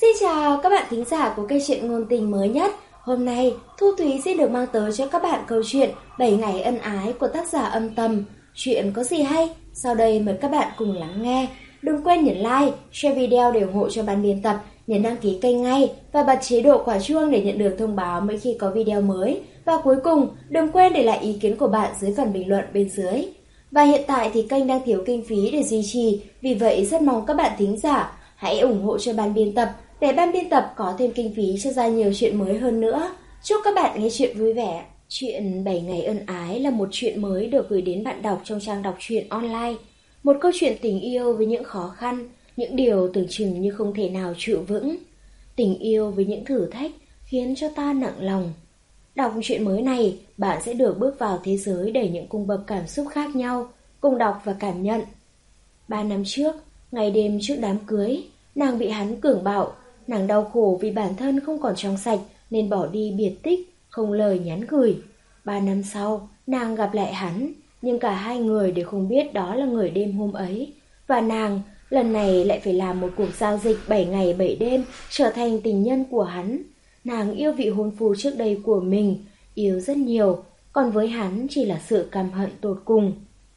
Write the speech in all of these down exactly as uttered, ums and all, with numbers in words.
Xin chào các bạn thính giả của kênh truyện ngôn tình mới nhất. Hôm nay, Thu Thúy sẽ được mang tới cho các bạn câu chuyện bảy ngày ân ái của tác giả Âm Tầm. Chuyện có gì hay? Sau đây mời các bạn cùng lắng nghe. Đừng quên nhấn like, share video để ủng hộ cho ban biên tập, nhấn đăng ký kênh ngay và bật chế độ quả chuông để nhận được thông báo mỗi khi có video mới. Và cuối cùng, đừng quên để lại ý kiến của bạn dưới phần bình luận bên dưới. Và hiện tại thì kênh đang thiếu kinh phí để duy trì, vì vậy rất mong các bạn thính giả hãy ủng hộ cho ban biên tập để ban biên tập có thêm kinh phí cho ra nhiều chuyện mới hơn nữa. Chúc các bạn nghe chuyện vui vẻ. Chuyện bảy ngày ân ái là một chuyện mới được gửi đến bạn đọc trong trang đọc truyện online. Một câu chuyện tình yêu với những khó khăn, những điều tưởng chừng như không thể nào trụ vững. Tình yêu với những thử thách khiến cho ta nặng lòng. Đọc chuyện mới này, bạn sẽ được bước vào thế giới đầy những cung bậc cảm xúc khác nhau, cùng đọc và cảm nhận. Ba năm trước, ngày đêm trước đám cưới, nàng bị hắn cưỡng bạo. Nàng đau khổ vì bản thân không còn trong sạch nên bỏ đi biệt tích, không lời nhắn gửi. Ba năm sau, nàng gặp lại hắn, nhưng cả hai người đều không biết đó là người đêm hôm ấy. Và nàng lần này lại phải làm một cuộc giao dịch bảy ngày bảy đêm, trở thành tình nhân của hắn. Nàng yêu vị hôn phu trước đây của mình, yêu rất nhiều, còn với hắn chỉ là sự căm hận tột cùng.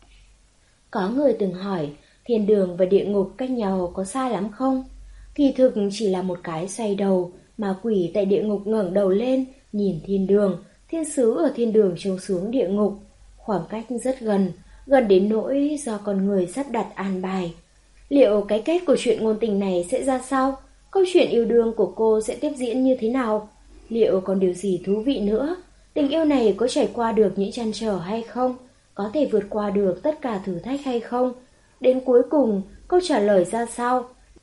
Có người từng hỏi, thiên đường và địa ngục cách nhau có xa lắm không? Kỳ thực chỉ là một cái xoay đầu, mà quỷ tại địa ngục ngẩng đầu lên, nhìn thiên đường, thiên sứ ở thiên đường trông xuống địa ngục. Khoảng cách rất gần, gần đến nỗi do con người sắp đặt an bài. Liệu cái kết của chuyện ngôn tình này sẽ ra sao? Câu chuyện yêu đương của cô sẽ tiếp diễn như thế nào? Liệu còn điều gì thú vị nữa? Tình yêu này có trải qua được những trăn trở hay không? Có thể vượt qua được tất cả thử thách hay không? Đến cuối cùng, câu trả lời ra sao?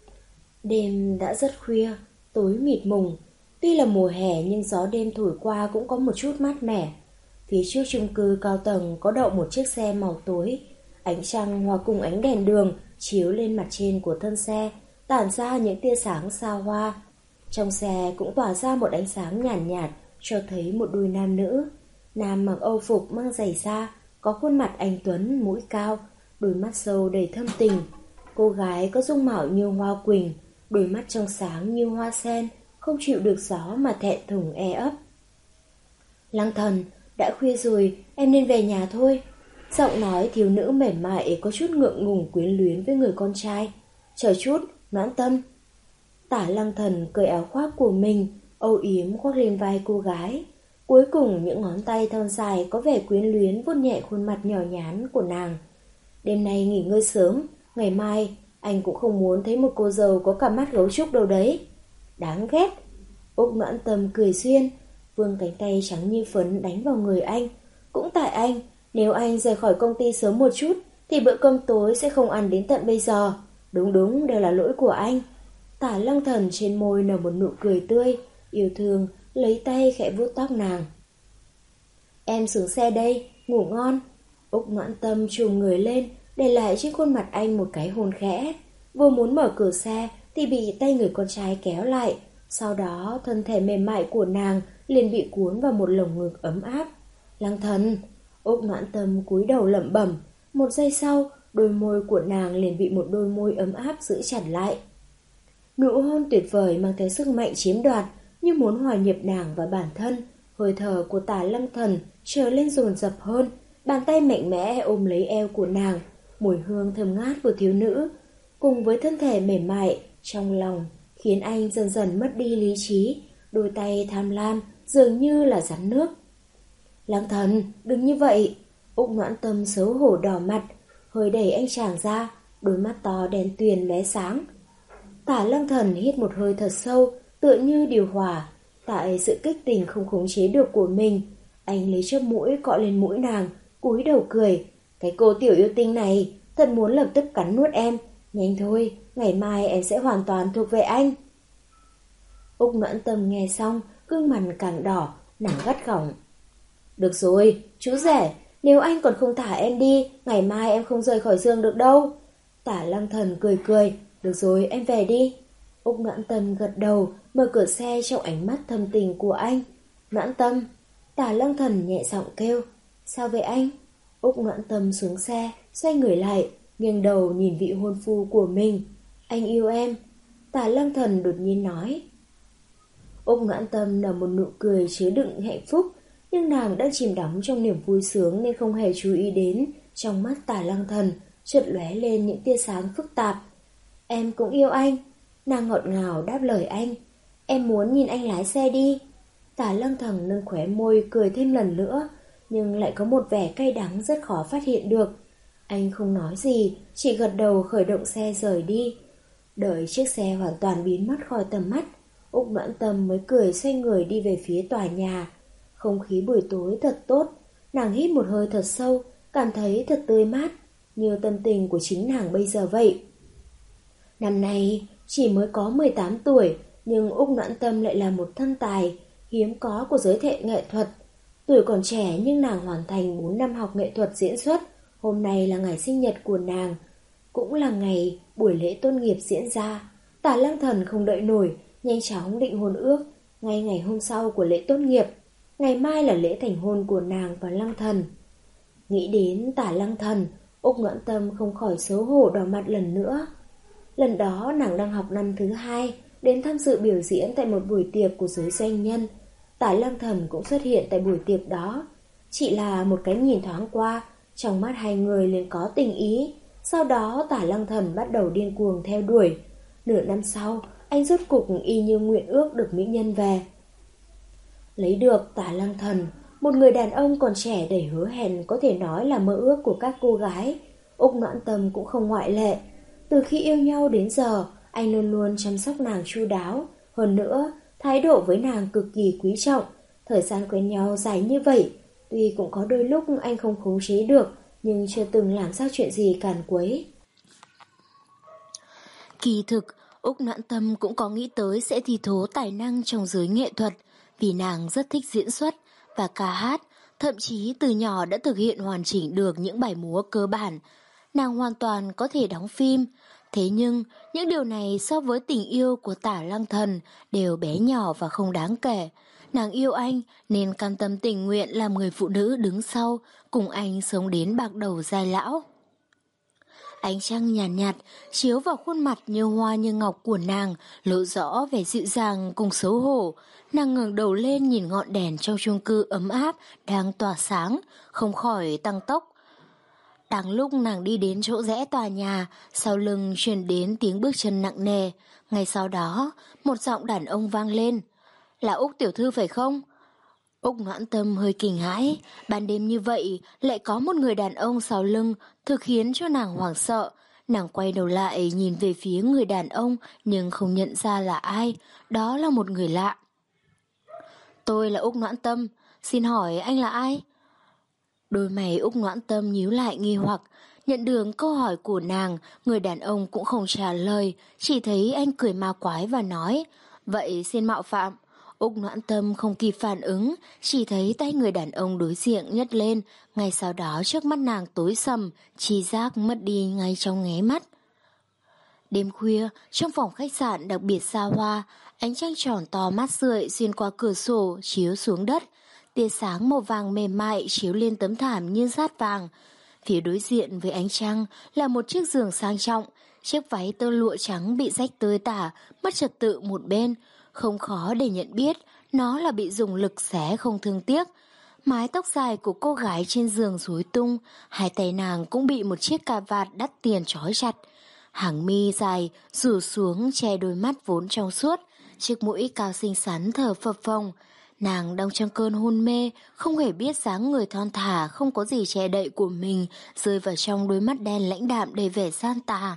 Đêm đã rất khuya, tối mịt mùng. Tuy là mùa hè nhưng gió đêm thổi qua cũng có một chút mát mẻ. Phía trước chung cư cao tầng có đậu một chiếc xe màu tối. Ánh trăng hòa cùng ánh đèn đường chiếu lên mặt trên của thân xe, tản ra những tia sáng xa hoa. Trong xe cũng tỏa ra một ánh sáng nhàn nhạt, nhạt, cho thấy một đôi nam nữ. Nam mặc âu phục mang giày da, có khuôn mặt anh tuấn, mũi cao, đôi mắt sâu đầy thâm tình. Cô gái có dung mạo như hoa quỳnh, đôi mắt trong sáng như hoa sen, không chịu được gió mà thẹn thùng e ấp. Lăng Thần, đã khuya rồi, em nên về nhà thôi. Giọng nói thiếu nữ mềm mại có chút ngượng ngùng quyến luyến với người con trai. Chờ chút, Noãn Tâm. Tả Lăng Thần cởi áo khoác của mình, âu yếm khoác lên vai cô gái. Cuối cùng những ngón tay thon dài có vẻ quyến luyến vuốt nhẹ khuôn mặt nhỏ nhắn của nàng. Đêm nay nghỉ ngơi sớm, ngày mai anh cũng không muốn thấy một cô dâu có cả mắt gấu trúc đâu đấy. Đáng ghét. Úc Noãn Tâm cười duyên, vươn cánh tay trắng như phấn đánh vào người anh. Cũng tại anh, nếu anh rời khỏi công ty sớm một chút thì bữa cơm tối sẽ không ăn đến tận bây giờ. Đúng đúng, đều là lỗi của anh. Tả Lăng Thần trên môi nở một nụ cười tươi, yêu thương, lấy tay khẽ vuốt tóc nàng. Em xuống xe đây, ngủ ngon. Úc Noãn Tâm trùm người lên, để lại trên khuôn mặt anh một cái hôn khẽ. Vừa muốn mở cửa xe thì bị tay người con trai kéo lại. Sau đó thân thể mềm mại của nàng liền bị cuốn vào một lồng ngực ấm áp. Lăng Thần. Úc Noãn Tâm cúi đầu lẩm bẩm. Một giây sau, đôi môi của nàng liền bị một đôi môi ấm áp giữ chặt lại. Nụ hôn tuyệt vời mang theo sức mạnh chiếm đoạt, như muốn hòa nhập nàng và bản thân. Hơi thở của Tả Lăng Thần trở lên dồn dập hơn, bàn tay mạnh mẽ ôm lấy eo của nàng. Mùi hương thơm ngát của thiếu nữ cùng với thân thể mềm mại trong lòng khiến anh dần dần mất đi lý trí. Đôi tay tham lam dường như là rắn nước. Lăng Thần, đừng như vậy. Úc Noãn Tâm xấu hổ đỏ mặt, hơi đẩy anh chàng ra, đôi mắt to đen tuyền lóe sáng. Tả Lăng Thần hít một hơi thật sâu, tựa như điều hòa. Tại sự kích tình không khống chế được của mình, anh lấy chóp mũi cọ lên mũi nàng, cúi đầu cười. Cái cô tiểu yêu tinh này thật muốn lập tức cắn nuốt em. Nhanh thôi, ngày mai em sẽ hoàn toàn thuộc về anh. Úc Noãn Tâm nghe xong, gương mặt càng đỏ, nàng gắt gỏng. Được rồi, chú rể, nếu anh còn không thả em đi, ngày mai em không rời khỏi giường được đâu. Tả Lăng Thần cười cười. Được rồi, em về đi. Úc Noãn Tâm gật đầu, mở cửa xe trong ánh mắt thâm tình của anh. Noãn Tâm. Tả Lăng Thần nhẹ giọng kêu. Sao vậy anh? Úc Noãn Tâm xuống xe, xoay người lại, nghiêng đầu nhìn vị hôn phu của mình. Anh yêu em. Tả Lăng Thần đột nhiên nói. Úc Noãn Tâm nở một nụ cười chứa đựng hạnh phúc, nhưng nàng đang chìm đắm trong niềm vui sướng nên không hề chú ý đến. Trong mắt Tả Lăng Thần chợt lóe lên những tia sáng phức tạp. Em cũng yêu anh. Nàng ngọt ngào đáp lời anh. Em muốn nhìn anh lái xe đi. Tả Lăng Thần nâng khóe môi cười thêm lần nữa, nhưng lại có một vẻ cay đắng rất khó phát hiện được. Anh không nói gì, chỉ gật đầu khởi động xe rời đi. Đợi chiếc xe hoàn toàn biến mất khỏi tầm mắt, Úc Noãn Tâm mới cười xoay người đi về phía tòa nhà. Không khí buổi tối thật tốt, nàng hít một hơi thật sâu, cảm thấy thật tươi mát, như tâm tình của chính nàng bây giờ vậy. Năm nay chỉ mới có mười tám tuổi, nhưng Úc Noãn Tâm lại là một thân tài hiếm có của giới thể nghệ thuật. Tuổi còn trẻ nhưng nàng hoàn thành bốn năm học nghệ thuật diễn xuất. Hôm nay là ngày sinh nhật của nàng, cũng là ngày buổi lễ tôn nghiệp diễn ra. Tả Lăng Thần không đợi nổi, nhanh chóng định hôn ước ngay ngày hôm sau của lễ tốt nghiệp. Ngày mai là lễ thành hôn của nàng và Lăng Thần. Nghĩ đến Tả Lăng Thần, Úc Noãn Tâm không khỏi xấu hổ đỏ mặt lần nữa. Lần đó nàng đang học năm thứ hai, đến tham dự biểu diễn tại một buổi tiệc của giới doanh nhân. Tả Lăng Thần cũng xuất hiện tại buổi tiệc đó. Chỉ là một cái nhìn thoáng qua, trong mắt hai người liền có tình ý. Sau đó Tả Lăng Thần bắt đầu điên cuồng theo đuổi. Nửa năm sau, anh rốt cục y như nguyện ước được mỹ nhân về. Lấy được Tả Lăng Thần, một người đàn ông còn trẻ đầy hứa hẹn, có thể nói là mơ ước của các cô gái. Úc Noãn Tâm cũng không ngoại lệ. Từ khi yêu nhau đến giờ, anh luôn luôn chăm sóc nàng chu đáo. Hơn nữa, thái độ với nàng cực kỳ quý trọng. Thời gian quen nhau dài như vậy, tuy cũng có đôi lúc anh không khống chế được, nhưng chưa từng làm ra chuyện gì càn quấy. Kỳ thực, Úc Noãn Tâm cũng có nghĩ tới sẽ thi thố tài năng trong giới nghệ thuật, vì nàng rất thích diễn xuất và ca hát, thậm chí từ nhỏ đã thực hiện hoàn chỉnh được những bài múa cơ bản. Nàng hoàn toàn có thể đóng phim. Thế nhưng, những điều này so với tình yêu của Tả Lăng Thần đều bé nhỏ và không đáng kể. Nàng yêu anh nên cam tâm tình nguyện làm người phụ nữ đứng sau, cùng anh sống đến bạc đầu giai lão. Ánh trăng nhàn nhạt, nhạt chiếu vào khuôn mặt như hoa như ngọc của nàng, lộ rõ vẻ dịu dàng cùng xấu hổ. Nàng ngẩng đầu lên nhìn ngọn đèn trong chung cư ấm áp đang tỏa sáng, không khỏi tăng tốc. Đang lúc nàng đi đến chỗ rẽ tòa nhà, sau lưng truyền đến tiếng bước chân nặng nề. Ngay sau đó, một giọng đàn ông vang lên. Là Úc tiểu thư phải không? Úc Noãn Tâm hơi kinh hãi, ban đêm như vậy lại có một người đàn ông sau lưng, thực khiến cho nàng hoảng sợ. Nàng quay đầu lại nhìn về phía người đàn ông nhưng không nhận ra là ai, đó là một người lạ. Tôi là Úc Noãn Tâm, xin hỏi anh là ai? Đôi mày Úc Noãn Tâm nhíu lại nghi hoặc, nhận được câu hỏi của nàng, người đàn ông cũng không trả lời, chỉ thấy anh cười ma quái và nói, vậy xin mạo phạm. Úc Noãn Tâm không kịp phản ứng, chỉ thấy tay người đàn ông đối diện nhấc lên, ngay sau đó trước mắt nàng tối sầm, tri giác mất đi ngay trong nháy mắt. Đêm khuya, trong phòng khách sạn đặc biệt xa hoa, ánh trăng tròn to mát rượi xuyên qua cửa sổ chiếu xuống đất, tia sáng màu vàng mềm mại chiếu lên tấm thảm như dát vàng. Phía đối diện với ánh trăng là một chiếc giường sang trọng, chiếc váy tơ lụa trắng bị rách tơi tả, mất trật tự một bên. Không khó để nhận biết, nó là bị dùng lực xé không thương tiếc. Mái tóc dài của cô gái trên giường rối tung, hai tay nàng cũng bị một chiếc cà vạt đắt tiền trói chặt. Hàng mi dài rủ xuống che đôi mắt vốn trong suốt, chiếc mũi cao xinh xắn thở phập phồng. Nàng đang trong cơn hôn mê, không hề biết dáng người thon thả không có gì che đậy của mình rơi vào trong đôi mắt đen lãnh đạm đầy vẻ gian tà.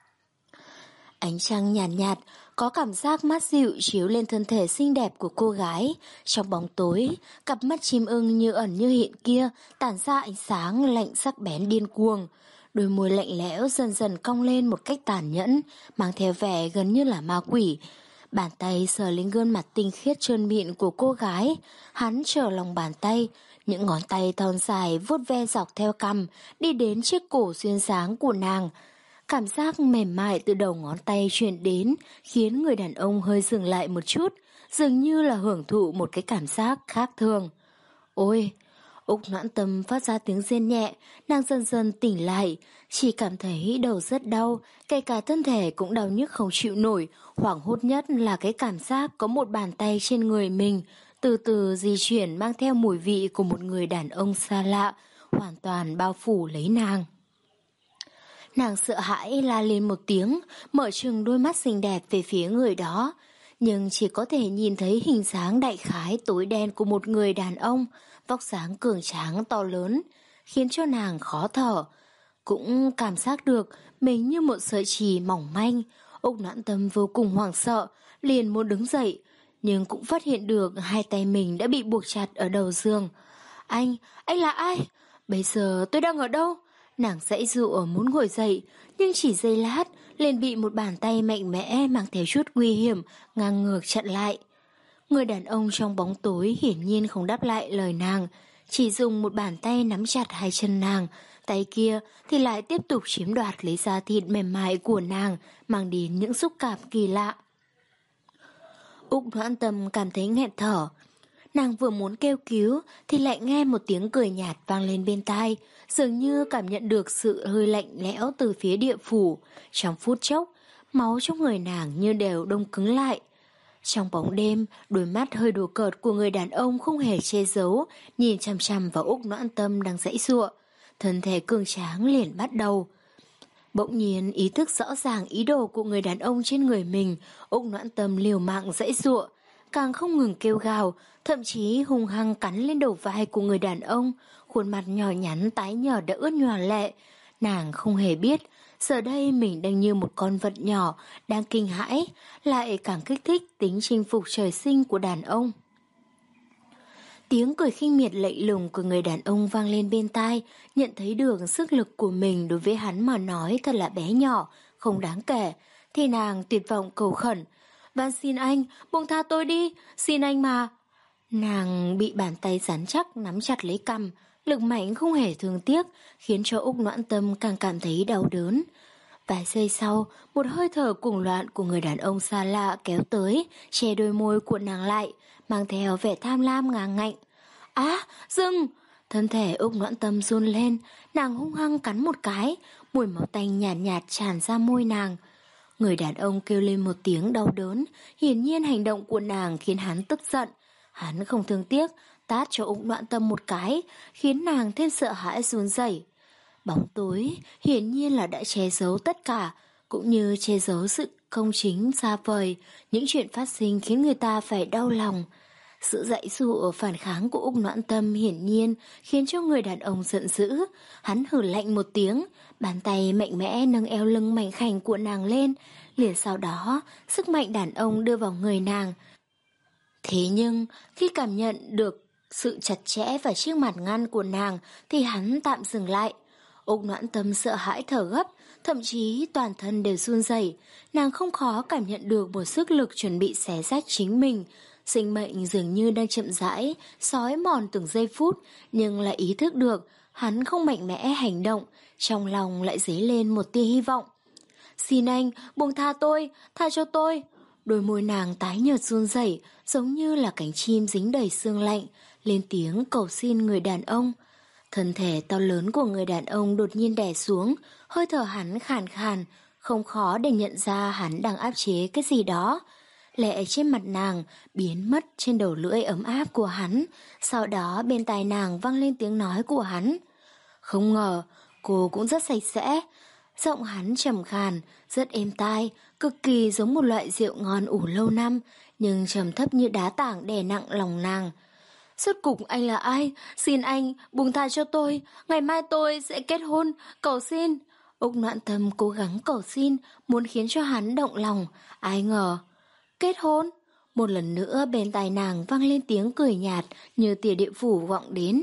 Ánh trăng nhàn nhạt, nhạt, có cảm giác mát dịu chiếu lên thân thể xinh đẹp của cô gái. Trong bóng tối, cặp mắt chim ưng như ẩn như hiện kia tản ra ánh sáng lạnh sắc bén điên cuồng. Đôi môi lạnh lẽo dần dần cong lên một cách tàn nhẫn, mang theo vẻ gần như là ma quỷ. Bàn tay sờ lên gương mặt tinh khiết trơn mịn của cô gái, hắn trở lòng bàn tay, những ngón tay thon dài vuốt ve dọc theo cằm, đi đến chiếc cổ xuyên sáng của nàng. Cảm giác mềm mại từ đầu ngón tay truyền đến, khiến người đàn ông hơi dừng lại một chút, dường như là hưởng thụ một cái cảm giác khác thường. Ôi! Úc Noãn Tâm phát ra tiếng rên nhẹ, nàng dần dần tỉnh lại, chỉ cảm thấy đầu rất đau, kể cả thân thể cũng đau nhức không chịu nổi, hoảng hốt nhất là cái cảm giác có một bàn tay trên người mình, từ từ di chuyển mang theo mùi vị của một người đàn ông xa lạ, hoàn toàn bao phủ lấy nàng. Nàng sợ hãi la lên một tiếng, mở trừng đôi mắt xinh đẹp về phía người đó, nhưng chỉ có thể nhìn thấy hình dáng đại khái tối đen của một người đàn ông, vóc dáng cường tráng to lớn, khiến cho nàng khó thở. Cũng cảm giác được mình như một sợi chì mỏng manh. Úc Noãn Tâm vô cùng hoảng sợ, liền muốn đứng dậy, nhưng cũng phát hiện được hai tay mình đã bị buộc chặt ở đầu giường. Anh, anh là ai? Bây giờ tôi đang ở đâu? Nàng giãy giụa muốn ngồi dậy, nhưng chỉ giây lát liền bị một bàn tay mạnh mẽ mang theo chút nguy hiểm ngang ngược chặn lại. Người đàn ông trong bóng tối hiển nhiên không đáp lại lời nàng, chỉ dùng một bàn tay nắm chặt hai chân nàng, tay kia thì lại tiếp tục chiếm đoạt lấy da thịt mềm mại của nàng, mang đến những xúc cảm kỳ lạ. Úc Noãn Tâm cảm thấy nghẹn thở. Nàng vừa muốn kêu cứu thì lại nghe một tiếng cười nhạt vang lên bên tai, dường như cảm nhận được sự hơi lạnh lẽo từ phía địa phủ. Trong phút chốc, máu trong người nàng như đều đông cứng lại. Trong bóng đêm, đôi mắt hơi đùa cợt của người đàn ông không hề che giấu, nhìn chằm chằm vào Úc Noãn Tâm đang giãy giụa. Thân thể cường tráng liền bắt đầu. Bỗng nhiên ý thức rõ ràng ý đồ của người đàn ông trên người mình, Úc Noãn Tâm liều mạng giãy giụa, càng không ngừng kêu gào, thậm chí hung hăng cắn lên đầu vai của người đàn ông, khuôn mặt nhỏ nhắn tái nhợt đã ướt nhòa lệ. Nàng không hề biết, giờ đây mình đang như một con vật nhỏ, đang kinh hãi, lại càng kích thích tính chinh phục trời sinh của đàn ông. Tiếng cười khinh miệt lạnh lùng của người đàn ông vang lên bên tai, nhận thấy được sức lực của mình đối với hắn mà nói thật là bé nhỏ, không đáng kể, thì nàng tuyệt vọng cầu khẩn. Van xin anh, buông tha tôi đi, xin anh mà. Nàng bị bàn tay rắn chắc nắm chặt lấy cằm, lực mạnh không hề thương tiếc, khiến cho Úc Noãn Tâm càng cảm thấy đau đớn. Vài giây sau, một hơi thở cuồng loạn của người đàn ông xa lạ kéo tới, che đôi môi của nàng lại, mang theo vẻ tham lam ngà ngạnh. Á, dừng! Thân thể Úc Noãn Tâm run lên, nàng hung hăng cắn một cái, mùi máu tanh nhạt nhạt tràn ra môi nàng. Người đàn ông kêu lên một tiếng đau đớn, hiển nhiên hành động của nàng khiến hắn tức giận. Hắn không thương tiếc, tát cho Úc Noãn Tâm một cái, khiến nàng thêm sợ hãi run rẩy. Bóng tối hiển nhiên là đã che giấu tất cả, cũng như che giấu sự không chính xa vời, những chuyện phát sinh khiến người ta phải đau lòng. Sự dãy dụa phản kháng của Úc Noãn Tâm hiển nhiên khiến cho người đàn ông giận dữ. Hắn hừ lạnh một tiếng, bàn tay mạnh mẽ nâng eo lưng mảnh khảnh của nàng lên, liền sau đó sức mạnh đàn ông đưa vào người nàng. Thế nhưng khi cảm nhận được sự chặt chẽ và chiếc mặt ngăn của nàng thì hắn tạm dừng lại. Úc Noãn Tâm sợ hãi thở gấp, thậm chí toàn thân đều run rẩy. Nàng không khó cảm nhận được một sức lực chuẩn bị xé rách chính mình. Sinh mệnh dường như đang chậm rãi, xói mòn từng giây phút, nhưng lại ý thức được hắn không mạnh mẽ hành động, trong lòng lại dấy lên một tia hy vọng. Xin anh, buông tha tôi, tha cho tôi. Đôi môi nàng tái nhợt run rẩy, giống như là cánh chim dính đầy sương lạnh, lên tiếng cầu xin người đàn ông. Thân thể to lớn của người đàn ông đột nhiên đè xuống, hơi thở hắn khàn khàn, không khó để nhận ra hắn đang áp chế cái gì đó. Lệ trên mặt nàng biến mất trên đầu lưỡi ấm áp của hắn, sau đó bên tai nàng vang lên tiếng nói của hắn. Không ngờ, cô cũng rất sạch sẽ. Giọng hắn trầm khàn, rất êm tai, cực kỳ giống một loại rượu ngon ủ lâu năm, nhưng trầm thấp như đá tảng đè nặng lòng nàng. Rốt cục anh là ai? Xin anh, buông tha cho tôi, ngày mai tôi sẽ kết hôn, cầu xin. Úc Noãn Tâm cố gắng cầu xin, muốn khiến cho hắn động lòng, ai ngờ. Kết hôn? Một lần nữa bên tai nàng vang lên tiếng cười nhạt như tia địa phủ vọng đến.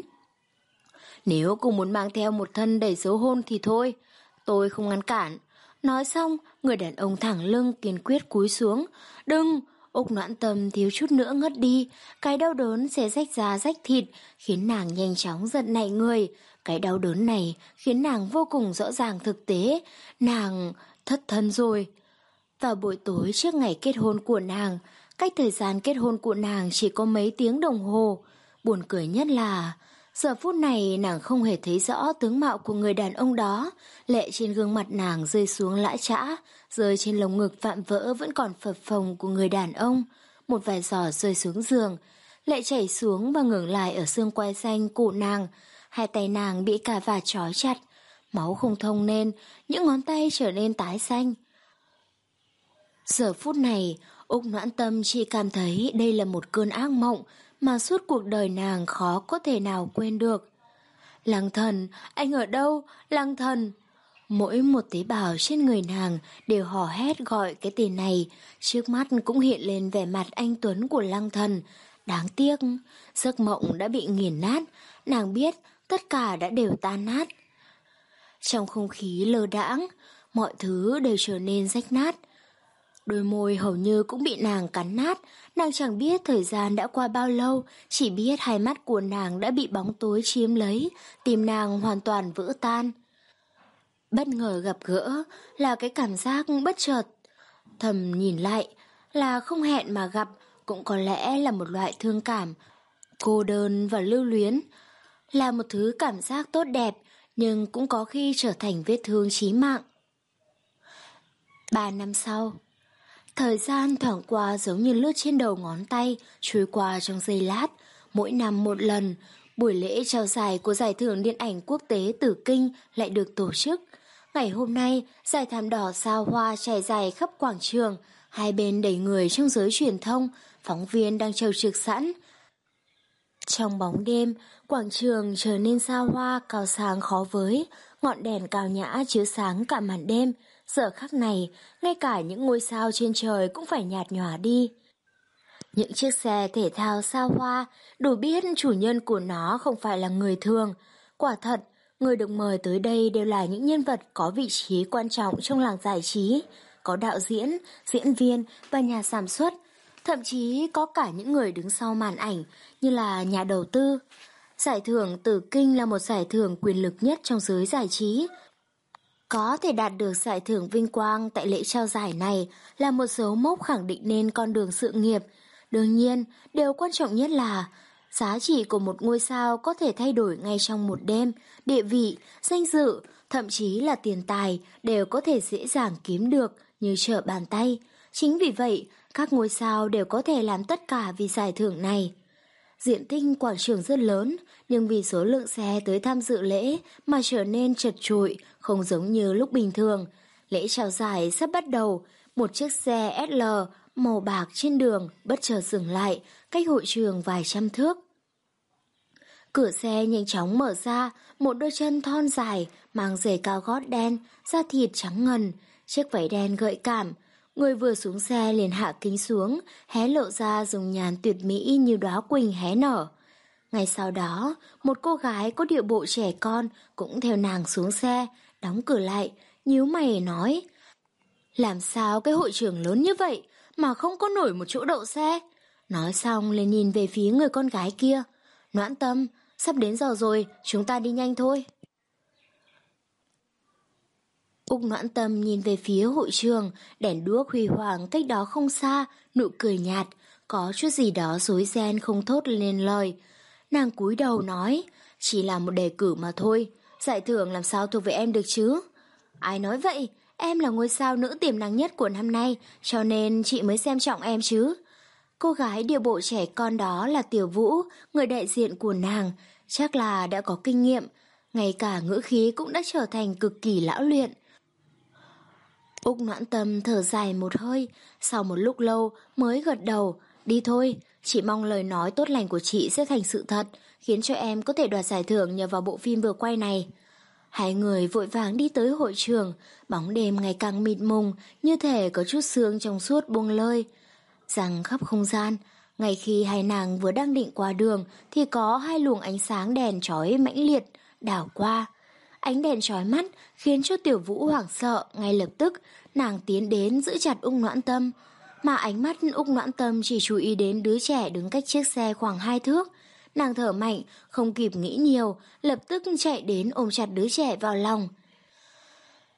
Nếu cô muốn mang theo một thân đầy dấu hôn thì thôi, tôi không ngăn cản. Nói xong, người đàn ông thẳng lưng kiên quyết cúi xuống. Đừng! Úc Noãn Tâm thiếu chút nữa ngất đi, cái đau đớn sẽ rách da rách thịt, khiến nàng nhanh chóng giật nảy người. Cái đau đớn này khiến nàng vô cùng rõ ràng thực tế, nàng thất thân rồi. Vào buổi tối trước ngày kết hôn của nàng, cách thời gian kết hôn của nàng chỉ có mấy tiếng đồng hồ. Buồn cười nhất là, Giờ phút này nàng không hề thấy rõ tướng mạo của người đàn ông đó, lệ trên gương mặt nàng rơi xuống lã chã, rơi trên lồng ngực vạm vỡ vẫn còn phập phồng của người đàn ông, một vài giọt rơi xuống giường, lệ chảy xuống và ngừng lại ở xương quai xanh cổ nàng, hai tay nàng bị cà vạt trói chặt, máu không thông nên những ngón tay trở nên tái xanh. Giờ phút này, Úc Noãn Tâm chỉ cảm thấy đây là một cơn ác mộng mà suốt cuộc đời nàng khó có thể nào quên được. Lăng Thần, anh ở đâu? Lăng Thần! Mỗi một tế bào trên người nàng đều hò hét gọi cái tên này, trước mắt cũng hiện lên vẻ mặt anh tuấn của Lăng Thần. Đáng tiếc, giấc mộng đã bị nghiền nát, nàng biết tất cả đã đều tan nát. Trong không khí lơ đãng, mọi thứ đều trở nên rách nát. Đôi môi hầu như cũng bị nàng cắn nát, nàng chẳng biết thời gian đã qua bao lâu, chỉ biết hai mắt của nàng đã bị bóng tối chiếm lấy, tim nàng hoàn toàn vỡ tan. Bất ngờ gặp gỡ là cái cảm giác bất chợt. Thầm nhìn lại là không hẹn mà gặp, cũng có lẽ là một loại thương cảm, cô đơn và lưu luyến. Là một thứ cảm giác tốt đẹp, nhưng cũng có khi trở thành vết thương chí mạng. Ba năm sau, thời gian thoảng qua giống như lướt trên đầu ngón tay, trôi qua trong giây lát. Mỗi năm một lần, buổi lễ trao giải của giải thưởng điện ảnh quốc tế Tử Kinh lại được tổ chức. Ngày hôm nay, giải thảm đỏ sao hoa trải dài khắp quảng trường, hai bên đầy người trong giới truyền thông, phóng viên đang chờ trực sẵn. Trong bóng đêm, quảng trường trở nên sao hoa cao sáng khó với, ngọn đèn cao nhã chiếu sáng cả màn đêm. Giờ khắc này, ngay cả những ngôi sao trên trời cũng phải nhạt nhòa đi. Những chiếc xe thể thao sao hoa, đủ biết chủ nhân của nó không phải là người thường. Quả thật, người được mời tới đây đều là những nhân vật có vị trí quan trọng trong làng giải trí, có đạo diễn, diễn viên và nhà sản xuất, thậm chí có cả những người đứng sau màn ảnh như là nhà đầu tư. Giải thưởng Tử Kinh là một giải thưởng quyền lực nhất trong giới giải trí. Có thể đạt được giải thưởng vinh quang tại lễ trao giải này là một dấu mốc khẳng định nên con đường sự nghiệp. Đương nhiên, điều quan trọng nhất là giá trị của một ngôi sao có thể thay đổi ngay trong một đêm, địa vị, danh dự, thậm chí là tiền tài đều có thể dễ dàng kiếm được như trở bàn tay. Chính vì vậy, các ngôi sao đều có thể làm tất cả vì giải thưởng này. Diện tích quảng trường rất lớn, nhưng vì số lượng xe tới tham dự lễ mà trở nên chật chội, không giống như lúc bình thường. Lễ trao giải sắp bắt đầu, một chiếc xe ét lờ màu bạc trên đường bất chợt dừng lại, cách hội trường vài trăm thước. Cửa xe nhanh chóng mở ra, một đôi chân thon dài, mang giày cao gót đen, da thịt trắng ngần, chiếc váy đen gợi cảm. Người vừa xuống xe liền hạ kính xuống, hé lộ ra dung nhan tuyệt mỹ như đóa quỳnh hé nở. Ngay sau đó, một cô gái có điệu bộ trẻ con cũng theo nàng xuống xe, đóng cửa lại, nhíu mày nói: làm sao cái hội trường lớn như vậy mà không có nổi một chỗ đậu xe? Nói xong liền nhìn về phía người con gái kia: Noãn Tâm, sắp đến giờ rồi, chúng ta đi nhanh thôi. Úc Noãn Tâm nhìn về phía hội trường, đèn đuốc huy hoàng cách đó không xa, nụ cười nhạt, có chút gì đó rối ren không thốt lên lời. Nàng cúi đầu nói: chỉ là một đề cử mà thôi, giải thưởng làm sao thuộc về em được chứ? Ai nói vậy? Em là ngôi sao nữ tiềm năng nhất của năm nay, cho nên chị mới xem trọng em chứ. Cô gái điệu bộ trẻ con đó là Tiểu Vũ, người đại diện của nàng, chắc là đã có kinh nghiệm, ngay cả ngữ khí cũng đã trở thành cực kỳ lão luyện. Úc Noãn Tâm thở dài một hơi, sau một lúc lâu mới gật đầu: đi thôi, chị mong lời nói tốt lành của chị sẽ thành sự thật, khiến cho em có thể đoạt giải thưởng nhờ vào bộ phim vừa quay này. Hai người vội vàng đi tới hội trường, bóng đêm ngày càng mịt mùng, như thể có chút sương trong suốt buông lơi giăng khắp không gian. Ngay khi hai nàng vừa đang định qua đường thì có hai luồng ánh sáng đèn chói mãnh liệt đảo qua. Ánh đèn chói mắt khiến cho Tiểu Vũ hoảng sợ, ngay lập tức nàng tiến đến giữ chặt Úc Noãn Tâm, mà ánh mắt Úc Noãn Tâm chỉ chú ý đến đứa trẻ đứng cách chiếc xe khoảng hai thước. Nàng thở mạnh, không kịp nghĩ nhiều, lập tức chạy đến ôm chặt đứa trẻ vào lòng.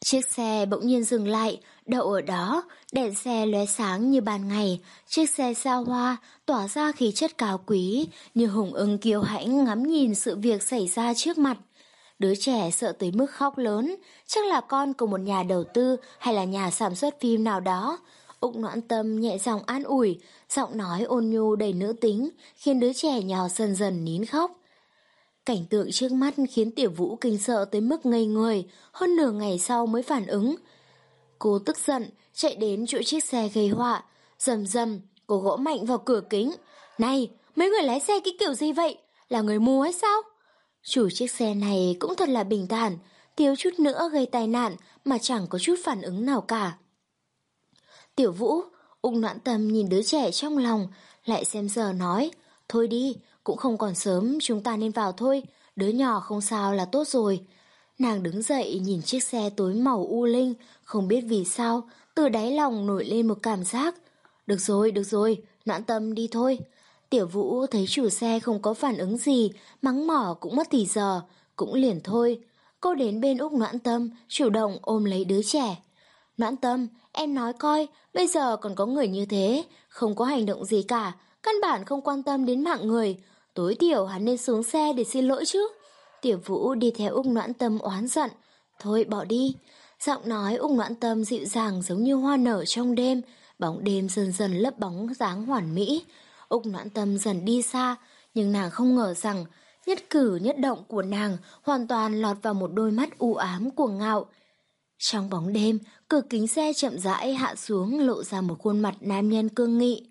Chiếc xe bỗng nhiên dừng lại, đậu ở đó, đèn xe lóe sáng như ban ngày, chiếc xe xa hoa, tỏa ra khí chất cao quý, như hùng ưng kiêu hãnh ngắm nhìn sự việc xảy ra trước mặt. Đứa trẻ sợ tới mức khóc lớn, chắc là con của một nhà đầu tư hay là nhà sản xuất phim nào đó. Úc Noãn Tâm nhẹ giọng an ủi, giọng nói ôn nhu đầy nữ tính, khiến đứa trẻ nhỏ dần dần nín khóc. Cảnh tượng trước mắt khiến Tiểu Vũ kinh sợ tới mức ngây người, hơn nửa ngày sau mới phản ứng. Cô tức giận, chạy đến chỗ chiếc xe gây họa, rầm rầm, cô gõ mạnh vào cửa kính. Này, mấy người lái xe cái kiểu gì vậy? Là người mù hay sao? Chủ chiếc xe này cũng thật là bình thản, thiếu chút nữa gây tai nạn mà chẳng có chút phản ứng nào cả. Tiểu Vũ, Úc Noãn Tâm nhìn đứa trẻ trong lòng, lại xem giờ nói, thôi đi, cũng không còn sớm, chúng ta nên vào thôi, đứa nhỏ không sao là tốt rồi. Nàng đứng dậy nhìn chiếc xe tối màu u linh, không biết vì sao, từ đáy lòng nổi lên một cảm giác. Được rồi, được rồi, Noãn Tâm đi thôi. Tiểu Vũ thấy chủ xe không có phản ứng gì, mắng mỏ cũng mất thì giờ, cũng liền thôi. Cô đến bên Úc Noãn Tâm, chủ động ôm lấy đứa trẻ. Noãn Tâm, em nói coi, bây giờ còn có người như thế, không có hành động gì cả, căn bản không quan tâm đến mạng người. Tối thiểu hắn nên xuống xe để xin lỗi chứ. Tiểu Vũ đi theo Úc Noãn Tâm oán giận. Thôi bỏ đi. Giọng nói Úc Noãn Tâm dịu dàng giống như hoa nở trong đêm, bóng đêm dần dần lấp bóng dáng hoàn mỹ. Úc Noãn Tâm dần đi xa, nhưng nàng không ngờ rằng nhất cử nhất động của nàng hoàn toàn lọt vào một đôi mắt u ám cuồng ngạo. Trong bóng đêm, cửa kính xe chậm rãi hạ xuống lộ ra một khuôn mặt nam nhân cương nghị.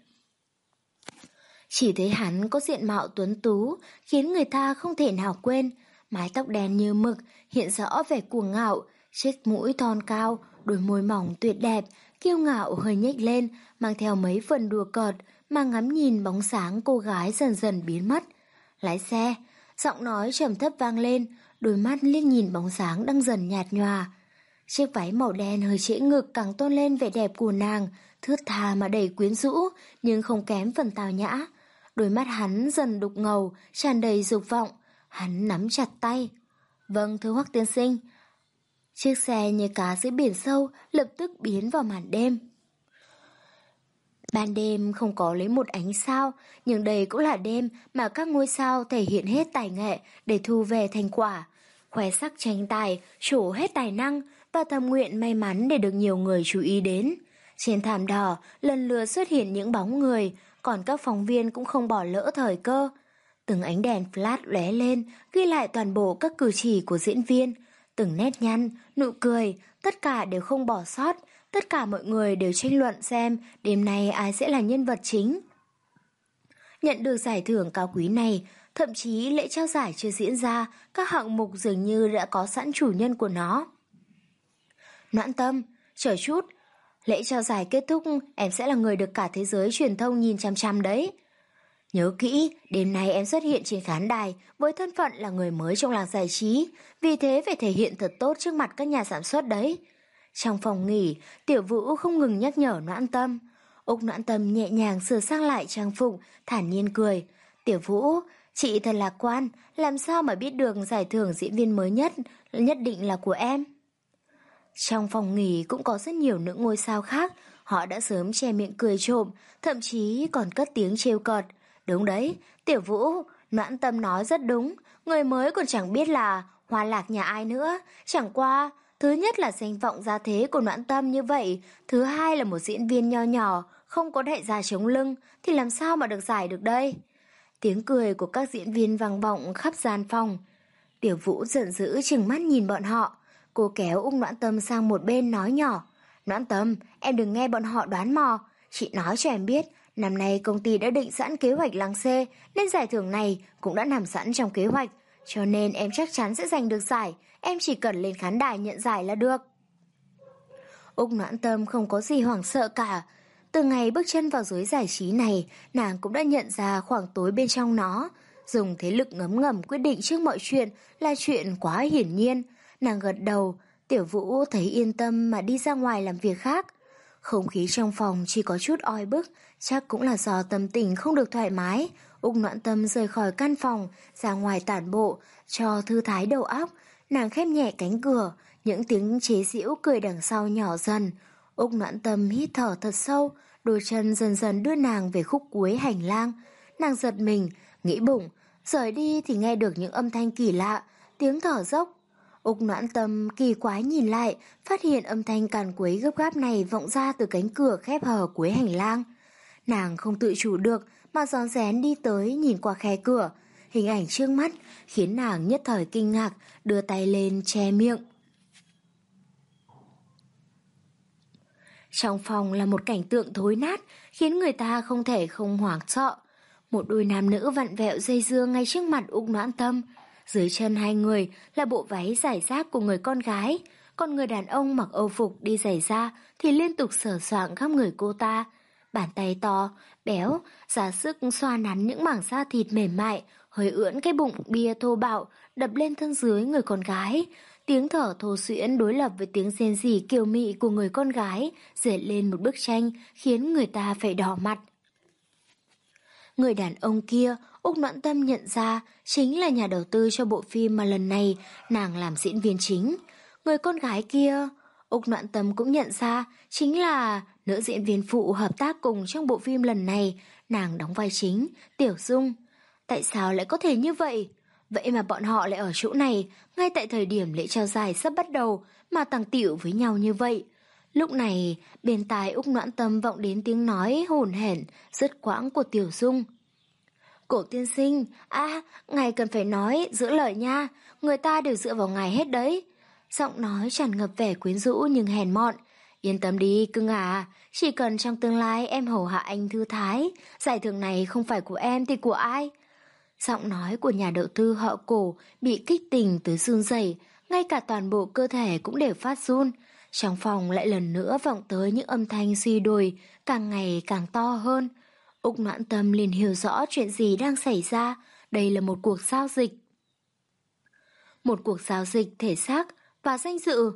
Chỉ thấy hắn có diện mạo tuấn tú, khiến người ta không thể nào quên. Mái tóc đen như mực, hiện rõ vẻ cuồng ngạo, chiếc mũi thon cao, đôi môi mỏng tuyệt đẹp, kiêu ngạo hơi nhếch lên, mang theo mấy phần đùa cợt, mà ngắm nhìn bóng sáng cô gái dần dần biến mất. Lái xe, giọng nói trầm thấp vang lên, đôi mắt liếc nhìn bóng sáng đang dần nhạt nhòa. Chiếc váy màu đen hơi trễ ngực càng tôn lên vẻ đẹp của nàng, thướt tha mà đầy quyến rũ, nhưng không kém phần tào nhã. Đôi mắt hắn dần đục ngầu, tràn đầy dục vọng, hắn nắm chặt tay. Vâng, thưa Hoắc tiên sinh. Chiếc xe như cá dưới biển sâu, lập tức biến vào màn đêm. Ban đêm không có lấy một ánh sao, nhưng đây cũng là đêm mà các ngôi sao thể hiện hết tài nghệ để thu về thành quả. Khoe sắc tranh tài, trổ hết tài năng và thầm nguyện may mắn để được nhiều người chú ý đến. Trên thảm đỏ lần lượt xuất hiện những bóng người, còn các phóng viên cũng không bỏ lỡ thời cơ. Từng ánh đèn flash lóe lên, ghi lại toàn bộ các cử chỉ của diễn viên. Từng nét nhăn, nụ cười, tất cả đều không bỏ sót. Tất cả mọi người đều tranh luận xem đêm nay ai sẽ là nhân vật chính. Nhận được giải thưởng cao quý này, thậm chí lễ trao giải chưa diễn ra, các hạng mục dường như đã có sẵn chủ nhân của nó. Noãn Tâm, chờ chút, lễ trao giải kết thúc em sẽ là người được cả thế giới truyền thông nhìn chăm chăm đấy. Nhớ kỹ, đêm nay em xuất hiện trên khán đài với thân phận là người mới trong làng giải trí, vì thế phải thể hiện thật tốt trước mặt các nhà sản xuất đấy. Trong phòng nghỉ, Tiểu Vũ không ngừng nhắc nhở Noãn Tâm. Úc Noãn Tâm nhẹ nhàng sửa sang lại trang phục, thản nhiên cười. Tiểu Vũ, chị thật lạc quan, làm sao mà biết được giải thưởng diễn viên mới nhất nhất định là của em. Trong phòng nghỉ cũng có rất nhiều nữ ngôi sao khác, họ đã sớm che miệng cười trộm, thậm chí còn cất tiếng trêu cợt. Đúng đấy, Tiểu Vũ, Noãn Tâm nói rất đúng, người mới còn chẳng biết là hoa lạc nhà ai nữa, chẳng qua, thứ nhất là danh vọng gia thế của Noãn Tâm như vậy, thứ hai là một diễn viên nho nhỏ, không có đại gia chống lưng, thì làm sao mà được giải được đây. Tiếng cười của các diễn viên vang vọng khắp gian phòng. Tiểu Vũ giận dữ trừng mắt nhìn bọn họ, cô kéo Úc Noãn Tâm sang một bên nói nhỏ, Noãn Tâm, em đừng nghe bọn họ đoán mò, chị nói cho em biết, năm nay công ty đã định sẵn kế hoạch làng xê, nên giải thưởng này cũng đã nằm sẵn trong kế hoạch, cho nên em chắc chắn sẽ giành được giải, em chỉ cần lên khán đài nhận giải là được. Úc Noãn Tâm không có gì hoảng sợ cả. Từ ngày bước chân vào giới giải trí này, nàng cũng đã nhận ra khoảng tối bên trong nó. Dùng thế lực ngấm ngầm quyết định trước mọi chuyện là chuyện quá hiển nhiên. Nàng gật đầu, Tiểu Vũ thấy yên tâm mà đi ra ngoài làm việc khác. Không khí trong phòng chỉ có chút oi bức, chắc cũng là do tâm tình không được thoải mái. Úc Noãn Tâm rời khỏi căn phòng, ra ngoài tản bộ, cho thư thái đầu óc. Nàng khép nhẹ cánh cửa, Những tiếng chế giễu cười đằng sau nhỏ dần. Úc Noãn Tâm hít thở thật sâu, đôi chân dần dần đưa nàng về khúc cuối hành lang. Nàng giật mình, nghĩ bụng, rời đi thì nghe được những âm thanh kỳ lạ, tiếng thở dốc. Úc Noãn Tâm kỳ quái nhìn lại, phát hiện âm thanh càn quấy gấp gáp này vọng ra từ cánh cửa khép hờ cuối hành lang. Nàng không tự chủ được mà rón rén đi tới nhìn qua khe cửa. Hình ảnh trước mắt khiến nàng nhất thời kinh ngạc, đưa tay lên che miệng. Trong phòng là một cảnh tượng thối nát, khiến người ta không thể không hoảng sợ. Một đôi nam nữ vặn vẹo dây dưa ngay trước mặt Úc Noãn Tâm. Dưới chân hai người là bộ váy giải rác của người con gái, còn người đàn ông mặc âu phục đi giày da thì liên tục sờ soạng khắp người cô ta. Bàn tay to, béo, ra sức xoa nắn những mảng da thịt mềm mại, hơi ưỡn cái bụng bia thô bạo, đập lên thân dưới người con gái. Tiếng thở thô xuyễn đối lập với tiếng rên rỉ kiều mị của người con gái, dệt lên một bức tranh khiến người ta phải đỏ mặt. Người đàn ông kia, Úc Noãn Tâm nhận ra, chính là nhà đầu tư cho bộ phim mà lần này nàng làm diễn viên chính. Người con gái kia, Úc Noãn Tâm cũng nhận ra, chính là nữ diễn viên phụ hợp tác cùng trong bộ phim lần này, nàng đóng vai chính, Tiểu Dung. Tại sao lại có thể như vậy? Vậy mà bọn họ lại ở chỗ này, ngay tại thời điểm lễ trao giải sắp bắt đầu, mà tàng tịu với nhau như vậy. Lúc này, bên tai Úc Noãn Tâm vọng đến tiếng nói hồn hển, rất quãng của Tiểu Dung. Cổ tiên sinh, à, ngài cần phải nói, giữ lời nha, người ta đều dựa vào ngài hết đấy. Giọng nói tràn ngập vẻ quyến rũ nhưng hèn mọn. Yên tâm đi, cưng à, chỉ cần trong tương lai em hầu hạ anh thư thái, giải thưởng này không phải của em thì của ai? Giọng nói của nhà đầu tư họ Cổ bị kích tình tới run rẩy, ngay cả toàn bộ cơ thể cũng đều phát run. Trong phòng lại lần nữa vọng tới những âm thanh suy đồi, càng ngày càng to hơn. Úc Noãn Tâm liền hiểu rõ chuyện gì đang xảy ra, đây là một cuộc giao dịch. Một cuộc giao dịch thể xác và danh dự.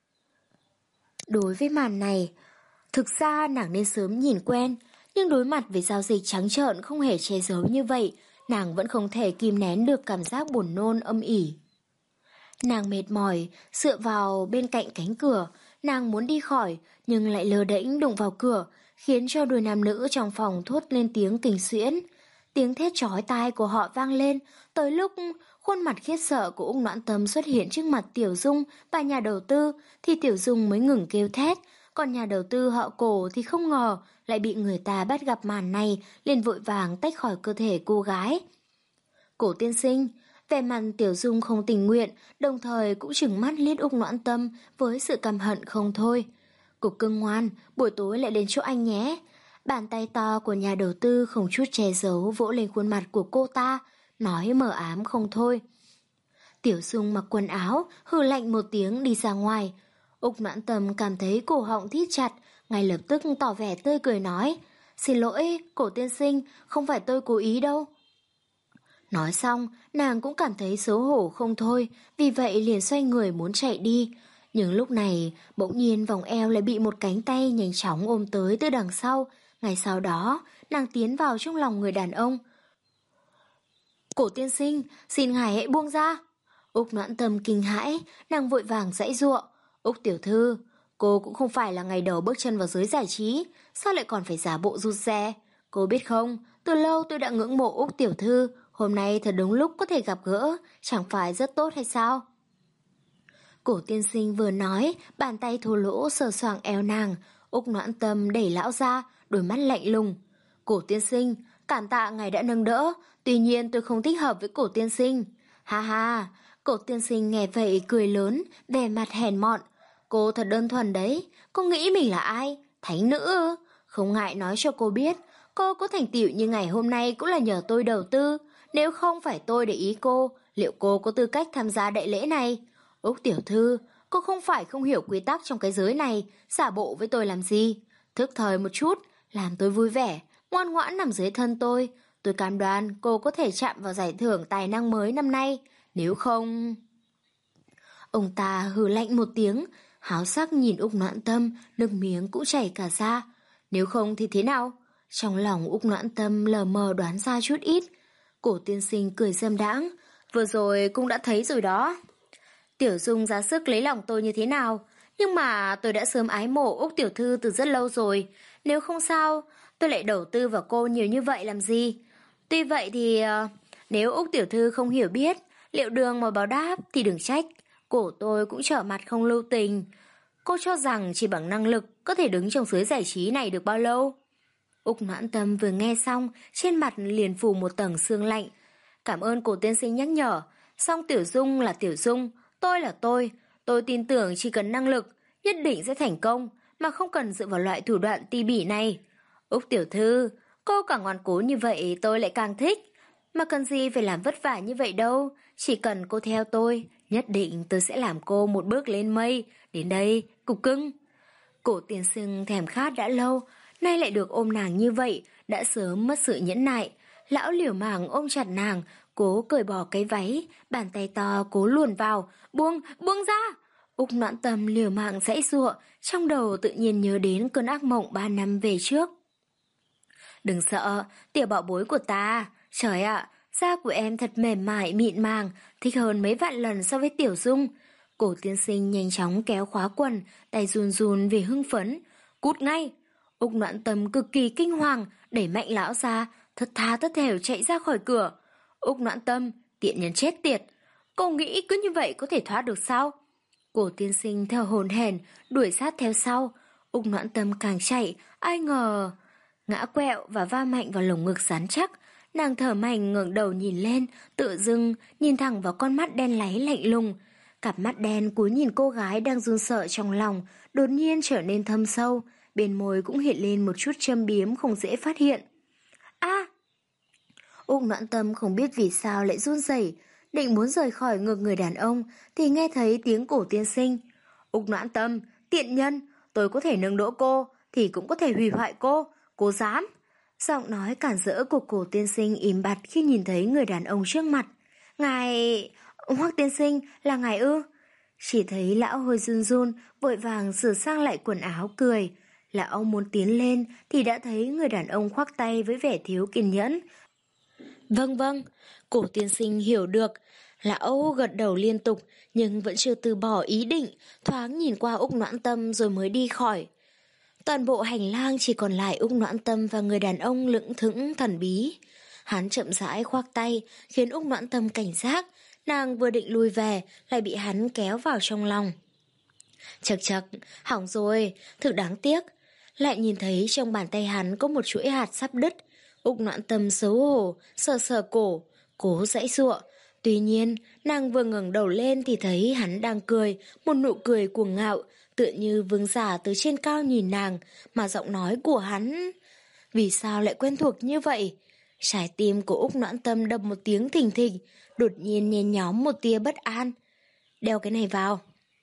Đối với màn này, thực ra nàng nên sớm nhìn quen, nhưng đối mặt với giao dịch trắng trợn không hề che giấu như vậy, nàng vẫn không thể kìm nén được cảm giác buồn nôn âm ỉ. Nàng mệt mỏi, dựa vào bên cạnh cánh cửa, nàng muốn đi khỏi, nhưng lại lơ đễnh đụng vào cửa, khiến cho đôi nam nữ trong phòng thốt lên tiếng kinh xuyễn. Tiếng thét chói tai của họ vang lên, tới lúc khuôn mặt khiếp sợ của Úc Noãn Tâm xuất hiện trước mặt Tiểu Dung và nhà đầu tư, thì Tiểu Dung mới ngừng kêu thét, còn nhà đầu tư họ Cổ thì không ngờ lại bị người ta bắt gặp màn này, liền vội vàng tách khỏi cơ thể cô gái. Cổ tiên sinh, vẻ mặt Tiểu Dung không tình nguyện, đồng thời cũng trừng mắt liếc Úc Noãn Tâm với sự căm hận không thôi. Cục cưng ngoan, buổi tối lại đến chỗ anh nhé. Bàn tay to của nhà đầu tư không chút che giấu vỗ lên khuôn mặt của cô ta, nói mờ ám không thôi. Tiểu Dung mặc quần áo, hừ lạnh một tiếng đi ra ngoài. Úc Noãn Tâm cảm thấy cổ họng thít chặt, ngay lập tức tỏ vẻ tươi cười nói, xin lỗi, Cổ tiên sinh, không phải tôi cố ý đâu. Nói xong, nàng cũng cảm thấy xấu hổ không thôi, vì vậy liền xoay người muốn chạy đi. Nhưng lúc này, bỗng nhiên vòng eo lại bị một cánh tay nhanh chóng ôm tới từ đằng sau. Ngay sau đó, nàng tiến vào trong lòng người đàn ông. Cổ tiên sinh, xin ngài hãy buông ra. Úc Noãn Tâm kinh hãi, nàng vội vàng giãy giụa. Úc tiểu thư, cô cũng không phải là ngày đầu bước chân vào giới giải trí, sao lại còn phải giả bộ rụt rè? Cô biết không, từ lâu tôi đã ngưỡng mộ Úc tiểu thư, hôm nay thật đúng lúc có thể gặp gỡ, chẳng phải rất tốt hay sao? Cổ tiên sinh vừa nói, bàn tay thô lỗ sờ soạng eo nàng. Úc Noãn Tâm đẩy lão ra, đôi mắt lạnh lùng. Cổ tiên sinh, cảm tạ ngài đã nâng đỡ, tuy nhiên tôi không thích hợp với cổ tiên sinh. Ha ha, cổ tiên sinh nghe vậy cười lớn, vẻ mặt hèn mọn. Cô thật đơn thuần đấy, cô nghĩ mình là ai? Thánh nữ ư? Không ngại nói cho cô biết, cô có thành tựu như ngày hôm nay cũng là nhờ tôi đầu tư. Nếu không phải tôi để ý cô, liệu cô có tư cách tham gia đại lễ này? Úc tiểu thư, cô không phải không hiểu quy tắc trong cái giới này, giả bộ với tôi làm gì? Thức thời một chút, làm tôi vui vẻ, ngoan ngoãn nằm dưới thân tôi. Tôi cam đoan cô có thể chạm vào giải thưởng tài năng mới năm nay, nếu không... Ông ta hừ lạnh một tiếng, háo sắc nhìn Úc Noãn Tâm, nước miếng cũng chảy cả ra. Nếu không thì thế nào? Trong lòng Úc Noãn Tâm lờ mờ đoán ra chút ít. Cổ tiên sinh cười dâm đãng, vừa rồi cũng đã thấy rồi đó. Tiểu Dung ra sức lấy lòng tôi như thế nào, nhưng mà tôi đã sớm ái mộ Úc tiểu thư từ rất lâu rồi. Nếu không sao, tôi lại đầu tư vào cô nhiều như vậy làm gì? Tuy vậy thì uh, nếu Úc tiểu thư không hiểu biết liệu đường mà báo đáp thì đừng trách. Cổ tôi cũng trở mặt không lưu tình. Cô cho rằng chỉ bằng năng lực có thể đứng trong giới giải trí này được bao lâu? Úc Noãn Tâm vừa nghe xong, trên mặt liền phủ một tầng sương lạnh. Cảm ơn cổ tiên sinh nhắc nhở, song Tiểu Dung là Tiểu Dung, tôi là tôi. Tôi tin tưởng chỉ cần năng lực, nhất định sẽ thành công, mà không cần dựa vào loại thủ đoạn ti bỉ này. Úc tiểu thư, cô càng ngoan cố như vậy tôi lại càng thích. Mà cần gì phải làm vất vả như vậy đâu, chỉ cần cô theo tôi, nhất định tôi sẽ làm cô một bước lên mây. Đến đây, cục cưng. Cổ tiên sinh thèm khát đã lâu, nay lại được ôm nàng như vậy, đã sớm mất sự nhẫn nại. Lão liều mạng ôm chặt nàng, cố cởi bỏ cái váy, bàn tay to cố luồn vào, buông, buông ra. Úc Noãn Tâm liều mạng giãy giụa, trong đầu tự nhiên nhớ đến cơn ác mộng ba năm về trước. Đừng sợ, tiểu bảo bối của ta. Trời ạ, da của em thật mềm mại mịn màng, thích hơn mấy vạn lần so với Tiểu Dung. Cổ tiên sinh nhanh chóng kéo khóa quần, tay run run vì hưng phấn. Cút ngay! Úc Noãn Tâm cực kỳ kinh hoàng, đẩy mạnh lão ra, thất tha thất thểu chạy ra khỏi cửa. Úc Noãn Tâm, tiện nhân chết tiệt! Cô nghĩ cứ như vậy có thể thoát được sao? Cổ tiên sinh theo hồn hển đuổi sát theo sau. Úc Noãn Tâm càng chạy, ai ngờ ngã quẹo và va mạnh vào lồng ngực rắn chắc. Nàng thở mạnh ngẩng đầu nhìn lên, tự dưng nhìn thẳng vào con mắt đen láy lạnh lùng. Cặp mắt đen cúi nhìn cô gái đang run sợ trong lòng, đột nhiên trở nên thâm sâu, bên môi cũng hiện lên một chút châm biếm không dễ phát hiện. A! À! Úc Noãn Tâm không biết vì sao lại run rẩy, định muốn rời khỏi ngực người đàn ông thì nghe thấy tiếng cổ tiên sinh. Úc Noãn Tâm, tiện nhân, tôi có thể nâng đỡ cô thì cũng có thể hủy hoại cô, cô dám? Giọng nói cản rỡ của cổ tiên sinh im bặt khi nhìn thấy người đàn ông trước mặt. Ngài... Hoắc tiên sinh, là ngài ư? Chỉ thấy lão hơi run run, vội vàng sửa sang lại quần áo cười. Lão muốn tiến lên thì đã thấy người đàn ông khoác tay với vẻ thiếu kiên nhẫn. Vâng vâng, cổ tiên sinh hiểu được. Lão gật đầu liên tục nhưng vẫn chưa từ bỏ ý định, thoáng nhìn qua Úc Noãn Tâm rồi mới đi khỏi. Toàn bộ hành lang chỉ còn lại Úc Noãn Tâm và người đàn ông lững thững thần bí. Hắn chậm rãi khoác tay khiến Úc Noãn Tâm cảnh giác, nàng vừa định lui về lại bị hắn kéo vào trong lòng. Chật chật, hỏng rồi, thực đáng tiếc. Lại nhìn thấy trong bàn tay hắn có một chuỗi hạt sắp đứt. Úc Noãn Tâm xấu hổ, sờ sờ cổ, cố giãy giụa. Tuy nhiên, nàng vừa ngẩng đầu lên thì thấy hắn đang cười, một nụ cười cuồng ngạo, tựa như vương giả từ trên cao nhìn nàng, mà giọng nói của hắn... Vì sao lại quen thuộc như vậy? Trái tim của Úc Noãn Tâm đập một tiếng thình thịch, đột nhiên nhen nhóm một tia bất an. Đeo cái này vào.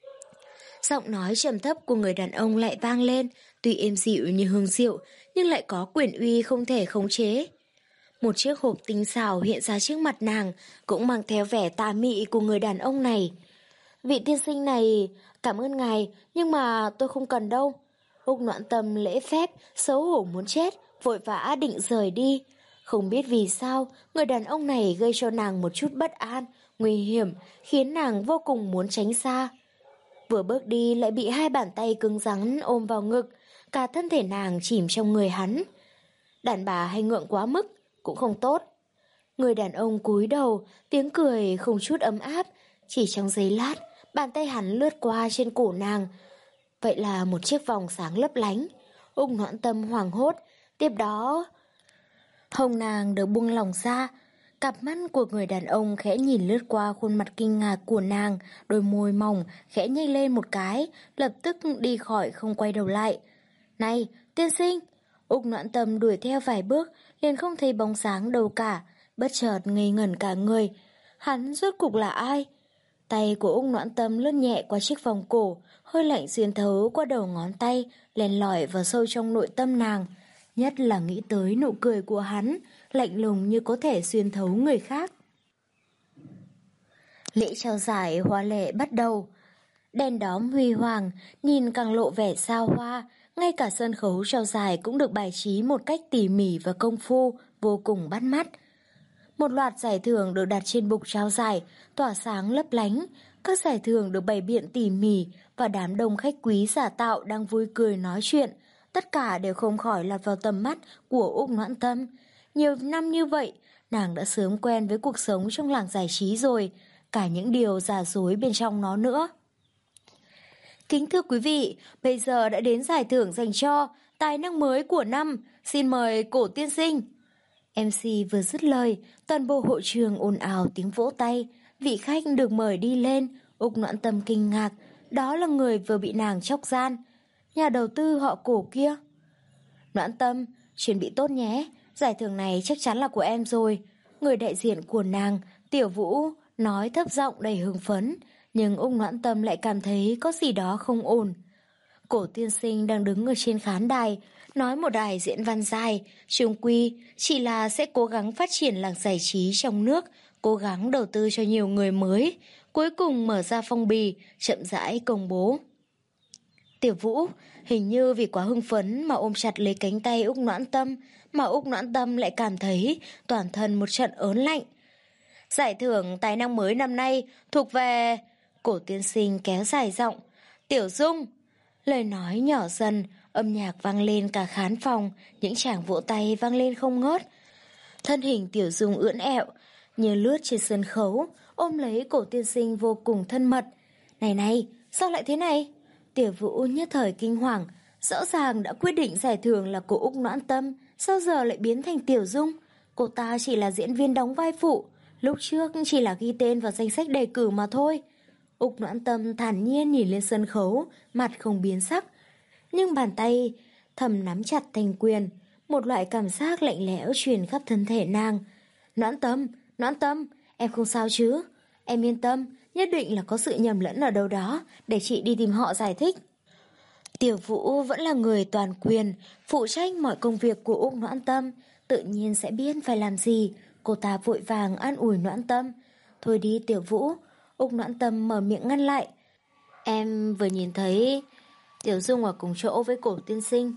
Giọng nói trầm thấp của người đàn ông lại vang lên, tuy êm dịu như hương rượu, nhưng lại có quyền uy không thể khống chế. Một chiếc hộp tinh xảo hiện ra trước mặt nàng, cũng mang theo vẻ tà mị của người đàn ông này. Vị tiên sinh này, cảm ơn ngài, nhưng mà tôi không cần đâu. Úc Noãn Tâm lễ phép, xấu hổ muốn chết, vội vã định rời đi. Không biết vì sao, người đàn ông này gây cho nàng một chút bất an, nguy hiểm, khiến nàng vô cùng muốn tránh xa. Vừa bước đi lại bị hai bàn tay cứng rắn ôm vào ngực, cả thân thể nàng chìm trong người hắn. Đàn bà hay ngượng quá mức, cũng không tốt. Người đàn ông cúi đầu, tiếng cười không chút ấm áp, chỉ trong giây lát, bàn tay hắn lướt qua trên cổ nàng. Vậy là một chiếc vòng sáng lấp lánh. Úc Noãn Tâm hoảng hốt, tiếp đó... Hồng nàng được buông lỏng ra, cặp mắt của người đàn ông khẽ nhìn lướt qua khuôn mặt kinh ngạc của nàng, đôi môi mỏng khẽ nhếch lên một cái, lập tức đi khỏi không quay đầu lại. Này, tiên sinh! Úc Noãn Tâm đuổi theo vài bước, liền không thấy bóng sáng đâu cả, bất chợt ngây ngẩn cả người. Hắn rốt cục là ai? Tay của Úc Noãn Tâm lướt nhẹ qua chiếc vòng cổ, hơi lạnh xuyên thấu qua đầu ngón tay, len lỏi vào sâu trong nội tâm nàng. Nhất là nghĩ tới nụ cười của hắn, lạnh lùng như có thể xuyên thấu người khác. Lễ trao giải hoa lệ bắt đầu. Đèn đóm huy hoàng, nhìn càng lộ vẻ xa hoa, ngay cả sân khấu trao giải cũng được bài trí một cách tỉ mỉ và công phu, vô cùng bắt mắt. Một loạt giải thưởng được đặt trên bục trao giải, tỏa sáng lấp lánh, Các giải thưởng được bày biện tỉ mỉ và đám đông khách quý giả tạo đang vui cười nói chuyện. Tất cả đều không khỏi lọt vào tầm mắt của Úc Noãn Tâm. Nhiều năm như vậy, nàng đã sớm quen với cuộc sống trong làng giải trí rồi, cả những điều giả dối bên trong nó nữa. Kính thưa quý vị, bây giờ đã đến giải thưởng dành cho tài năng mới của năm. Xin mời Cổ tiên sinh. em xê vừa dứt lời, toàn bộ hội trường ồn ào tiếng vỗ tay. Vị khách được mời đi lên, Úc Noãn Tâm kinh ngạc, đó là người vừa bị nàng chóc gian. Nhà đầu tư họ Cổ kia. Noãn Tâm, chuẩn bị tốt nhé, giải thưởng này chắc chắn là của em rồi. Người đại diện của nàng, Tiểu Vũ, nói thấp giọng đầy hưng phấn, nhưng Úc Noãn Tâm lại cảm thấy có gì đó không ổn. Cổ tiên sinh đang đứng ở trên khán đài, nói một đài diễn văn dài, chung quy chỉ là sẽ cố gắng phát triển làng giải trí trong nước, cố gắng đầu tư cho nhiều người mới, cuối cùng mở ra phong bì, chậm rãi công bố. Tiểu Vũ hình như vì quá hưng phấn mà ôm chặt lấy cánh tay Úc Noãn Tâm, mà Úc Noãn Tâm lại cảm thấy toàn thân một trận ớn lạnh. Giải thưởng tài năng mới năm nay thuộc về... Cổ tiên sinh kéo dài giọng. Tiểu Dung. Lời nói nhỏ dần, âm nhạc vang lên cả khán phòng, những tràng vỗ tay vang lên không ngớt. Thân hình Tiểu Dung ưỡn ẹo, như lướt trên sân khấu, ôm lấy cổ tiên sinh vô cùng thân mật. Này này, sao lại thế này? Tiểu Vũ nhất thời kinh hoàng, rõ ràng đã quyết định giải thưởng là của Úc Noãn Tâm, sao giờ lại biến thành Tiểu Dung? Cô ta chỉ là diễn viên đóng vai phụ, lúc trước chỉ là ghi tên vào danh sách đề cử mà thôi. Úc Noãn Tâm thản nhiên nhìn lên sân khấu, mặt không biến sắc, nhưng bàn tay thầm nắm chặt thành quyền, một loại cảm giác lạnh lẽo truyền khắp thân thể nàng. Noãn Tâm, Noãn Tâm, em không sao chứ? Em yên tâm, nhất định là có sự nhầm lẫn ở đâu đó, để chị đi tìm họ giải thích. Tiểu Vũ vẫn là người toàn quyền, phụ trách mọi công việc của Úc Noãn Tâm, tự nhiên sẽ biết phải làm gì. Cô ta vội vàng an ủi Noãn Tâm. Thôi đi Tiểu Vũ. Úc Noãn Tâm mở miệng ngăn lại. Em vừa nhìn thấy Tiểu Dung ở cùng chỗ với Cổ tiên sinh.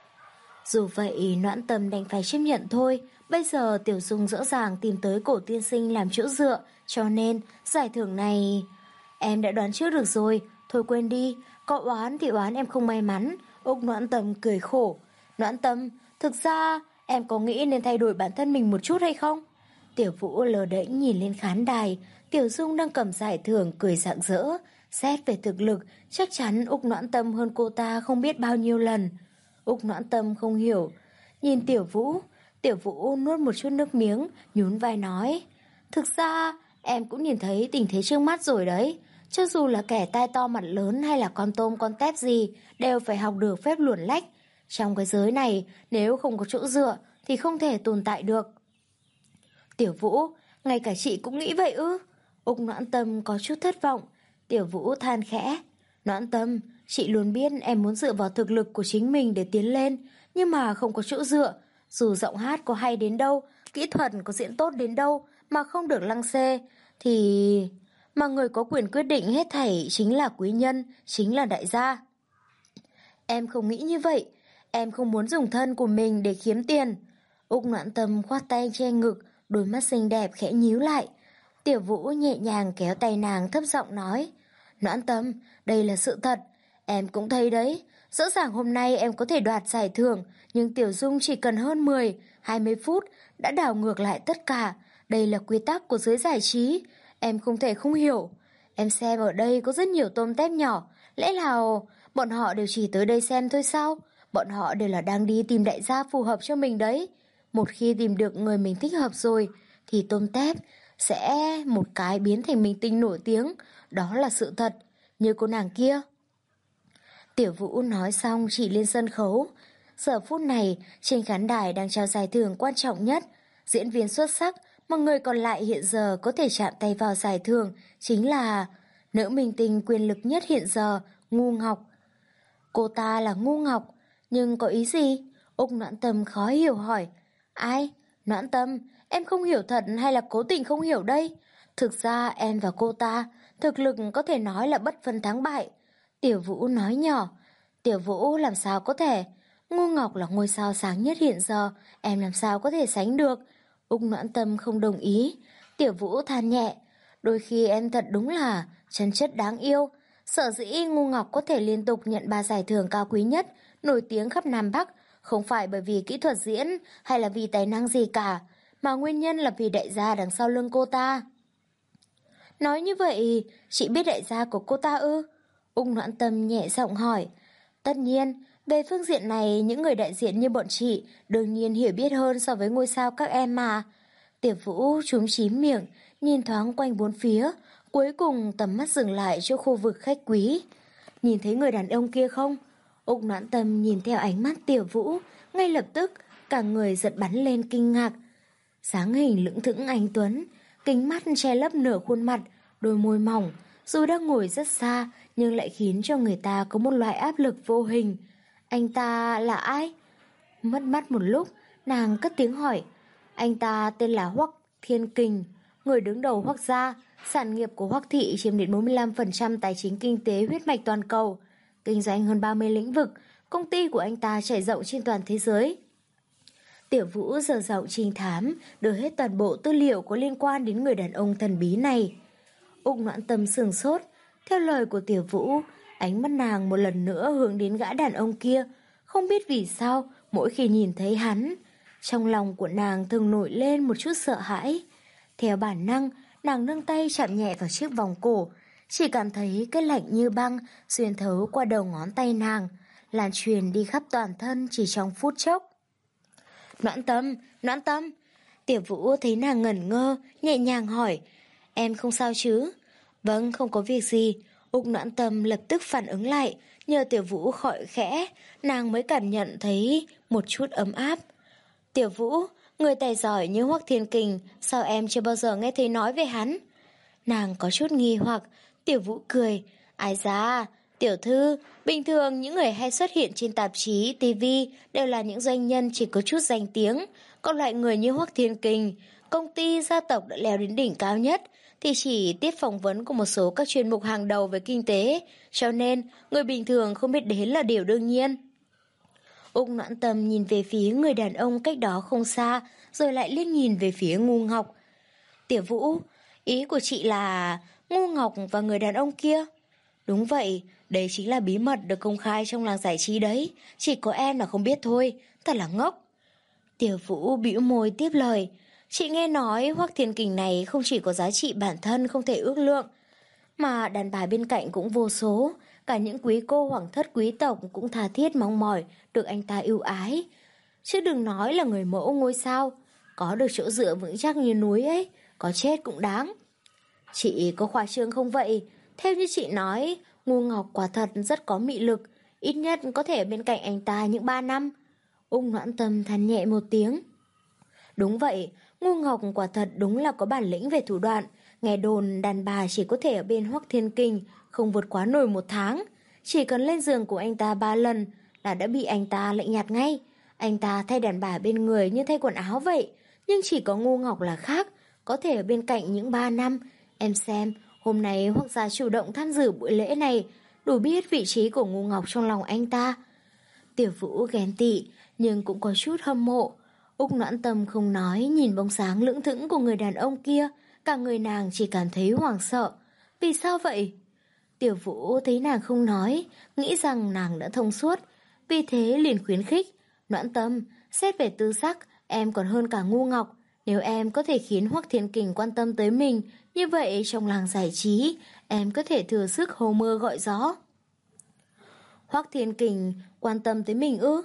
Dù vậy Noãn Tâm đành phải chấp nhận thôi. Bây giờ Tiểu Dung rõ ràng tìm tới Cổ tiên sinh làm chỗ dựa, cho nên giải thưởng này em đã đoán trước được rồi. Thôi quên đi, có oán thì oán em không may mắn. Úc Noãn Tâm cười khổ. Noãn Tâm, thực ra em có nghĩ nên thay đổi bản thân mình một chút hay không? Tiểu Vũ lờ đễnh nhìn lên khán đài, Tiểu Dung đang cầm giải thưởng cười rạng rỡ. Xét về thực lực, chắc chắn Úc Noãn Tâm hơn cô ta không biết bao nhiêu lần. Úc Noãn Tâm không hiểu, nhìn Tiểu Vũ. Tiểu Vũ nuốt một chút nước miếng, nhún vai nói. Thực ra, em cũng nhìn thấy tình thế trước mắt rồi đấy. Cho dù là kẻ tai to mặt lớn hay là con tôm con tép gì, đều phải học được phép luồn lách. Trong cái giới này, nếu không có chỗ dựa, thì không thể tồn tại được. Tiểu Vũ, ngay cả chị cũng nghĩ vậy ư? Úc Noãn Tâm có chút thất vọng. Tiểu Vũ than khẽ. Noãn Tâm, chị luôn biết em muốn dựa vào thực lực của chính mình để tiến lên, nhưng mà không có chỗ dựa. Dù giọng hát có hay đến đâu, kỹ thuật có diễn tốt đến đâu, mà không được lăng xê, thì... Mà người có quyền quyết định hết thảy chính là quý nhân, chính là đại gia. Em không nghĩ như vậy. Em không muốn dùng thân của mình để kiếm tiền. Úc Noãn Tâm khoát tay che ngực, đôi mắt xinh đẹp khẽ nhíu lại. Tiểu Vũ nhẹ nhàng kéo tay nàng thấp giọng nói. Noãn Tâm, đây là sự thật. Em cũng thấy đấy. Rõ ràng hôm nay em có thể đoạt giải thưởng, nhưng Tiểu Dung chỉ cần hơn mười, hai mươi phút đã đảo ngược lại tất cả. Đây là quy tắc của giới giải trí. Em không thể không hiểu. Em xem ở đây có rất nhiều tôm tép nhỏ. Lẽ nào bọn họ đều chỉ tới đây xem thôi sao? Bọn họ đều là đang đi tìm đại gia phù hợp cho mình đấy. Một khi tìm được người mình thích hợp rồi, thì tôm tép sẽ một cái biến thành minh tinh nổi tiếng. Đó là sự thật. Như cô nàng kia. Tiểu Vũ nói xong chỉ lên sân khấu. Giờ phút này, trên khán đài đang trao giải thưởng quan trọng nhất. Diễn viên xuất sắc mà người còn lại hiện giờ có thể chạm tay vào giải thưởng chính là nữ minh tinh quyền lực nhất hiện giờ, Ngu Ngọc. Cô ta là Ngu Ngọc, nhưng có ý gì? Úc Noãn Tâm khó hiểu hỏi. Ai? Noãn Tâm, em không hiểu thật hay là cố tình không hiểu đây? Thực ra em và cô ta, thực lực có thể nói là bất phân thắng bại. Tiểu Vũ nói nhỏ. Tiểu Vũ làm sao có thể? Ngu Ngọc là ngôi sao sáng nhất hiện giờ, em làm sao có thể sánh được? Úc Noãn Tâm không đồng ý. Tiểu Vũ than nhẹ. Đôi khi em thật đúng là chân chất đáng yêu. Sở dĩ Ngu Ngọc có thể liên tục nhận ba giải thưởng cao quý nhất, nổi tiếng khắp Nam Bắc, không phải bởi vì kỹ thuật diễn hay là vì tài năng gì cả, mà nguyên nhân là vì đại gia đằng sau lưng cô ta. Nói như vậy, chị biết đại gia của cô ta ư? Úc Noãn Tâm nhẹ giọng hỏi. Tất nhiên, về phương diện này, những người đại diện như bọn chị đương nhiên hiểu biết hơn so với ngôi sao các em mà. Tiểu Vũ chúm chím miệng, nhìn thoáng quanh bốn phía, cuối cùng tầm mắt dừng lại chỗ khu vực khách quý. Nhìn thấy người đàn ông kia không? Úc Noãn Tâm nhìn theo ánh mắt Tiểu Vũ, ngay lập tức cả người giật bắn lên kinh ngạc. Dáng hình lững thững anh tuấn, kính mắt che lấp nửa khuôn mặt, đôi môi mỏng, dù đang ngồi rất xa nhưng lại khiến cho người ta có một loại áp lực vô hình. Anh ta là ai? Mất mắt một lúc, nàng cất tiếng hỏi. Anh ta tên là Hoắc Thiên Kình, người đứng đầu Hoắc gia. Sản nghiệp của Hoắc thị chiếm đến bốn mươi lăm phần trăm tài chính kinh tế huyết mạch toàn cầu, kinh doanh hơn ba mươi lĩnh vực, công ty của anh ta trải rộng trên toàn thế giới. Tiểu Vũ dở giọng trinh thám, đưa hết toàn bộ tư liệu có liên quan đến người đàn ông thần bí này. Úc Noãn Tâm sửng sốt, theo lời của Tiểu Vũ, ánh mắt nàng một lần nữa hướng đến gã đàn ông kia, không biết vì sao mỗi khi nhìn thấy hắn, trong lòng của nàng thường nổi lên một chút sợ hãi. Theo bản năng, nàng nâng tay chạm nhẹ vào chiếc vòng cổ, chỉ cảm thấy cái lạnh như băng xuyên thấu qua đầu ngón tay nàng, lan truyền đi khắp toàn thân chỉ trong phút chốc. Noãn Tâm, Noãn Tâm. Tiểu Vũ thấy nàng ngẩn ngơ, nhẹ nhàng hỏi, em không sao chứ? Vâng, không có việc gì. Úc Noãn Tâm lập tức phản ứng lại, nhờ Tiểu Vũ gọi khẽ, nàng mới cảm nhận thấy một chút ấm áp. Tiểu Vũ, người tài giỏi như Hoắc Thiên Kình, sao em chưa bao giờ nghe thấy nói về hắn? Nàng có chút nghi hoặc. Tiểu Vũ cười, ai da, tiểu thư, bình thường những người hay xuất hiện trên tạp chí, ti vi đều là những doanh nhân chỉ có chút danh tiếng, còn loại người như Hoắc Thiên Kình, công ty, gia tộc đã leo đến đỉnh cao nhất, thì chỉ tiếp phỏng vấn của một số các chuyên mục hàng đầu về kinh tế, cho nên người bình thường không biết đến là điều đương nhiên. Úc Noãn Tâm nhìn về phía người đàn ông cách đó không xa, rồi lại liếc nhìn về phía Ngu Ngọc. Tiểu Vũ, ý của chị là Ngu Ngọc và người đàn ông kia? Đúng vậy, đấy chính là bí mật được công khai trong làng giải trí đấy, chỉ có em là không biết thôi, thật là ngốc. Tiểu Vũ bĩu môi tiếp lời, chị nghe nói Hoắc Thiên Kình này không chỉ có giá trị bản thân không thể ước lượng, mà đàn bà bên cạnh cũng vô số, cả những quý cô hoàng thất quý tộc cũng tha thiết mong mỏi được anh ta ưu ái. Chứ đừng nói là người mẫu ngôi sao, có được chỗ dựa vững chắc như núi ấy, có chết cũng đáng. Chị có khoa trương không vậy? Theo như chị nói, Ngu Ngọc quả thật rất có mị lực, ít nhất có thể ở bên cạnh anh ta những ba năm. Úc Noãn Tâm than nhẹ một tiếng. Đúng vậy, Ngu Ngọc quả thật đúng là có bản lĩnh về thủ đoạn. Nghe đồn đàn bà chỉ có thể ở bên Hoắc Thiên Kình không vượt quá nổi một tháng. Chỉ cần lên giường của anh ta ba lần là đã bị anh ta lạnh nhạt ngay. Anh ta thay đàn bà bên người như thay quần áo vậy. Nhưng chỉ có Ngu Ngọc là khác, có thể ở bên cạnh những ba năm. Em xem, hôm nay Hoắc gia chủ động tham dự buổi lễ này, đủ biết vị trí của Ngu Ngọc trong lòng anh ta. Tiểu Vũ ghen tị, nhưng cũng có chút hâm mộ. Úc Noãn Tâm không nói, nhìn bóng sáng lững thững của người đàn ông kia, cả người nàng chỉ cảm thấy hoảng sợ. Vì sao vậy? Tiểu Vũ thấy nàng không nói, nghĩ rằng nàng đã thông suốt, vì thế liền khuyến khích. Noãn Tâm, xét về tư sắc, em còn hơn cả Ngu Ngọc. Nếu em có thể khiến Hoắc Thiên Kình quan tâm tới mình, như vậy trong làng giải trí, em có thể thừa sức hô mưa gọi gió. Hoắc Thiên Kình quan tâm tới mình ư?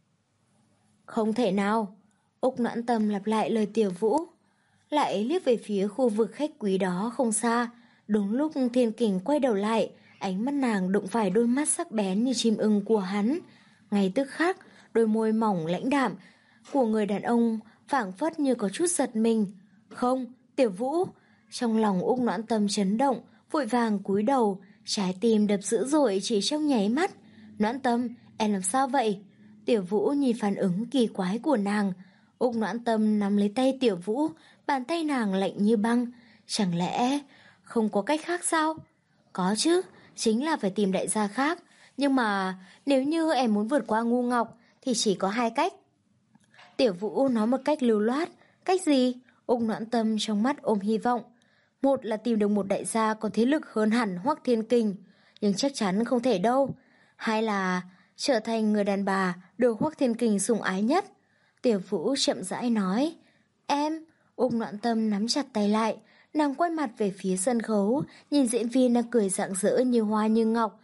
Không thể nào. Úc Noãn Tâm lặp lại lời Tiểu Vũ, lại liếc về phía khu vực khách quý đó không xa. Đúng lúc Thiên Kình quay đầu lại, ánh mắt nàng đụng phải đôi mắt sắc bén như chim ưng của hắn. Ngay tức khắc, đôi môi mỏng lãnh đạm của người đàn ông phảng phất như có chút giật mình. Không, Tiểu Vũ. Trong lòng Úc Noãn Tâm chấn động, vội vàng cúi đầu, trái tim đập dữ dội chỉ trong nháy mắt. Noãn Tâm, em làm sao vậy? Tiểu Vũ nhìn phản ứng kỳ quái của nàng. Úc Noãn Tâm nắm lấy tay Tiểu Vũ, bàn tay nàng lạnh như băng. Chẳng lẽ không có cách khác sao? Có chứ, chính là phải tìm đại gia khác. Nhưng mà nếu như em muốn vượt qua Ngu Ngọc thì chỉ có hai cách. Tiểu Vũ nói một cách lưu loát. Cách gì? Úc Noãn Tâm trong mắt ôm hy vọng. Một là tìm được một đại gia có thế lực hơn hẳn Hoắc Thiên Kình, nhưng chắc chắn không thể đâu. Hai là trở thành người đàn bà được Hoắc Thiên Kình sủng ái nhất. Tiểu Vũ chậm rãi nói. Em, Úc Noãn Tâm nắm chặt tay lại, nàng quay mặt về phía sân khấu, nhìn diễn viên đang cười rạng rỡ như hoa như ngọc,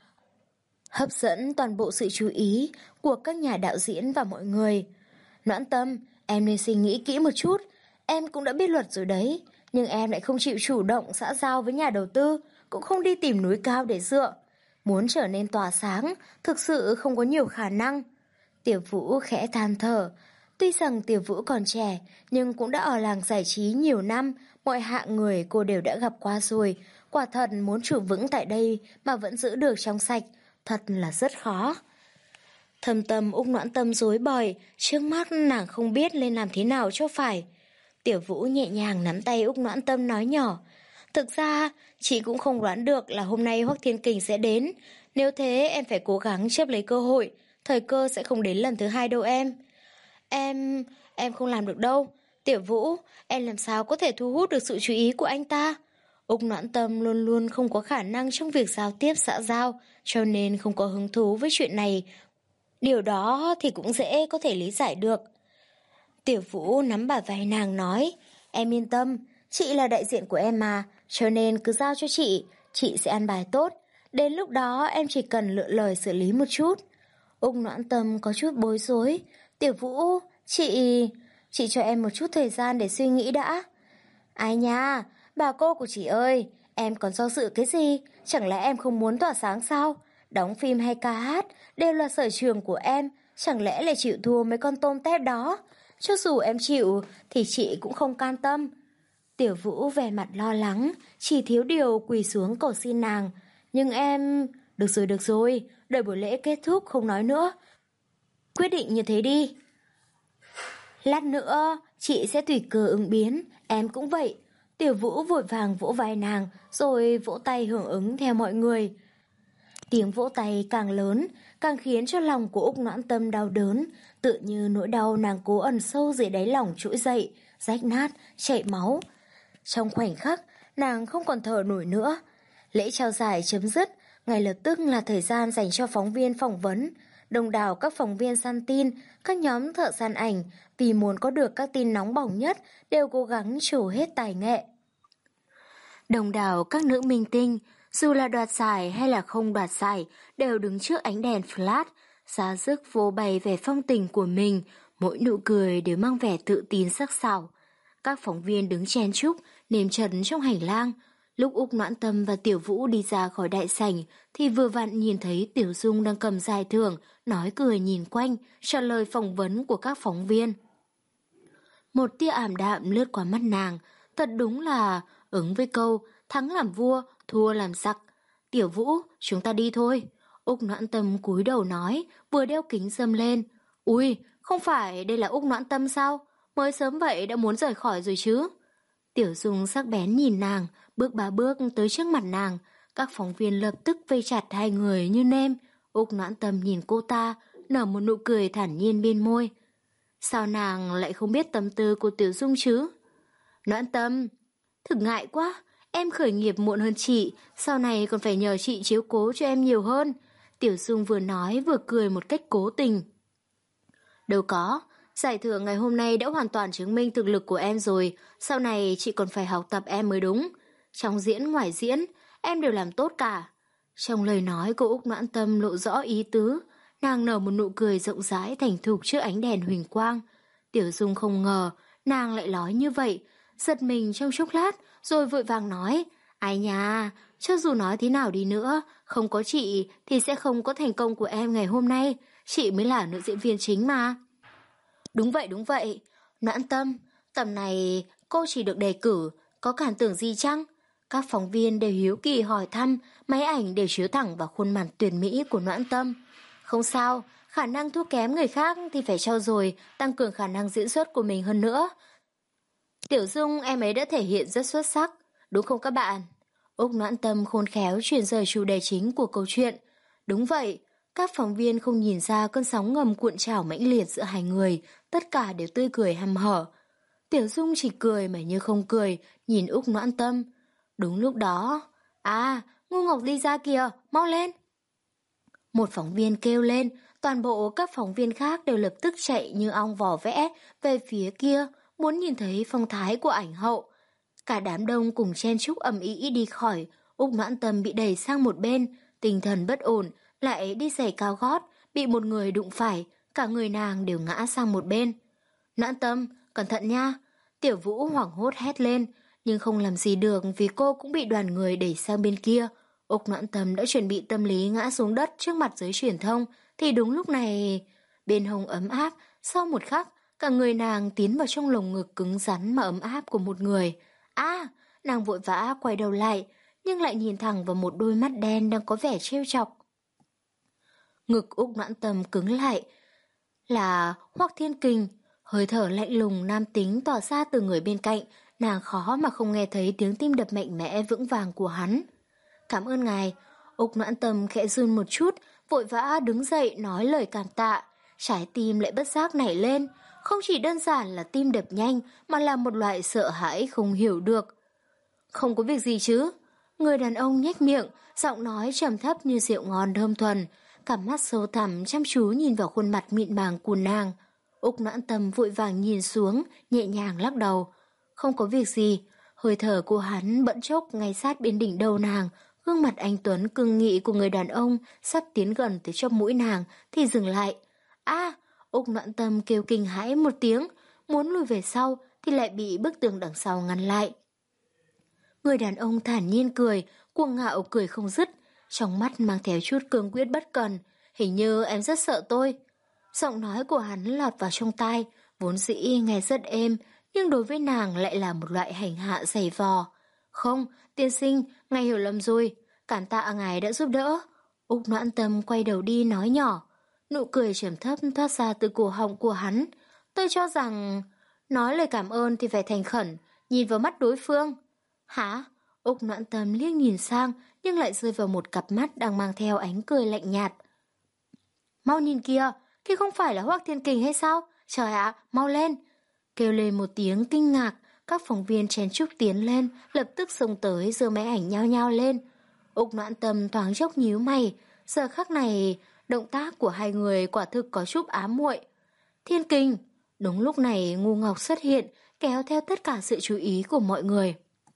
hấp dẫn toàn bộ sự chú ý của các nhà đạo diễn và mọi người. Noãn Tâm, em nên suy nghĩ kỹ một chút, em cũng đã biết luật rồi đấy, nhưng em lại không chịu chủ động xã giao với nhà đầu tư, cũng không đi tìm núi cao để dựa. Muốn trở nên tỏa sáng, thực sự không có nhiều khả năng. Tiểu Vũ khẽ than thở. Tuy rằng Tiểu Vũ còn trẻ, nhưng cũng đã ở làng giải trí nhiều năm, mọi hạng người cô đều đã gặp qua rồi. Quả thật muốn trụ vững tại đây mà vẫn giữ được trong sạch, thật là rất khó. Thâm tâm Úc Noãn Tâm rối bời, trước mắt nàng không biết nên làm thế nào cho phải. Tiểu Vũ nhẹ nhàng nắm tay Úc Noãn Tâm nói nhỏ. Thực ra, chị cũng không đoán được là hôm nay Hoắc Thiên Kình sẽ đến. Nếu thế em phải cố gắng chấp lấy cơ hội, thời cơ sẽ không đến lần thứ hai đâu em. Em... em không làm được đâu. Tiểu Vũ, em làm sao có thể thu hút được sự chú ý của anh ta? Úc Noãn Tâm luôn luôn không có khả năng trong việc giao tiếp xã giao, cho nên không có hứng thú với chuyện này. Điều đó thì cũng dễ có thể lý giải được. Tiểu Vũ nắm bả vai nàng nói, em yên tâm, chị là đại diện của em mà, cho nên cứ giao cho chị, chị sẽ ăn bài tốt. Đến lúc đó em chỉ cần lựa lời xử lý một chút. Úc Noãn Tâm có chút bối rối. Tiểu Vũ, chị... chị cho em một chút thời gian để suy nghĩ đã. Ai nha, bà cô của chị ơi, em còn do dự cái gì? Chẳng lẽ em không muốn tỏa sáng sao? Đóng phim hay ca hát đều là sở trường của em, chẳng lẽ lại chịu thua mấy con tôm tép đó? Cho dù em chịu thì chị cũng không can tâm. Tiểu Vũ vẻ mặt lo lắng, chỉ thiếu điều quỳ xuống cầu xin nàng. Nhưng em... Được rồi, được rồi, đợi buổi lễ kết thúc không nói nữa. Quyết định như thế đi. Lát nữa, chị sẽ tùy cơ ứng biến, em cũng vậy. Tiểu Vũ vội vàng vỗ vai nàng, rồi vỗ tay hưởng ứng theo mọi người. Tiếng vỗ tay càng lớn, càng khiến cho lòng của Úc Noãn Tâm đau đớn, tự như nỗi đau nàng cố ẩn sâu dưới đáy lòng trỗi dậy, rách nát, chảy máu. Trong khoảnh khắc, nàng không còn thở nổi nữa. Lễ trao giải chấm dứt, ngay lập tức là thời gian dành cho phóng viên phỏng vấn. Đông đảo các phóng viên săn tin, các nhóm thợ săn ảnh, vì muốn có được các tin nóng bỏng nhất, đều cố gắng trổ hết tài nghệ. Đông đảo các nữ minh tinh, dù là đoạt giải hay là không đoạt giải, đều đứng trước ánh đèn flash, ra sức phô bày vẻ phong tình của mình, mỗi nụ cười đều mang vẻ tự tin sắc sảo. Các phóng viên đứng chen chúc, nếm trần trong hành lang. Lúc Úc Noãn Tâm và Tiểu Vũ đi ra khỏi đại sảnh thì vừa vặn nhìn thấy Tiểu Dung đang cầm giải thưởng, nói cười nhìn quanh, trả lời phỏng vấn của các phóng viên. Một tia ảm đạm lướt qua mắt nàng, thật đúng là ứng với câu thắng làm vua, thua làm giặc. Tiểu Vũ, chúng ta đi thôi. Úc Noãn Tâm cúi đầu nói, vừa đeo kính râm lên. Ui, không phải đây là Úc Noãn Tâm sao? Mới sớm vậy đã muốn rời khỏi rồi chứ? Tiểu Dung sắc bén nhìn nàng, bước ba bước tới trước mặt nàng. Các phóng viên lập tức vây chặt hai người như nêm. Úc Noãn Tâm nhìn cô ta, nở một nụ cười thản nhiên bên môi. Sao nàng lại không biết tâm tư của Tiểu Dung chứ? Noãn Tâm, thực ngại quá, em khởi nghiệp muộn hơn chị, sau này còn phải nhờ chị chiếu cố cho em nhiều hơn. Tiểu Dung vừa nói vừa cười một cách cố tình. Đâu có, giải thưởng ngày hôm nay đã hoàn toàn chứng minh thực lực của em rồi, sau này chị còn phải học tập em mới đúng. Trong diễn ngoài diễn, em đều làm tốt cả. Trong lời nói của Úc Noãn Tâm lộ rõ ý tứ, nàng nở một nụ cười rộng rãi thành thục trước ánh đèn huỳnh quang. Tiểu Dung không ngờ nàng lại nói như vậy, giật mình trong chốc lát rồi vội vàng nói, ai nha, cho dù nói thế nào đi nữa, không có chị thì sẽ không có thành công của em ngày hôm nay, chị mới là nữ diễn viên chính mà. Đúng vậy, đúng vậy. Noãn Tâm, tầm này cô chỉ được đề cử, có cảm tưởng gì chăng? Các phóng viên đều hiếu kỳ hỏi thăm, máy ảnh đều chiếu thẳng vào khuôn mặt tuyệt mỹ của Noãn Tâm. Không sao, khả năng thua kém người khác thì phải trau dồi, tăng cường khả năng diễn xuất của mình hơn nữa. Tiểu Dung em ấy đã thể hiện rất xuất sắc, đúng không các bạn? Úc Noãn Tâm khôn khéo chuyển rời chủ đề chính của câu chuyện. Đúng vậy. Các phóng viên không nhìn ra cơn sóng ngầm cuộn trào mãnh liệt giữa hai người, tất cả đều tươi cười hăm hở. Tiểu Dung chỉ cười mà như không cười, nhìn Úc Noãn Tâm. Đúng lúc đó, à, Ngô Ngọc đi ra kìa, mau lên. Một phóng viên kêu lên, toàn bộ các phóng viên khác đều lập tức chạy như ong vò vẽ về phía kia, muốn nhìn thấy phong thái của ảnh hậu. Cả đám đông cùng chen chúc ầm ĩ đi khỏi, Úc Noãn Tâm bị đẩy sang một bên, tinh thần bất ổn, lại đi giày cao gót, bị một người đụng phải, cả người nàng đều ngã sang một bên. Noãn Tâm, cẩn thận nha! Tiểu Vũ hoảng hốt hét lên, nhưng không làm gì được vì cô cũng bị đoàn người đẩy sang bên kia. Úc Noãn Tâm đã chuẩn bị tâm lý ngã xuống đất trước mặt giới truyền thông, thì đúng lúc này, bên hông ấm áp, sau một khắc, cả người nàng tiến vào trong lồng ngực cứng rắn mà ấm áp của một người. À, nàng vội vã quay đầu lại, nhưng lại nhìn thẳng vào một đôi mắt đen đang có vẻ trêu chọc. Ngực Úc Noãn Tâm cứng lại, là Hoắc Thiên Kình, hơi thở lạnh lùng nam tính tỏa ra từ người bên cạnh, nàng khó mà không nghe thấy tiếng tim đập mạnh mẽ vững vàng của hắn. Cảm ơn ngài. Úc Noãn Tâm khẽ run một chút, vội vã đứng dậy nói lời cảm tạ. Trái tim lại bất giác nảy lên, không chỉ đơn giản là tim đập nhanh mà là một loại sợ hãi không hiểu được. Không có việc gì chứ? Người đàn ông nhếch miệng, giọng nói trầm thấp như rượu ngon thơm thuần, cặp mắt sâu thẳm chăm chú nhìn vào khuôn mặt mịn màng của nàng. Úc Noãn Tâm vội vàng nhìn xuống, nhẹ nhàng lắc đầu. Không có việc gì. Hơi thở của hắn bỗng chốc ngay sát bên đỉnh đầu nàng, gương mặt anh tuấn cương nghị của người đàn ông sắp tiến gần tới chóp mũi nàng thì dừng lại. À, Úc Noãn Tâm kêu kinh hãi một tiếng, muốn lùi về sau thì lại bị bức tường đằng sau ngăn lại. Người đàn ông thản nhiên cười, cuồng ngạo cười không dứt, trong mắt mang theo chút cương quyết bất cần. Hình như em rất sợ tôi. Giọng nói của hắn lọt vào trong tai, vốn dĩ nghe rất êm, nhưng đối với nàng lại là một loại hành hạ dày vò. Không, tiên sinh, ngài hiểu lầm rồi, cảm tạ ngài đã giúp đỡ. Úc Noãn Tâm quay đầu đi nói nhỏ, nụ cười trầm thấp thoát ra từ cổ họng của hắn. Tôi cho rằng, nói lời cảm ơn thì phải thành khẩn, nhìn vào mắt đối phương. Hả? Úc Noãn Tâm liếc nhìn sang, nhưng lại rơi vào một cặp mắt đang mang theo ánh cười lạnh nhạt. Mau nhìn kìa, kia không phải là Hoắc Thiên Kình hay sao? Trời ạ, mau lên! Kêu lên một tiếng kinh ngạc, các phóng viên chen chúc tiến lên, lập tức xông tới giơ máy ảnh nhao nhao lên. Úc Noãn Tâm thoáng chốc nhíu mày, giờ khắc này, động tác của hai người quả thực có chút ám muội. Thiên Kình! Đúng lúc này Ngô Ngọc xuất hiện, kéo theo tất cả sự chú ý của mọi người.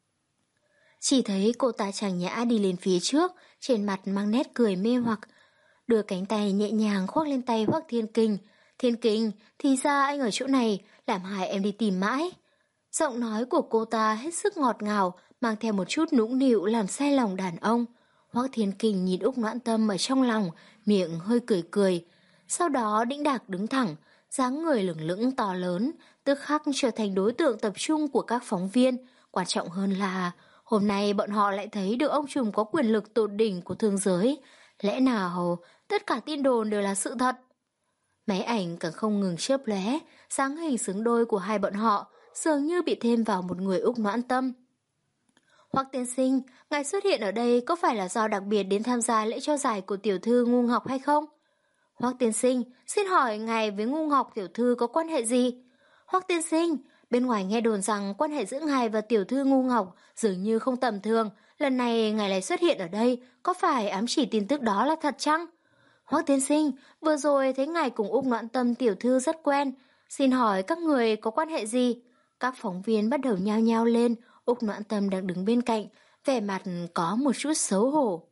Chỉ thấy cô ta chàng nhã đi lên phía trước, trên mặt mang nét cười mê hoặc, đưa cánh tay nhẹ nhàng khoác lên tay Hoắc Thiên Kình. Thiên Kình, thì ra anh ở chỗ này, làm hại em đi tìm mãi. Giọng nói của cô ta hết sức ngọt ngào, mang theo một chút nũng nịu làm say lòng đàn ông. Hoắc Thiên Kình nhìn Úc Noãn Tâm ở trong lòng, miệng hơi cười cười. Sau đó đĩnh đạc đứng thẳng, dáng người lửng lững to lớn, tức khắc trở thành đối tượng tập trung của các phóng viên. Quan trọng hơn là, hôm nay bọn họ lại thấy được ông trùm có quyền lực tột đỉnh của thương giới. Lẽ nào tất cả tin đồn đều là sự thật? Máy ảnh càng không ngừng chớp lóe, dáng hình xứng đôi của hai bọn họ dường như bị thêm vào một người Úc Noãn Tâm. Hoắc tiên sinh, ngài xuất hiện ở đây có phải là do đặc biệt đến tham gia lễ trao giải của tiểu thư Ngu Ngọc hay không? Hoắc tiên sinh, xin hỏi ngài với Ngu Ngọc tiểu thư có quan hệ gì? Hoắc tiên sinh, bên ngoài nghe đồn rằng quan hệ giữa ngài và tiểu thư Ngu Ngọc dường như không tầm thường, lần này ngài lại xuất hiện ở đây, có phải ám chỉ tin tức đó là thật chăng? Hoắc tiên sinh, vừa rồi thấy ngài cùng Úc Noãn Tâm tiểu thư rất quen, xin hỏi các người có quan hệ gì? Các phóng viên bắt đầu nhao nhao lên, Úc Noãn Tâm đang đứng bên cạnh, vẻ mặt có một chút xấu hổ.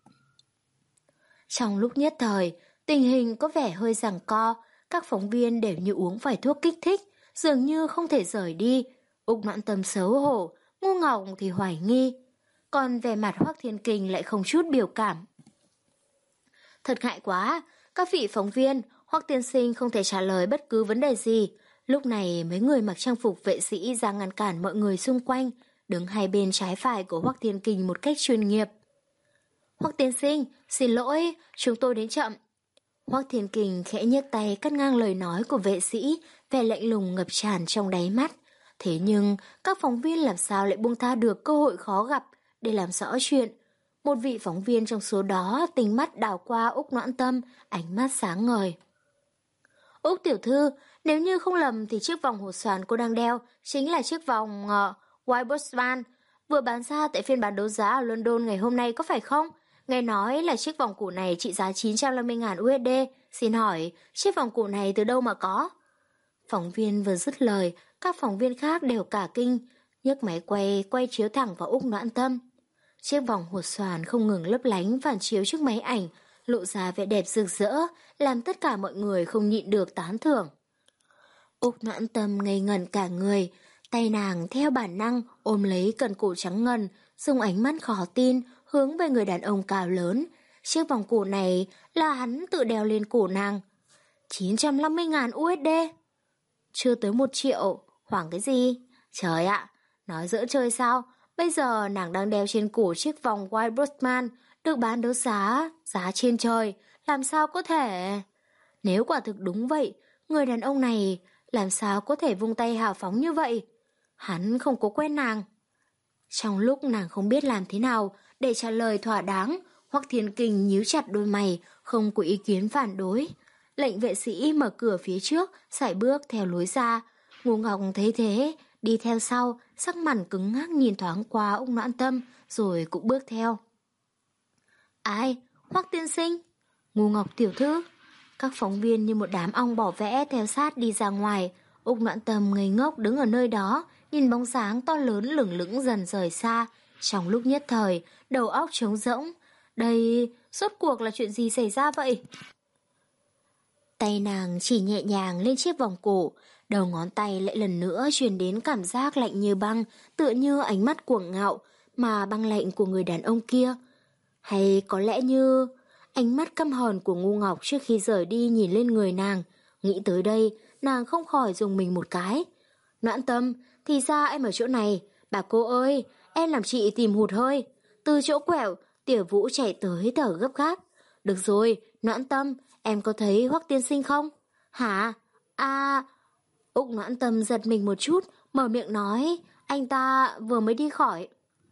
Trong lúc nhất thời, tình hình có vẻ hơi giằng co, các phóng viên đều như uống phải thuốc kích thích, dường như không thể rời đi. Úc Noãn Tâm xấu hổ, Ngu Ngọc thì hoài nghi, còn vẻ mặt Hoắc Thiên Kình lại không chút biểu cảm. Thật ngại quá, các vị phóng viên, Hoắc tiên sinh không thể trả lời bất cứ vấn đề gì. Lúc này mấy người mặc trang phục vệ sĩ ra ngăn cản mọi người xung quanh, đứng hai bên trái phải của Hoắc Thiên Kình một cách chuyên nghiệp. Hoắc tiên sinh, xin lỗi, chúng tôi đến chậm. Hoắc Thiên Kình khẽ nhấc tay cắt ngang lời nói của vệ sĩ, vẻ lạnh lùng ngập tràn trong đáy mắt. Thế nhưng, các phóng viên làm sao lại buông tha được cơ hội khó gặp để làm rõ chuyện. Một vị phóng viên trong số đó tình mắt đảo qua Úc Noãn Tâm, ánh mắt sáng ngời. Úc tiểu thư, nếu như không lầm thì chiếc vòng hột xoàn cô đang đeo chính là chiếc vòng uh, White Bosman. vừa bán ra tại phiên bán đấu giá ở London ngày hôm nay có phải không? Nghe nói là chiếc vòng cổ này trị giá chín trăm năm mươi nghìn u ét đê. Xin hỏi, chiếc vòng cổ này từ đâu mà có? Phóng viên vừa dứt lời, các phóng viên khác đều cả kinh, nhấc máy quay, quay chiếu thẳng vào Úc Noãn Tâm. Chiếc vòng hột xoàn không ngừng lấp lánh phản chiếu trước máy ảnh, lộ ra vẻ đẹp rực rỡ, làm tất cả mọi người không nhịn được tán thưởng. Úc Noãn Tâm ngây ngẩn cả người, tay nàng theo bản năng ôm lấy cần cổ trắng ngần, dùng ánh mắt khó tin hướng về người đàn ông cao lớn. Chiếc vòng cổ này là hắn tự đeo lên cổ nàng. chín trăm năm mươi nghìn u ét đê. Chưa tới một triệu, hoảng cái gì? Trời ạ, nói giỡn chơi sao? Bây giờ nàng đang đeo trên cổ chiếc vòng White Brosman được bán đấu giá, giá trên trời, làm sao có thể? Nếu quả thực đúng vậy, người đàn ông này làm sao có thể vung tay hào phóng như vậy? Hắn không có quen nàng. Trong lúc nàng không biết làm thế nào để trả lời thỏa đáng, Hoắc Thiên Kình nhíu chặt đôi mày, không có ý kiến phản đối. Lệnh vệ sĩ mở cửa phía trước, sải bước theo lối ra. Ngô Ngọc thấy thế, đi theo sau, sắc mặt cứng ngắc nhìn thoáng qua Úc Noãn Tâm, rồi cũng bước theo. Ai? Hoắc tiên sinh? Ngô Ngọc tiểu thư? Các phóng viên như một đám ong bỏ vẽ theo sát đi ra ngoài. Úc Noãn Tâm ngây ngốc đứng ở nơi đó, nhìn bóng dáng to lớn lửng lững dần rời xa. Trong lúc nhất thời, đầu óc trống rỗng. Đây, rốt cuộc là chuyện gì xảy ra vậy? Tay nàng chỉ nhẹ nhàng lên chiếc vòng cổ, đầu ngón tay lại lần nữa truyền đến cảm giác lạnh như băng, tựa như ánh mắt cuồng ngạo mà băng lạnh của người đàn ông kia. Hay có lẽ như ánh mắt căm hờn của Ngô Ngọc trước khi rời đi nhìn lên người nàng. Nghĩ tới đây, nàng không khỏi dùng mình một cái. Noãn Tâm, thì ra em ở chỗ này. Bà cô ơi, em làm chị tìm hụt hơi. Từ chỗ quẹo, Tiểu Vũ chạy tới thở gấp gáp. Được rồi, Noãn Tâm, em có thấy Hoắc tiên sinh không? Hả? À... Úc Noãn Tâm giật mình một chút, mở miệng nói, anh ta vừa mới đi khỏi.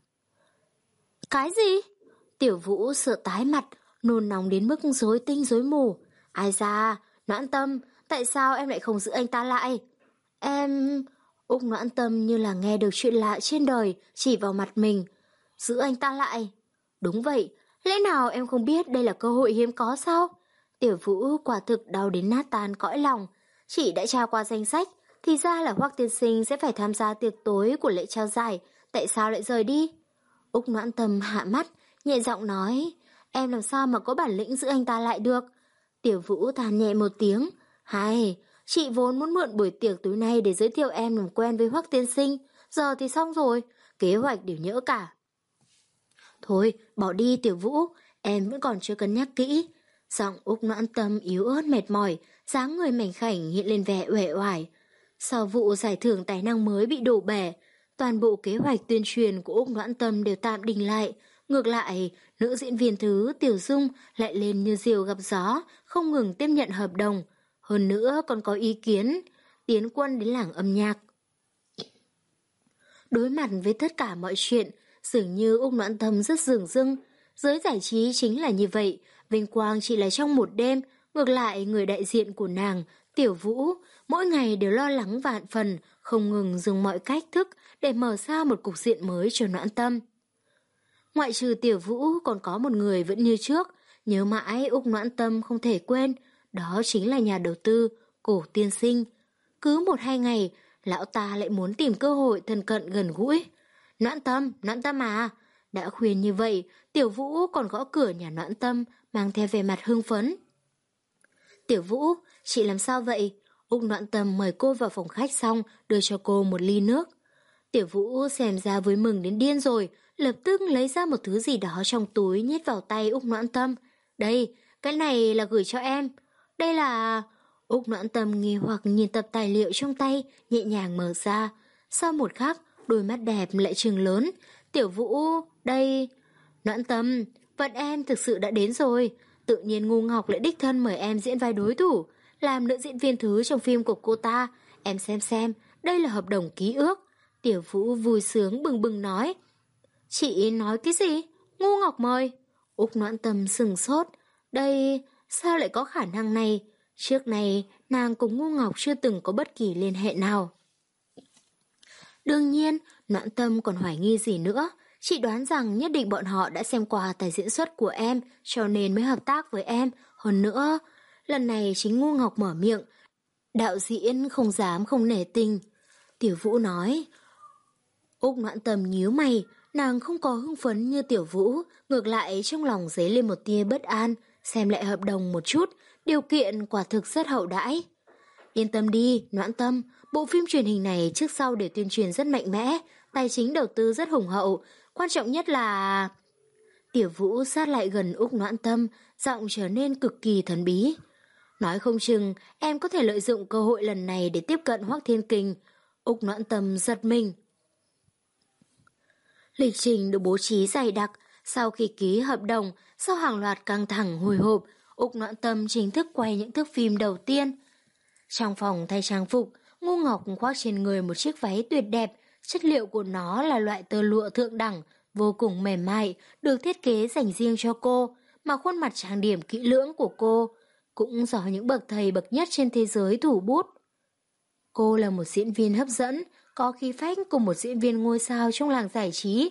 Cái gì? Tiểu Vũ sợ tái mặt, nôn nóng đến mức rối tinh rối mù. Ai da, Noãn Tâm, tại sao em lại không giữ anh ta lại? Em... Úc Noãn Tâm như là nghe được chuyện lạ trên đời, chỉ vào mặt mình. Giữ anh ta lại? Đúng vậy, lẽ nào em không biết đây là cơ hội hiếm có sao? Tiểu Vũ quả thực đau đến nát tan cõi lòng. Chị đã trao qua danh sách, thì ra là Hoắc tiên sinh sẽ phải tham gia tiệc tối của lễ trao giải, tại sao lại rời đi? Úc Noãn Tâm hạ mắt, nhẹ giọng nói, em làm sao mà có bản lĩnh giữ anh ta lại được? Tiểu Vũ than nhẹ một tiếng, hay, chị vốn muốn mượn buổi tiệc tối nay để giới thiệu em làm quen với Hoắc tiên sinh, giờ thì xong rồi, kế hoạch đều nhỡ cả. Thôi, bỏ đi Tiểu Vũ, em vẫn còn chưa cân nhắc kỹ. Giọng Úc Noãn Tâm yếu ớt mệt mỏi, dáng người mảnh khảnh hiện lên vẻ uể oải. Sau vụ giải thưởng tài năng mới bị đổ bể, toàn bộ kế hoạch tuyên truyền của Úc Noãn Tâm đều tạm đình lại. Ngược lại, nữ diễn viên thứ Tiểu Dung lại lên như diều gặp gió, không ngừng tiếp nhận hợp đồng. Hơn nữa còn có ý kiến, tiến quân đến làng âm nhạc. Đối mặt với tất cả mọi chuyện, dường như Úc Noãn Tâm rất dửng dưng. Giới giải trí chính là như vậy, vinh quang chỉ là trong một đêm. Ngược lại, người đại diện của nàng, Tiểu Vũ, mỗi ngày đều lo lắng vạn phần, không ngừng dùng mọi cách thức để mở ra một cục diện mới cho Noãn Tâm. Ngoại trừ Tiểu Vũ còn có một người vẫn như trước, nhớ mãi Úc Noãn Tâm không thể quên, đó chính là nhà đầu tư, Cổ tiên sinh. Cứ một hai ngày, lão ta lại muốn tìm cơ hội thân cận gần gũi. Noãn Tâm, Noãn Tâm à, đã khuyên như vậy, Tiểu Vũ còn gõ cửa nhà Noãn Tâm, mang theo vẻ mặt hưng phấn. Tiểu Vũ, chị làm sao vậy? Úc Noãn Tâm mời cô vào phòng khách xong, đưa cho cô một ly nước. Tiểu Vũ xem ra vui mừng đến điên rồi, lập tức lấy ra một thứ gì đó trong túi nhét vào tay Úc Noãn Tâm. Đây, cái này là gửi cho em. Đây là... Úc Noãn Tâm nghi hoặc nhìn tập tài liệu trong tay, nhẹ nhàng mở ra. Sau một khắc, đôi mắt đẹp lại trừng lớn. Tiểu Vũ, đây... Noãn Tâm, vận em thực sự đã đến rồi. Tự nhiên Ngô Ngọc lại đích thân mời em diễn vai đối thủ, làm nữ diễn viên thứ trong phim của cô ta. Em xem xem, đây là hợp đồng ký ước. Tiểu Vũ vui sướng bừng bừng nói. Chị nói cái gì? Ngô Ngọc mời. Úc Noãn Tâm sừng sốt. Đây, sao lại có khả năng này? Trước này, nàng cùng Ngô Ngọc chưa từng có bất kỳ liên hệ nào. Đương nhiên, Noãn Tâm còn hoài nghi gì nữa. Chị đoán rằng nhất định bọn họ đã xem qua tài diễn xuất của em, cho nên mới hợp tác với em. Hơn nữa, lần này chính Ngu Ngọc mở miệng. Đạo diễn không dám không nể tình. Tiểu Vũ nói. Úc Noãn Tâm nhíu mày, nàng không có hưng phấn như Tiểu Vũ, ngược lại trong lòng dấy lên một tia bất an, xem lại hợp đồng một chút, điều kiện quả thực rất hậu đãi. Yên tâm đi, Noãn Tâm, bộ phim truyền hình này trước sau để tuyên truyền rất mạnh mẽ, tài chính đầu tư rất hùng hậu, quan trọng nhất là... Tiểu Vũ sát lại gần Úc Noãn Tâm, giọng trở nên cực kỳ thần bí. Nói không chừng, em có thể lợi dụng cơ hội lần này để tiếp cận Hoắc Thiên Kình. Úc Noãn Tâm giật mình. Lịch trình được bố trí dày đặc, sau khi ký hợp đồng, sau hàng loạt căng thẳng hồi hộp, Úc Noãn Tâm chính thức quay những thước phim đầu tiên. Trong phòng thay trang phục, Ngu Ngọc khoác trên người một chiếc váy tuyệt đẹp, chất liệu của nó là loại tơ lụa thượng đẳng, vô cùng mềm mại, được thiết kế dành riêng cho cô, mà khuôn mặt trang điểm kỹ lưỡng của cô cũng do những bậc thầy bậc nhất trên thế giới thủ bút. Cô là một diễn viên hấp dẫn, có khí phách cùng một diễn viên ngôi sao trong làng giải trí.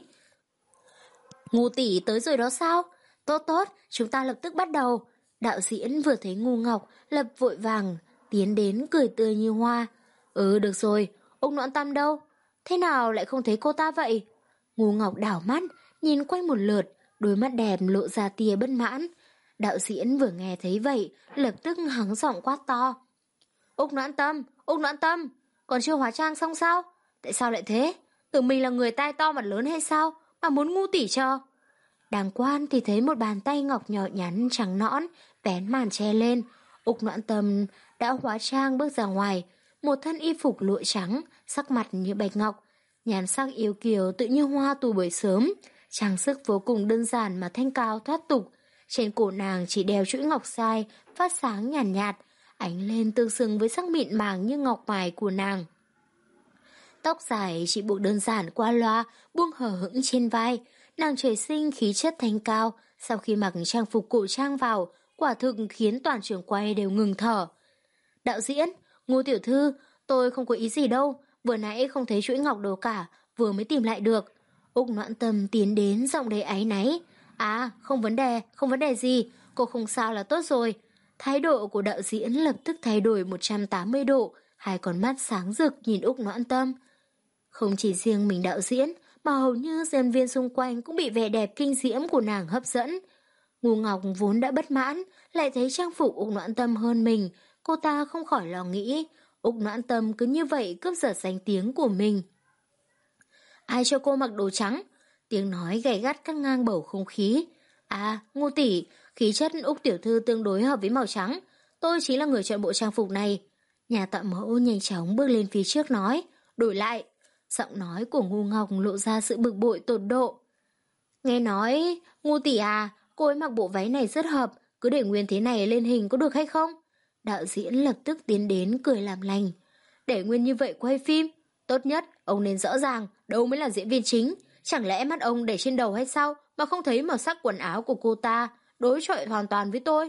Ngu tỷ tới rồi đó sao? Tốt tốt, chúng ta lập tức bắt đầu. Đạo diễn vừa thấy Ngu Ngọc, lập vội vàng, tiến đến cười tươi như hoa. Ừ, được rồi, Úc Noãn Tâm đâu? Thế nào lại không thấy cô ta vậy? Ngu Ngọc đảo mắt, nhìn quanh một lượt, đôi mắt đẹp lộ ra tia bất mãn. Đạo diễn vừa nghe thấy vậy, lập tức hắng giọng quát to. Úc Noãn Tâm, Úc Noãn Tâm, còn chưa hóa trang xong sao? Tại sao lại thế? Tưởng mình là người tai to mặt lớn hay sao, mà muốn ngu tỉ cho? Đàng quan thì thấy một bàn tay ngọc nhỏ nhắn trắng nõn, vén màn che lên. Úc Noãn Tâm đã hóa trang bước ra ngoài, một thân y phục lụa trắng, sắc mặt như bạch ngọc, nhan sắc yêu kiều tự như hoa tù buổi sớm, trang sức vô cùng đơn giản mà thanh cao thoát tục. Trên cổ nàng chỉ đeo chuỗi ngọc sai, phát sáng nhàn nhạt, nhạt, ánh lên tương xứng với sắc mịn màng như ngọc mài của nàng. Tóc dài chỉ buộc đơn giản qua loa, buông hở hững trên vai. Nàng trời sinh khí chất thanh cao, sau khi mặc trang phục cổ trang vào, quả thực khiến toàn trường quay đều ngừng thở. Đạo diễn, Ngô tiểu thư, tôi không có ý gì đâu, vừa nãy không thấy chuỗi ngọc đâu cả, vừa mới tìm lại được. Úc Noãn Tâm tiến đến giọng đầy áy náy. À, không vấn đề, không vấn đề gì, cô không sao là tốt rồi. Thái độ của đạo diễn lập tức thay đổi một trăm tám mươi độ, hai con mắt sáng rực nhìn Úc Noãn Tâm. Không chỉ riêng mình đạo diễn, mà hầu như diễn viên xung quanh cũng bị vẻ đẹp kinh diễm của nàng hấp dẫn. Ngu Ngọc vốn đã bất mãn, lại thấy trang phục Úc Noãn Tâm hơn mình, cô ta không khỏi lo nghĩ, Úc Noãn Tâm cứ như vậy cướp giật danh tiếng của mình. Ai cho cô mặc đồ trắng? Tiếng nói gay gắt cắt ngang bầu không khí. À, Ngô tỷ, khí chất Úc tiểu thư tương đối hợp với màu trắng. Tôi chính là người chọn bộ trang phục này. Nhà tạo mẫu nhanh chóng bước lên phía trước nói. Đổi lại. Giọng nói của Ngu Ngọc lộ ra sự bực bội tột độ. Nghe nói, Ngô tỷ à, cô ấy mặc bộ váy này rất hợp, cứ để nguyên thế này lên hình có được hay không? Đạo diễn lập tức tiến đến cười làm lành. Để nguyên như vậy quay phim, tốt nhất ông nên rõ ràng đâu mới là diễn viên chính. Chẳng lẽ mắt ông để trên đầu hay sao mà không thấy màu sắc quần áo của cô ta đối chọi hoàn toàn với tôi?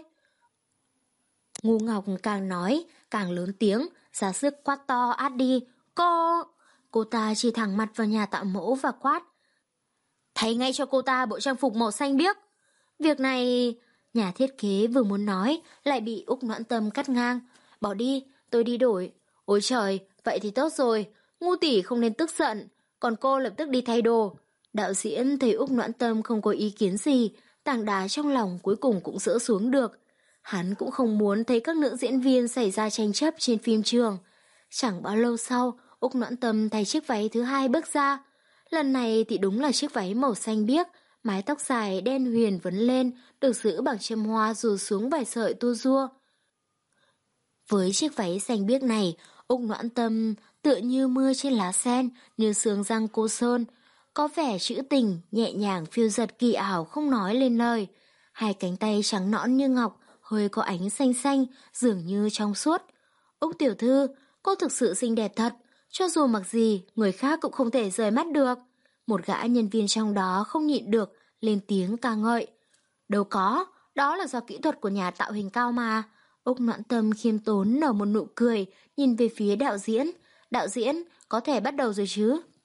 Ngu Ngọc càng nói càng lớn tiếng, ra sức quát to át đi. Cô... Cô ta chỉ thẳng mặt vào nhà tạo mẫu và quát. Thay ngay cho cô ta bộ trang phục màu xanh biếc. Việc này... Nhà thiết kế vừa muốn nói lại bị Úc Noãn Tâm cắt ngang. Bỏ đi, tôi đi đổi. Ôi trời, vậy thì tốt rồi. Ngu tỷ không nên tức giận. Còn cô lập tức đi thay đồ. Đạo diễn thấy Úc Noãn Tâm không có ý kiến gì, tảng đá trong lòng cuối cùng cũng dỡ xuống được. Hắn cũng không muốn thấy các nữ diễn viên xảy ra tranh chấp trên phim trường. Chẳng bao lâu sau, Úc Noãn Tâm thay chiếc váy thứ hai bước ra. Lần này thì đúng là chiếc váy màu xanh biếc, mái tóc dài đen huyền vấn lên, được giữ bằng châm hoa rủ xuống vài sợi tua rua. Với chiếc váy xanh biếc này, Úc Noãn Tâm tựa như mưa trên lá sen, như sương răng cô sơn, có vẻ trữ tình, nhẹ nhàng phiêu giật kỳ ảo không nói lên lời. Hai cánh tay trắng nõn như ngọc, hơi có ánh xanh xanh, dường như trong suốt. Úc tiểu thư, cô thực sự xinh đẹp thật, cho dù mặc gì, người khác cũng không thể rời mắt được. Một gã nhân viên trong đó không nhịn được, lên tiếng ca ngợi. Đâu có, đó là do kỹ thuật của nhà tạo hình cao mà. Úc Noãn Tâm khiêm tốn nở một nụ cười, nhìn về phía đạo diễn. Đạo diễn, có thể bắt đầu rồi chứ?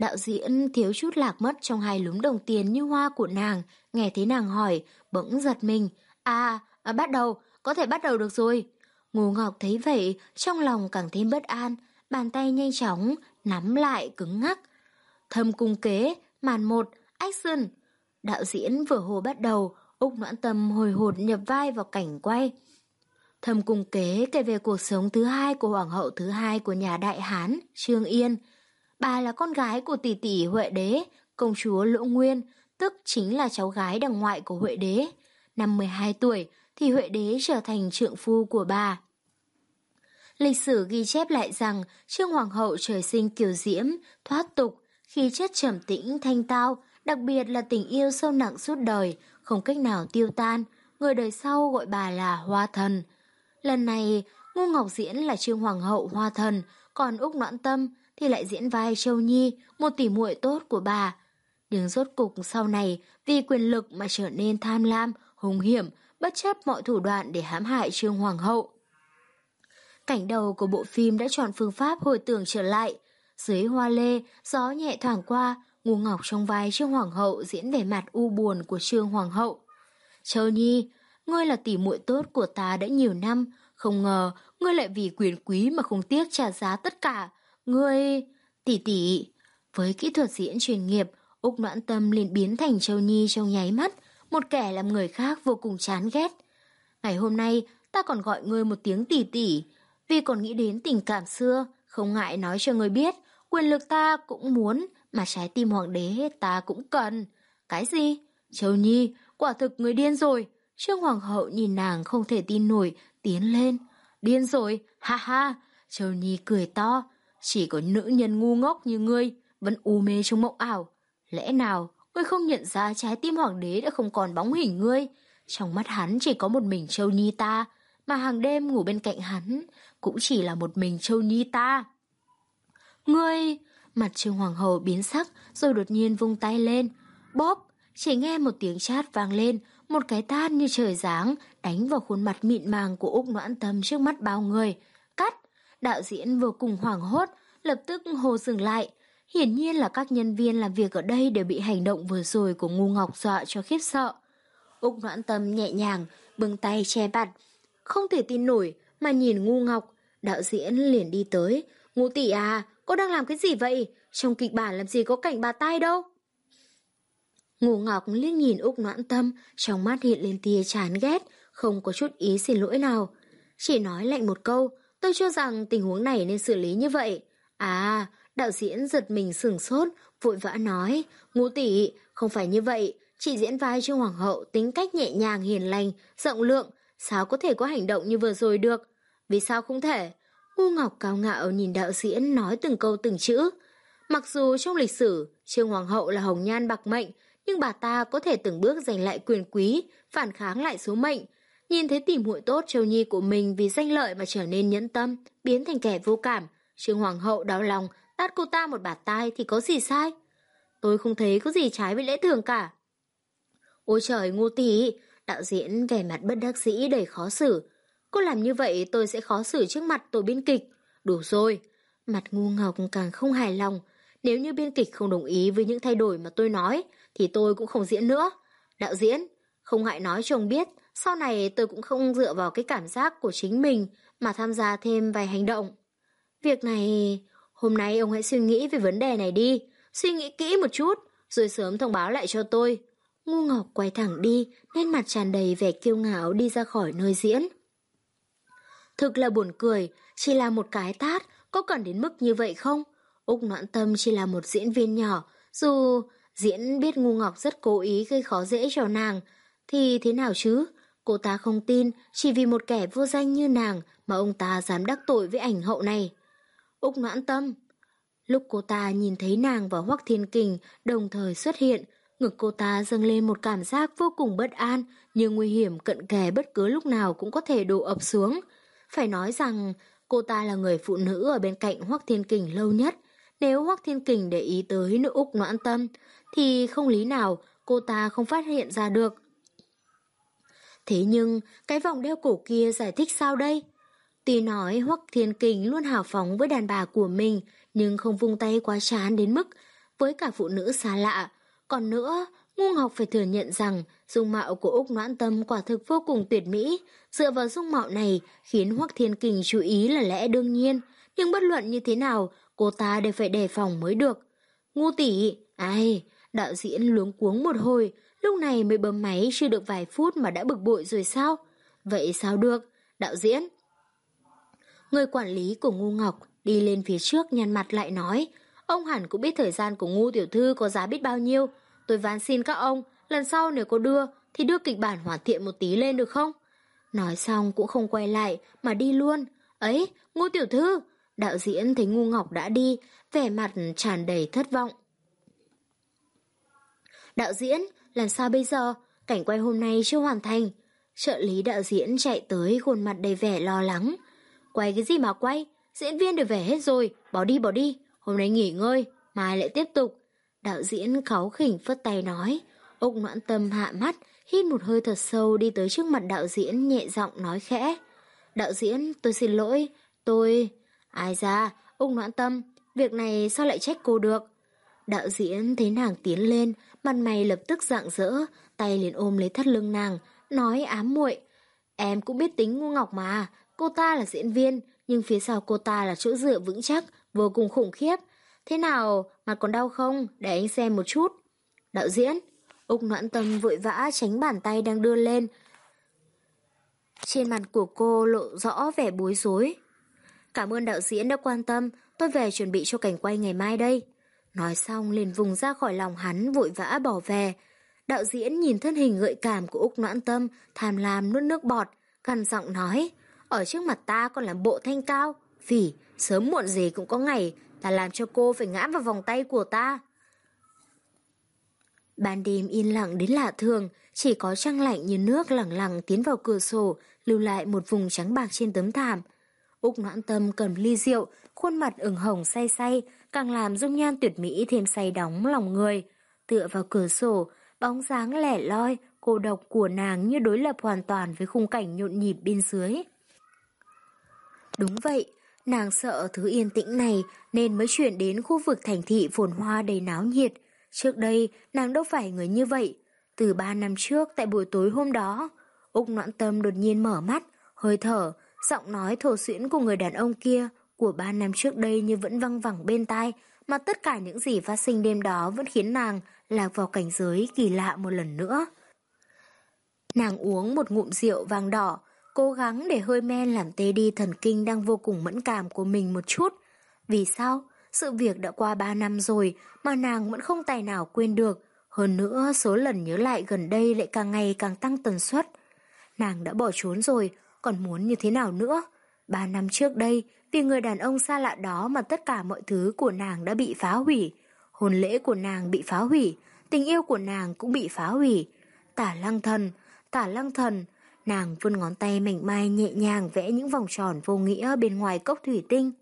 Đạo diễn thiếu chút lạc mất trong hai lúm đồng tiền như hoa của nàng, nghe thấy nàng hỏi, bỗng giật mình. À, à bắt đầu, có thể bắt đầu được rồi. Ngô Ngọc thấy vậy, trong lòng càng thêm bất an, bàn tay nhanh chóng, nắm lại cứng ngắc. Thâm cung kế, màn một, action. Đạo diễn vừa hô bắt đầu, Úc Noãn Tâm hồi hộp nhập vai vào cảnh quay. Thâm cung kế kể về cuộc sống thứ hai của hoàng hậu thứ hai của nhà Đại Hán, Trương Yên. Bà là con gái của tỷ tỷ Huệ Đế, công chúa Lỗ Nguyên, tức chính là cháu gái đằng ngoại của Huệ Đế. Năm mười hai tuổi thì Huệ Đế trở thành trượng phu của bà. Lịch sử ghi chép lại rằng Trương Hoàng hậu trời sinh kiều diễm, thoát tục, khí chất trầm tĩnh, thanh tao, đặc biệt là tình yêu sâu nặng suốt đời, không cách nào tiêu tan. Người đời sau gọi bà là Hoa Thần. Lần này, Ngô Ngọc diễn là Trương Hoàng hậu Hoa Thần, còn Úc Noãn Tâm thì lại diễn vai Châu Nhi, một tỉ muội tốt của bà. Nhưng rốt cục sau này, vì quyền lực mà trở nên tham lam, hung hiểm, bất chấp mọi thủ đoạn để hãm hại Trương Hoàng hậu. Cảnh đầu của bộ phim đã chọn phương pháp hồi tưởng trở lại. Dưới hoa lê, gió nhẹ thoảng qua, Ngô Ngọc trong vai Trương Hoàng hậu diễn vẻ mặt u buồn của Trương Hoàng hậu. Châu Nhi, ngươi là tỷ muội tốt của ta đã nhiều năm, không ngờ ngươi lại vì quyền quý mà không tiếc trả giá tất cả. Ngươi... tỷ tỷ. Với kỹ thuật diễn chuyên nghiệp, Úc Noãn Tâm liền biến thành Châu Nhi trong nháy mắt, một kẻ làm người khác vô cùng chán ghét. Ngày hôm nay, ta còn gọi ngươi một tiếng tỷ tỷ, vì còn nghĩ đến tình cảm xưa, không ngại nói cho ngươi biết, quyền lực ta cũng muốn, mà trái tim hoàng đế ta cũng cần. Cái gì? Châu Nhi, quả thực người điên rồi. Trương Hoàng hậu nhìn nàng không thể tin nổi, tiến lên. Điên rồi, ha ha. Châu Nhi cười to. Chỉ có nữ nhân ngu ngốc như ngươi vẫn u mê trong mộng ảo. Lẽ nào ngươi không nhận ra trái tim hoàng đế đã không còn bóng hình ngươi? Trong mắt hắn chỉ có một mình Châu Nhi ta, mà hàng đêm ngủ bên cạnh hắn cũng chỉ là một mình Châu Nhi ta. Ngươi... Mặt Trương Hoàng hậu biến sắc rồi đột nhiên vung tay lên. Bóp! Chỉ nghe một tiếng chát vang lên, một cái tát như trời giáng đánh vào khuôn mặt mịn màng của Úc Noãn Tâm trước mắt bao người. Cắt! Đạo diễn vô cùng hoảng hốt, lập tức hô dừng lại. Hiển nhiên là các nhân viên làm việc ở đây đều bị hành động vừa rồi của Ngô Ngọc dọa cho khiếp sợ. Úc Noãn Tâm nhẹ nhàng, bưng tay che mặt, không thể tin nổi mà nhìn Ngô Ngọc. Đạo diễn liền đi tới. Ngô tỷ à, cô đang làm cái gì vậy? Trong kịch bản làm gì có cảnh bà tai đâu. Ngô Ngọc liếc nhìn Úc Noãn Tâm, trong mắt hiện lên tia chán ghét, không có chút ý xin lỗi nào. Chỉ nói lạnh một câu, tôi cho rằng tình huống này nên xử lý như vậy. À, đạo diễn giật mình sửng sốt, vội vã nói, Ngô tỷ, không phải như vậy, chị diễn vai Trương Hoàng hậu tính cách nhẹ nhàng hiền lành, rộng lượng, sao có thể có hành động như vừa rồi được? Vì sao không thể? Ngô Ngọc cao ngạo nhìn đạo diễn nói từng câu từng chữ. Mặc dù trong lịch sử, Trương Hoàng hậu là hồng nhan bạc mệnh, nhưng bà ta có thể từng bước giành lại quyền quý, phản kháng lại số mệnh. Nhìn thấy tỉ muội tốt Châu Nhi của mình vì danh lợi mà trở nên nhẫn tâm, biến thành kẻ vô cảm. Trương Hoàng hậu đau lòng, tát cô ta một bạt tai thì có gì sai? Tôi không thấy có gì trái với lẽ thường cả. Ôi trời Ngô tỷ, đạo diễn vẻ mặt bất đắc dĩ đầy khó xử. Cô làm như vậy tôi sẽ khó xử trước mặt tổ biên kịch. Đủ rồi. Mặt Ngô Ngọc càng không hài lòng. Nếu như biên kịch không đồng ý với những thay đổi mà tôi nói, thì tôi cũng không diễn nữa. Đạo diễn, không ngại nói cho ông biết, sau này tôi cũng không dựa vào cái cảm giác của chính mình mà tham gia thêm vài hành động. Việc này, hôm nay ông hãy suy nghĩ về vấn đề này đi, suy nghĩ kỹ một chút, rồi sớm thông báo lại cho tôi. Ngô Ngọc quay thẳng đi, nên mặt tràn đầy vẻ kiêu ngạo đi ra khỏi nơi diễn. Thực là buồn cười, chỉ là một cái tát, có cần đến mức như vậy không? Úc Noãn Tâm chỉ là một diễn viên nhỏ, dù diễn biết Ngô Ngọc rất cố ý gây khó dễ cho nàng, thì thế nào chứ? Cô ta không tin, chỉ vì một kẻ vô danh như nàng mà ông ta dám đắc tội với ảnh hậu này. Úc Noãn Tâm. Lúc cô ta nhìn thấy nàng và Hoắc Thiên Kình đồng thời xuất hiện, ngực cô ta dâng lên một cảm giác vô cùng bất an, như nguy hiểm cận kề bất cứ lúc nào cũng có thể đổ ập xuống. Phải nói rằng cô ta là người phụ nữ ở bên cạnh Hoắc Thiên Kình lâu nhất. Nếu Hoắc Thiên Kình để ý tới nữ Úc Noãn Tâm, thì không lý nào cô ta không phát hiện ra được. Thế nhưng, cái vòng đeo cổ kia giải thích sao đây? Tuy nói Hoắc Thiên Kình luôn hào phóng với đàn bà của mình, nhưng không vung tay quá chán đến mức với cả phụ nữ xa lạ. Còn nữa, Ngu Ngọc phải thừa nhận rằng dung mạo của Úc Noãn Tâm quả thực vô cùng tuyệt mỹ. Dựa vào dung mạo này khiến Hoắc Thiên Kình chú ý là lẽ đương nhiên. Nhưng bất luận như thế nào, cô ta đều phải đề phòng mới được. Ngu tỷ, ai, đạo diễn luống cuống một hồi, lúc này mới bấm máy chưa được vài phút mà đã bực bội rồi sao? Vậy sao được, đạo diễn? Người quản lý của Ngu Ngọc đi lên phía trước nhăn mặt lại nói, ông hẳn cũng biết thời gian của Ngu tiểu thư có giá biết bao nhiêu. Tôi van xin các ông, lần sau nếu có đưa thì đưa kịch bản hoàn thiện một tí lên được không? Nói xong cũng không quay lại mà đi luôn. Ấy, Ngu tiểu thư! Đạo diễn thấy Ngu Ngọc đã đi, vẻ mặt tràn đầy thất vọng. Đạo diễn, làm sao bây giờ? Cảnh quay hôm nay chưa hoàn thành. Trợ lý đạo diễn chạy tới khuôn mặt đầy vẻ lo lắng. Quay cái gì mà quay? Diễn viên đều về hết rồi, bỏ đi bỏ đi. Hôm nay nghỉ ngơi, mai lại tiếp tục. Đạo diễn kháu khỉnh phất tay nói. Úc Noãn Tâm hạ mắt, hít một hơi thật sâu đi tới trước mặt đạo diễn nhẹ giọng nói khẽ. Đạo diễn, tôi xin lỗi, tôi... Ai ra, Úc Noãn Tâm, việc này sao lại trách cô được? Đạo diễn thấy nàng tiến lên, mặt mày lập tức rạng rỡ, tay liền ôm lấy thắt lưng nàng, nói ám muội. Em cũng biết tính Ngu Ngọc mà, cô ta là diễn viên, nhưng phía sau cô ta là chỗ dựa vững chắc, vô cùng khủng khiếp. Thế nào, mặt còn đau không? Để anh xem một chút. Đạo diễn, Úc Noãn Tâm vội vã tránh bàn tay đang đưa lên. Trên mặt của cô lộ rõ vẻ bối rối. Cảm ơn đạo diễn đã quan tâm, tôi về chuẩn bị cho cảnh quay ngày mai đây. Nói xong liền vùng ra khỏi lòng hắn vội vã bỏ về. Đạo diễn nhìn thân hình gợi cảm của Úc Noãn Tâm, tham lam nuốt nước bọt, gằn giọng nói, ở trước mặt ta còn làm bộ thanh cao, phỉ, sớm muộn gì cũng có ngày ta làm cho cô phải ngã vào vòng tay của ta. Ban đêm yên lặng đến lạ thường, chỉ có trăng lạnh như nước lẳng lặng tiến vào cửa sổ, lưu lại một vùng trắng bạc trên tấm thảm. Úc Noãn Tâm cầm ly rượu, khuôn mặt ửng hồng say say, càng làm dung nhan tuyệt mỹ thêm say đóng lòng người. Tựa vào cửa sổ, bóng dáng lẻ loi, cô độc của nàng như đối lập hoàn toàn với khung cảnh nhộn nhịp bên dưới. Đúng vậy, nàng sợ thứ yên tĩnh này nên mới chuyển đến khu vực thành thị phồn hoa đầy náo nhiệt. Trước đây, nàng đâu phải người như vậy. Từ ba năm trước, tại buổi tối hôm đó, Úc Noãn Tâm đột nhiên mở mắt, hơi thở, giọng nói thổ xuyễn của người đàn ông kia của ba năm trước đây như vẫn văng vẳng bên tai, mà tất cả những gì phát sinh đêm đó vẫn khiến nàng lạc vào cảnh giới kỳ lạ một lần nữa. Nàng uống một ngụm rượu vàng đỏ, cố gắng để hơi men làm tê đi thần kinh đang vô cùng mẫn cảm của mình một chút. Vì sao? Sự việc đã qua ba năm rồi mà nàng vẫn không tài nào quên được. Hơn nữa, số lần nhớ lại gần đây lại càng ngày càng tăng tần suất. Nàng đã bỏ trốn rồi, còn muốn như thế nào nữa? Ba năm trước đây, vì người đàn ông xa lạ đó mà tất cả mọi thứ của nàng đã bị phá hủy. Hôn lễ của nàng bị phá hủy, tình yêu của nàng cũng bị phá hủy. Tả Lăng Thần, Tả Lăng Thần, nàng vươn ngón tay mảnh mai nhẹ nhàng vẽ những vòng tròn vô nghĩa bên ngoài cốc thủy tinh.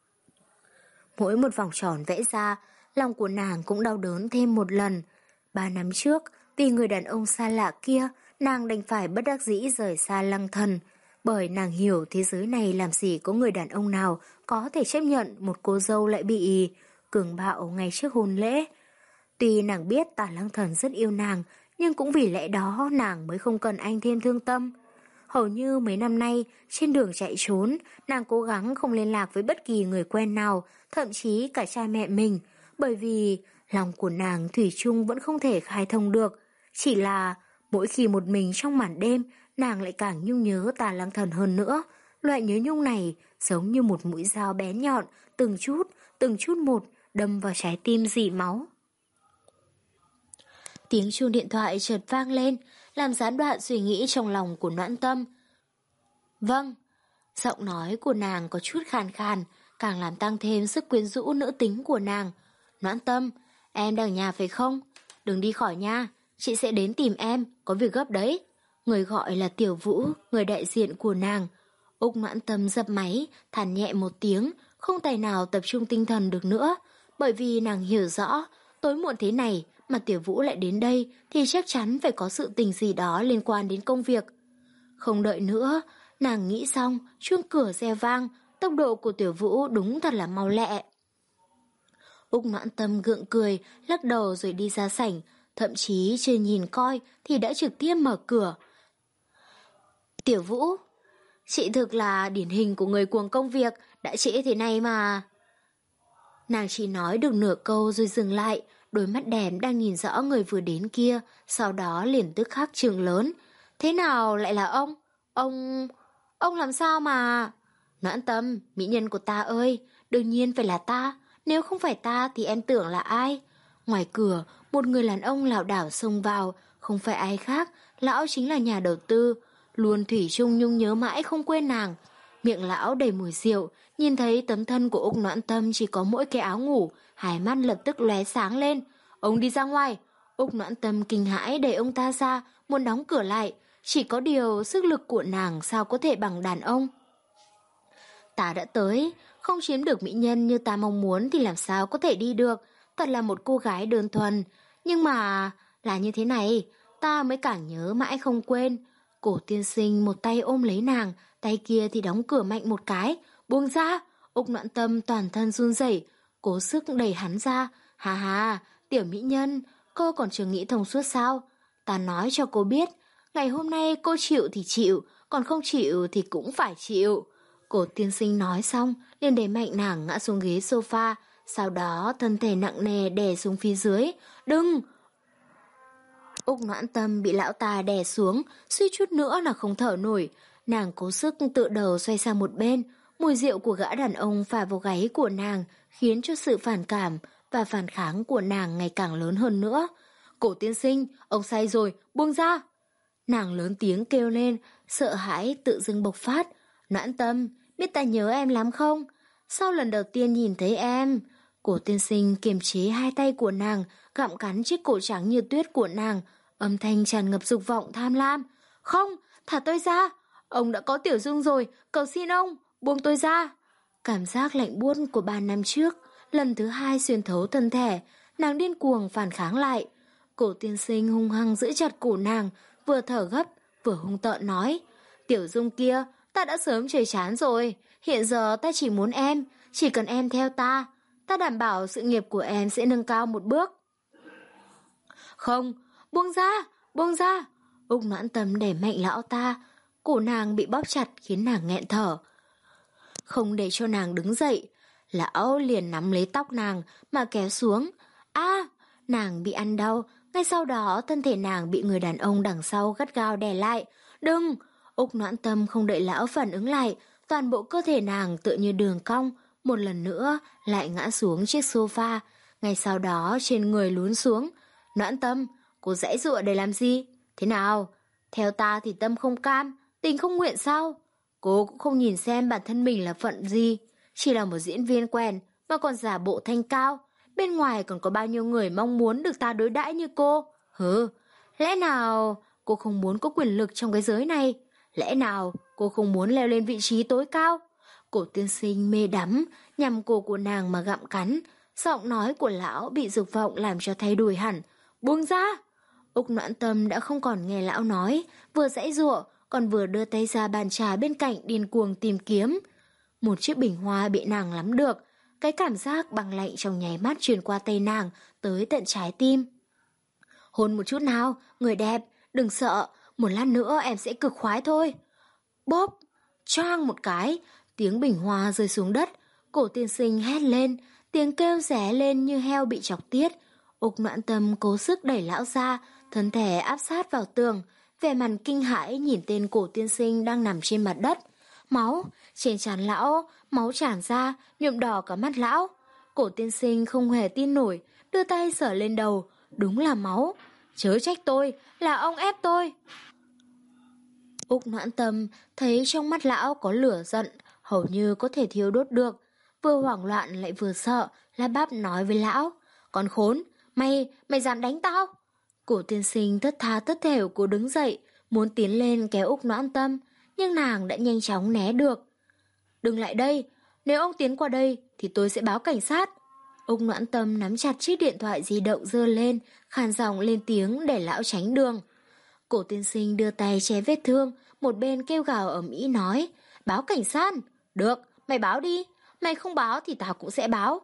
Mỗi một vòng tròn vẽ ra, lòng của nàng cũng đau đớn thêm một lần. Ba năm trước, vì người đàn ông xa lạ kia, nàng đành phải bất đắc dĩ rời xa Lăng Thần, bởi nàng hiểu thế giới này làm gì có người đàn ông nào có thể chấp nhận một cô dâu lại bị cường bạo ngay trước hôn lễ. Tuy nàng biết Tả Lăng Thần rất yêu nàng, nhưng cũng vì lẽ đó nàng mới không cần anh thêm thương tâm. Hầu như mấy năm nay, trên đường chạy trốn, nàng cố gắng không liên lạc với bất kỳ người quen nào, thậm chí cả cha mẹ mình, bởi vì lòng của nàng thủy chung vẫn không thể khai thông được. Chỉ là mỗi khi một mình trong màn đêm, nàng lại càng nhung nhớ Tả Lăng Thần hơn nữa. Loại nhớ nhung này giống như một mũi dao bén nhọn, từng chút, từng chút một, đâm vào trái tim rỉ máu. Tiếng chuông điện thoại chợt vang lên, làm gián đoạn suy nghĩ trong lòng của Noãn Tâm. Vâng, giọng nói của nàng có chút khàn khàn, càng làm tăng thêm sức quyến rũ nữ tính của nàng. Noãn Tâm, em đang ở nhà phải không? Đừng đi khỏi nha, chị sẽ đến tìm em, có việc gấp đấy. Người gọi là Tiểu Vũ, người đại diện của nàng. Úc Noãn Tâm dập máy, than nhẹ một tiếng, không tài nào tập trung tinh thần được nữa, bởi vì nàng hiểu rõ, tối muộn thế này mà Tiểu Vũ lại đến đây thì chắc chắn phải có sự tình gì đó liên quan đến công việc. Không đợi nữa, nàng nghĩ xong, chuông cửa reo vang, tốc độ của Tiểu Vũ đúng thật là mau lẹ. Úc Noãn Tâm gượng cười, lắc đầu rồi đi ra sảnh, thậm chí chưa nhìn coi thì đã trực tiếp mở cửa. Tiểu Vũ, chị thực là điển hình của người cuồng công việc, đã trễ thế này mà. Nàng chỉ nói được nửa câu rồi dừng lại, đôi mắt đèn đang nhìn rõ người vừa đến kia, sau đó liền tức khắc trừng lớn. Thế nào lại là ông? Ông... ông làm sao mà... Noãn Tâm, mỹ nhân của ta ơi, đương nhiên phải là ta, nếu không phải ta thì em tưởng là ai? Ngoài cửa, một người đàn ông lảo đảo xông vào, không phải ai khác, lão chính là nhà đầu tư, luôn thủy chung nhung nhớ mãi không quên nàng. Miệng lão đầy mùi rượu, nhìn thấy tấm thân của Úc Noãn Tâm chỉ có mỗi cái áo ngủ, hai mắt lập tức lóe sáng lên. Ông đi ra ngoài. Úc Noãn Tâm kinh hãi đẩy ông ta ra, muốn đóng cửa lại, chỉ có điều sức lực của nàng sao có thể bằng đàn ông. Ta đã tới, không chiếm được mỹ nhân như ta mong muốn thì làm sao có thể đi được, thật là một cô gái đơn thuần. Nhưng mà, là như thế này, ta mới càng nhớ mãi không quên. Cổ tiên sinh một tay ôm lấy nàng, tay kia thì đóng cửa mạnh một cái, buông ra. Úc Noãn Tâm toàn thân run rẩy, cố sức đẩy hắn ra. Hà hà, tiểu mỹ nhân, cô còn chưa nghĩ thông suốt sao? Ta nói cho cô biết, ngày hôm nay cô chịu thì chịu, còn không chịu thì cũng phải chịu. Cổ tiên sinh nói xong, liền đẩy mạnh nàng ngã xuống ghế sofa, sau đó thân thể nặng nề đè xuống phía dưới. Đừng! Úc Noãn Tâm bị lão ta đè xuống, suýt chút nữa là không thở nổi. Nàng cố sức tự đầu xoay sang một bên, mùi rượu của gã đàn ông phả vào gáy của nàng, khiến cho sự phản cảm và phản kháng của nàng ngày càng lớn hơn nữa. Cổ tiên sinh, ông say rồi, buông ra! Nàng lớn tiếng kêu lên, sợ hãi tự dưng bộc phát. Noãn Tâm, biết ta nhớ em lắm không? Sau lần đầu tiên nhìn thấy em... Cổ tiên sinh kiềm chế hai tay của nàng, gặm cắn chiếc cổ trắng như tuyết của nàng, âm thanh tràn ngập dục vọng tham lam. Không, thả tôi ra! Ông đã có Tiểu Dung rồi, cầu xin ông, buông tôi ra! Cảm giác lạnh buốt của ba năm trước, lần thứ hai xuyên thấu thân thể, nàng điên cuồng phản kháng lại. Cổ tiên sinh hung hăng giữ chặt cổ nàng, vừa thở gấp, vừa hung tợn nói. Tiểu Dung kia, ta đã sớm chơi chán rồi, hiện giờ ta chỉ muốn em, chỉ cần em theo ta. Ta đảm bảo sự nghiệp của em sẽ nâng cao một bước. Không, buông ra, buông ra. Úc Noãn Tâm đẩy mạnh lão ta, cổ nàng bị bóp chặt khiến nàng nghẹn thở. Không để cho nàng đứng dậy, lão liền nắm lấy tóc nàng mà kéo xuống. A, à, nàng bị ăn đau, ngay sau đó thân thể nàng bị người đàn ông đằng sau gắt gao đè lại. Đừng! Úc Noãn Tâm không đợi lão phản ứng lại, toàn bộ cơ thể nàng tựa như đường cong, một lần nữa lại ngã xuống chiếc sofa, ngay sau đó trên người lún xuống. Noãn Tâm, cô giãy giụa để làm gì? Thế nào? Theo ta thì tâm không cam, tình không nguyện sao? Cô cũng không nhìn xem bản thân mình là phận gì, chỉ là một diễn viên quèn mà còn giả bộ thanh cao, bên ngoài còn có bao nhiêu người mong muốn được ta đối đãi như cô. Hừ, lẽ nào cô không muốn có quyền lực trong cái giới này? Lẽ nào cô không muốn leo lên vị trí tối cao? Cổ tiên sinh mê đắm, nhằm cổ của nàng mà gặm cắn. Giọng nói của lão bị dục vọng làm cho thay đổi hẳn. Buông ra! Úc Noãn Tâm đã không còn nghe lão nói, vừa giãy giụa, còn vừa đưa tay ra bàn trà bên cạnh điên cuồng tìm kiếm. Một chiếc bình hoa bị nàng nắm được, cái cảm giác băng lạnh trong nháy mắt truyền qua tay nàng tới tận trái tim. Hôn một chút nào, người đẹp, đừng sợ, một lát nữa em sẽ cực khoái thôi. Bóp! Choang một cái, tiếng bình hoa rơi xuống đất, cổ tiên sinh hét lên, tiếng kêu ré lên như heo bị chọc tiết. Úc Noãn Tâm cố sức đẩy lão ra, thân thể áp sát vào tường, vẻ mặt kinh hãi nhìn tên cổ tiên sinh đang nằm trên mặt đất. Máu, trên trán lão, máu tràn ra, nhuộm đỏ cả mắt lão. Cổ tiên sinh không hề tin nổi, đưa tay sờ lên đầu, đúng là máu. Chớ trách tôi, là ông ép tôi. Úc Noãn Tâm thấy trong mắt lão có lửa giận, hầu như có thể thiêu đốt được, vừa hoảng loạn lại vừa sợ, lắp bắp nói với lão. Con khốn, mày, mày dám đánh tao? Cổ tiên sinh thất tha thất thểu cố đứng dậy, muốn tiến lên kéo Úc Noãn Tâm, nhưng nàng đã nhanh chóng né được. Đừng lại đây, nếu ông tiến qua đây thì tôi sẽ báo cảnh sát. Úc Noãn Tâm nắm chặt chiếc điện thoại di động giơ lên, khàn giọng lên tiếng để lão tránh đường. Cổ tiên sinh đưa tay che vết thương, một bên kêu gào ầm ĩ nói, báo cảnh sát? Được, mày báo đi, mày không báo thì tao cũng sẽ báo.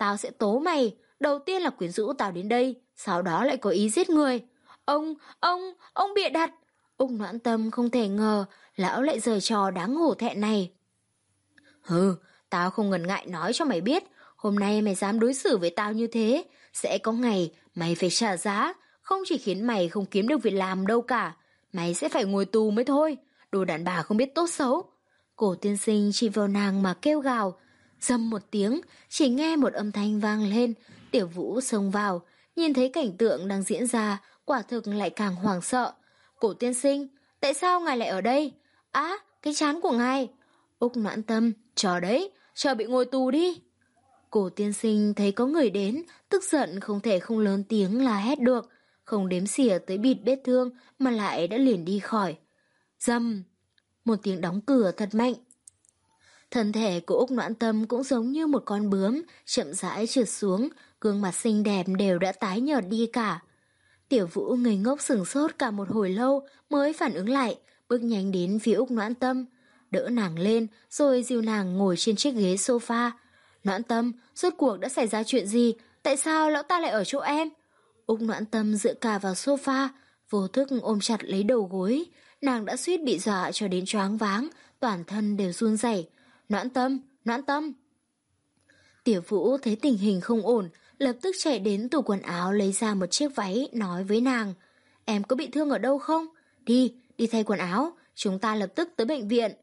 tao sẽ tố mày. Đầu tiên là quyến rũ tao đến đây, sau đó lại có ý giết người. Ông, ông, ông bịa đặt. Úc Noãn Tâm không thể ngờ lão lại giở trò đáng hổ thẹn này. Hừ, tao không ngần ngại nói cho mày biết, hôm nay mày dám đối xử với tao như thế, sẽ có ngày mày phải trả giá, không chỉ khiến mày không kiếm được việc làm đâu cả, mày sẽ phải ngồi tù mới thôi, đồ đàn bà không biết tốt xấu. Cổ tiên sinh chỉ vào nàng mà kêu gào. Dầm một tiếng, chỉ nghe một âm thanh vang lên, Tiểu Vũ xông vào, nhìn thấy cảnh tượng đang diễn ra, quả thực lại càng hoảng sợ. Cổ tiên sinh, tại sao ngài lại ở đây? Á, cái trán của ngài. Úc Noãn Tâm, chờ đấy, chờ bị ngồi tù đi. Cổ tiên sinh thấy có người đến, tức giận không thể không lớn tiếng là hét được, không đếm xỉa tới bịt vết thương mà lại đã liền đi khỏi. Dầm, một tiếng đóng cửa thật mạnh. Thân thể của Úc Noãn Tâm cũng giống như một con bướm, chậm rãi trượt xuống, gương mặt xinh đẹp đều đã tái nhợt đi cả. Tiểu Vũ ngây ngốc sửng sốt cả một hồi lâu mới phản ứng lại, bước nhanh đến phía Úc Noãn Tâm, đỡ nàng lên rồi dìu nàng ngồi trên chiếc ghế sofa. Noãn Tâm, rốt cuộc đã xảy ra chuyện gì? Tại sao lão ta lại ở chỗ em? Úc Noãn Tâm dựa cả vào sofa, vô thức ôm chặt lấy đầu gối, nàng đã suýt bị dọa cho đến choáng váng, toàn thân đều run rẩy. Noãn Tâm, Noãn Tâm. Tiểu Vũ thấy tình hình không ổn, lập tức chạy đến tủ quần áo lấy ra một chiếc váy, nói với nàng. Em có bị thương ở đâu không? Đi, đi thay quần áo, chúng ta lập tức tới bệnh viện.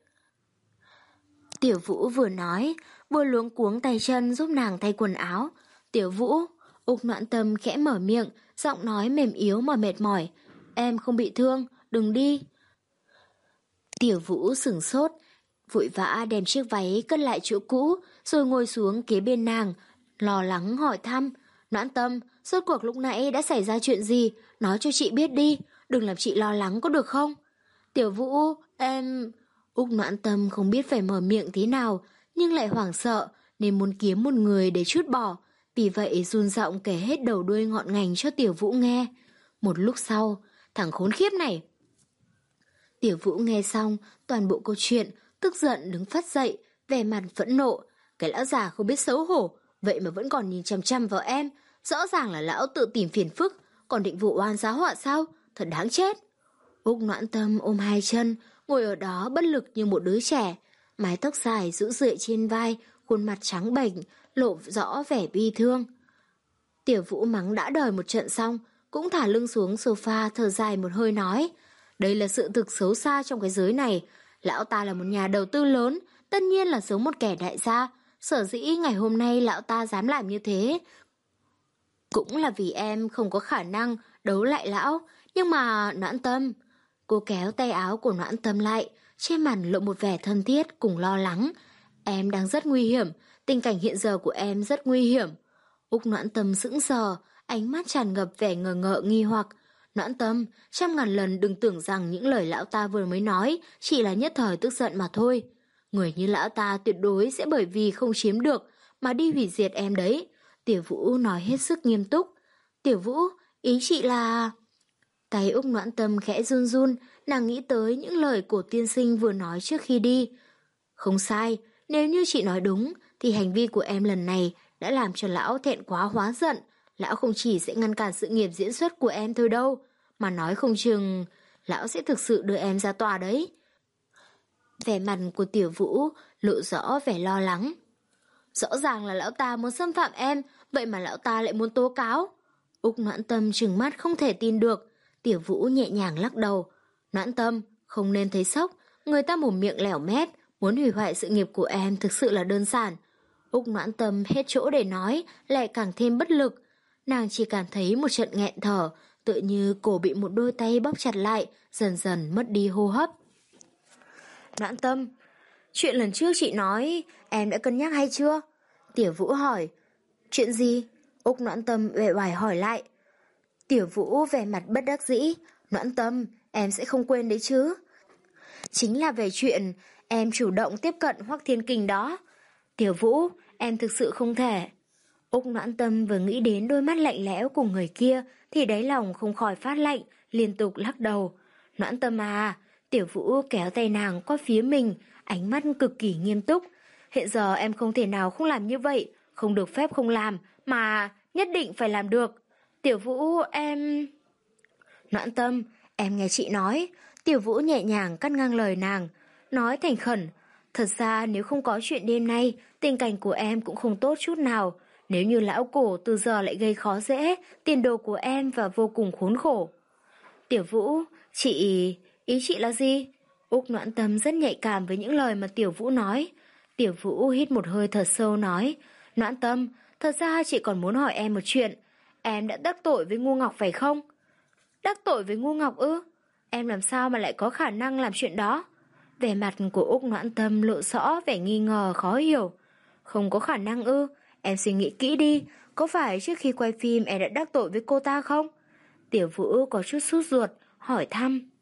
Tiểu Vũ vừa nói, vừa luống cuống tay chân giúp nàng thay quần áo. Tiểu Vũ, Úc Noãn Tâm khẽ mở miệng, giọng nói mềm yếu mà mệt mỏi. Em không bị thương, đừng đi. Tiểu Vũ sửng sốt, vội vã đem chiếc váy cất lại chỗ cũ, rồi ngồi xuống kế bên nàng, lo lắng hỏi thăm. Noãn Tâm, rốt cuộc lúc nãy đã xảy ra chuyện gì? Nói cho chị biết đi, đừng làm chị lo lắng có được không? Tiểu Vũ, em... Úc Noãn Tâm không biết phải mở miệng thế nào, nhưng lại hoảng sợ, nên muốn kiếm một người để trút bỏ. Vì vậy run giọng kể hết đầu đuôi ngọn ngành cho Tiểu Vũ nghe. Một lúc sau, thằng khốn khiếp này. Tiểu Vũ nghe xong toàn bộ câu chuyện, tức giận đứng phát dậy, vẻ mặt phẫn nộ. Cái lão già không biết xấu hổ, vậy mà vẫn còn nhìn chằm chằm vào em. Rõ ràng là lão tự tìm phiền phức, còn định vụ oan giá họa sao? Thật đáng chết. Úc Noãn Tâm ôm hai chân, ngồi ở đó bất lực như một đứa trẻ. Mái tóc dài rũ rượi trên vai, khuôn mặt trắng bệch, lộ rõ vẻ bi thương. Tiểu Vũ mắng đã đời một trận xong, cũng thả lưng xuống sofa thở dài một hơi nói. Đây là sự thực xấu xa trong cái giới này. Lão ta là một nhà đầu tư lớn, tất nhiên là giống một kẻ đại gia. Sở dĩ ngày hôm nay lão ta dám làm như thế cũng là vì em không có khả năng đấu lại lão. Nhưng mà Noãn Tâm... Cô kéo tay áo của Noãn Tâm lại, trên mặt lộ một vẻ thân thiết cùng lo lắng. Em đang rất nguy hiểm, tình cảnh hiện giờ của em rất nguy hiểm. Úc Noãn Tâm sững sờ, ánh mắt tràn ngập vẻ ngờ ngợ nghi hoặc. Noãn Tâm, trăm ngàn lần đừng tưởng rằng những lời lão ta vừa mới nói chỉ là nhất thời tức giận mà thôi. Người như lão ta tuyệt đối sẽ bởi vì không chiếm được mà đi hủy diệt em đấy. Tiểu Vũ nói hết sức nghiêm túc. Tiểu Vũ, ý chị là... Tay Úc Noãn Tâm khẽ run run, nàng nghĩ tới những lời cổ tiên sinh vừa nói trước khi đi. Không sai, nếu như chị nói đúng, thì hành vi của em lần này đã làm cho lão thẹn quá hóa giận. Lão không chỉ sẽ ngăn cản sự nghiệp diễn xuất của em thôi đâu, mà nói không chừng, lão sẽ thực sự đưa em ra tòa đấy. Vẻ mặt của Tiểu Vũ lộ rõ vẻ lo lắng. Rõ ràng là lão ta muốn xâm phạm em, vậy mà lão ta lại muốn tố cáo. Úc Noãn Tâm trừng mắt không thể tin được. Tiểu Vũ nhẹ nhàng lắc đầu. Noãn Tâm, không nên thấy sốc, người ta mồm miệng lẻo mép, muốn hủy hoại sự nghiệp của em thực sự là đơn giản. Úc Noãn Tâm hết chỗ để nói, lại càng thêm bất lực. Nàng chỉ cảm thấy một trận nghẹn thở, tựa như cổ bị một đôi tay bóp chặt lại, dần dần mất đi hô hấp. Noãn Tâm, chuyện lần trước chị nói, em đã cân nhắc hay chưa? Tiểu Vũ hỏi. Chuyện gì? Úc Noãn Tâm uể oải hỏi lại. Tiểu Vũ vẻ mặt bất đắc dĩ. Noãn Tâm, em sẽ không quên đấy chứ. Chính là về chuyện em chủ động tiếp cận Hoắc Thiên Kình đó. Tiểu Vũ, em thực sự không thể. Úc Noãn Tâm vừa nghĩ đến đôi mắt lạnh lẽo của người kia thì đáy lòng không khỏi phát lạnh, liên tục lắc đầu. Noãn Tâm à, Tiểu Vũ kéo tay nàng qua phía mình, ánh mắt cực kỳ nghiêm túc. Hiện giờ em không thể nào không làm như vậy, không được phép không làm, mà nhất định phải làm được. Tiểu Vũ, em... Noãn Tâm, em nghe chị nói. Tiểu Vũ nhẹ nhàng cắt ngang lời nàng, nói thành khẩn. Thật ra nếu không có chuyện đêm nay, tình cảnh của em cũng không tốt chút nào. Nếu như lão cổ từ giờ lại gây khó dễ, tiền đồ của em và vô cùng khốn khổ. Tiểu Vũ, chị... ý chị là gì? Úc Noãn Tâm rất nhạy cảm với những lời mà Tiểu Vũ nói. Tiểu Vũ hít một hơi thật sâu nói, Noãn Tâm, thật ra chị còn muốn hỏi em một chuyện. Em đã đắc tội với Ngu Ngọc phải không? Đắc tội với Ngu Ngọc ư? Em làm sao mà lại có khả năng làm chuyện đó? Vẻ mặt của Úc Noãn Tâm lộ rõ vẻ nghi ngờ khó hiểu. Không có khả năng ư? Em suy nghĩ kỹ đi, có phải trước khi quay phim em đã đắc tội với cô ta không? Tiểu Vũ có chút sốt ruột, hỏi thăm.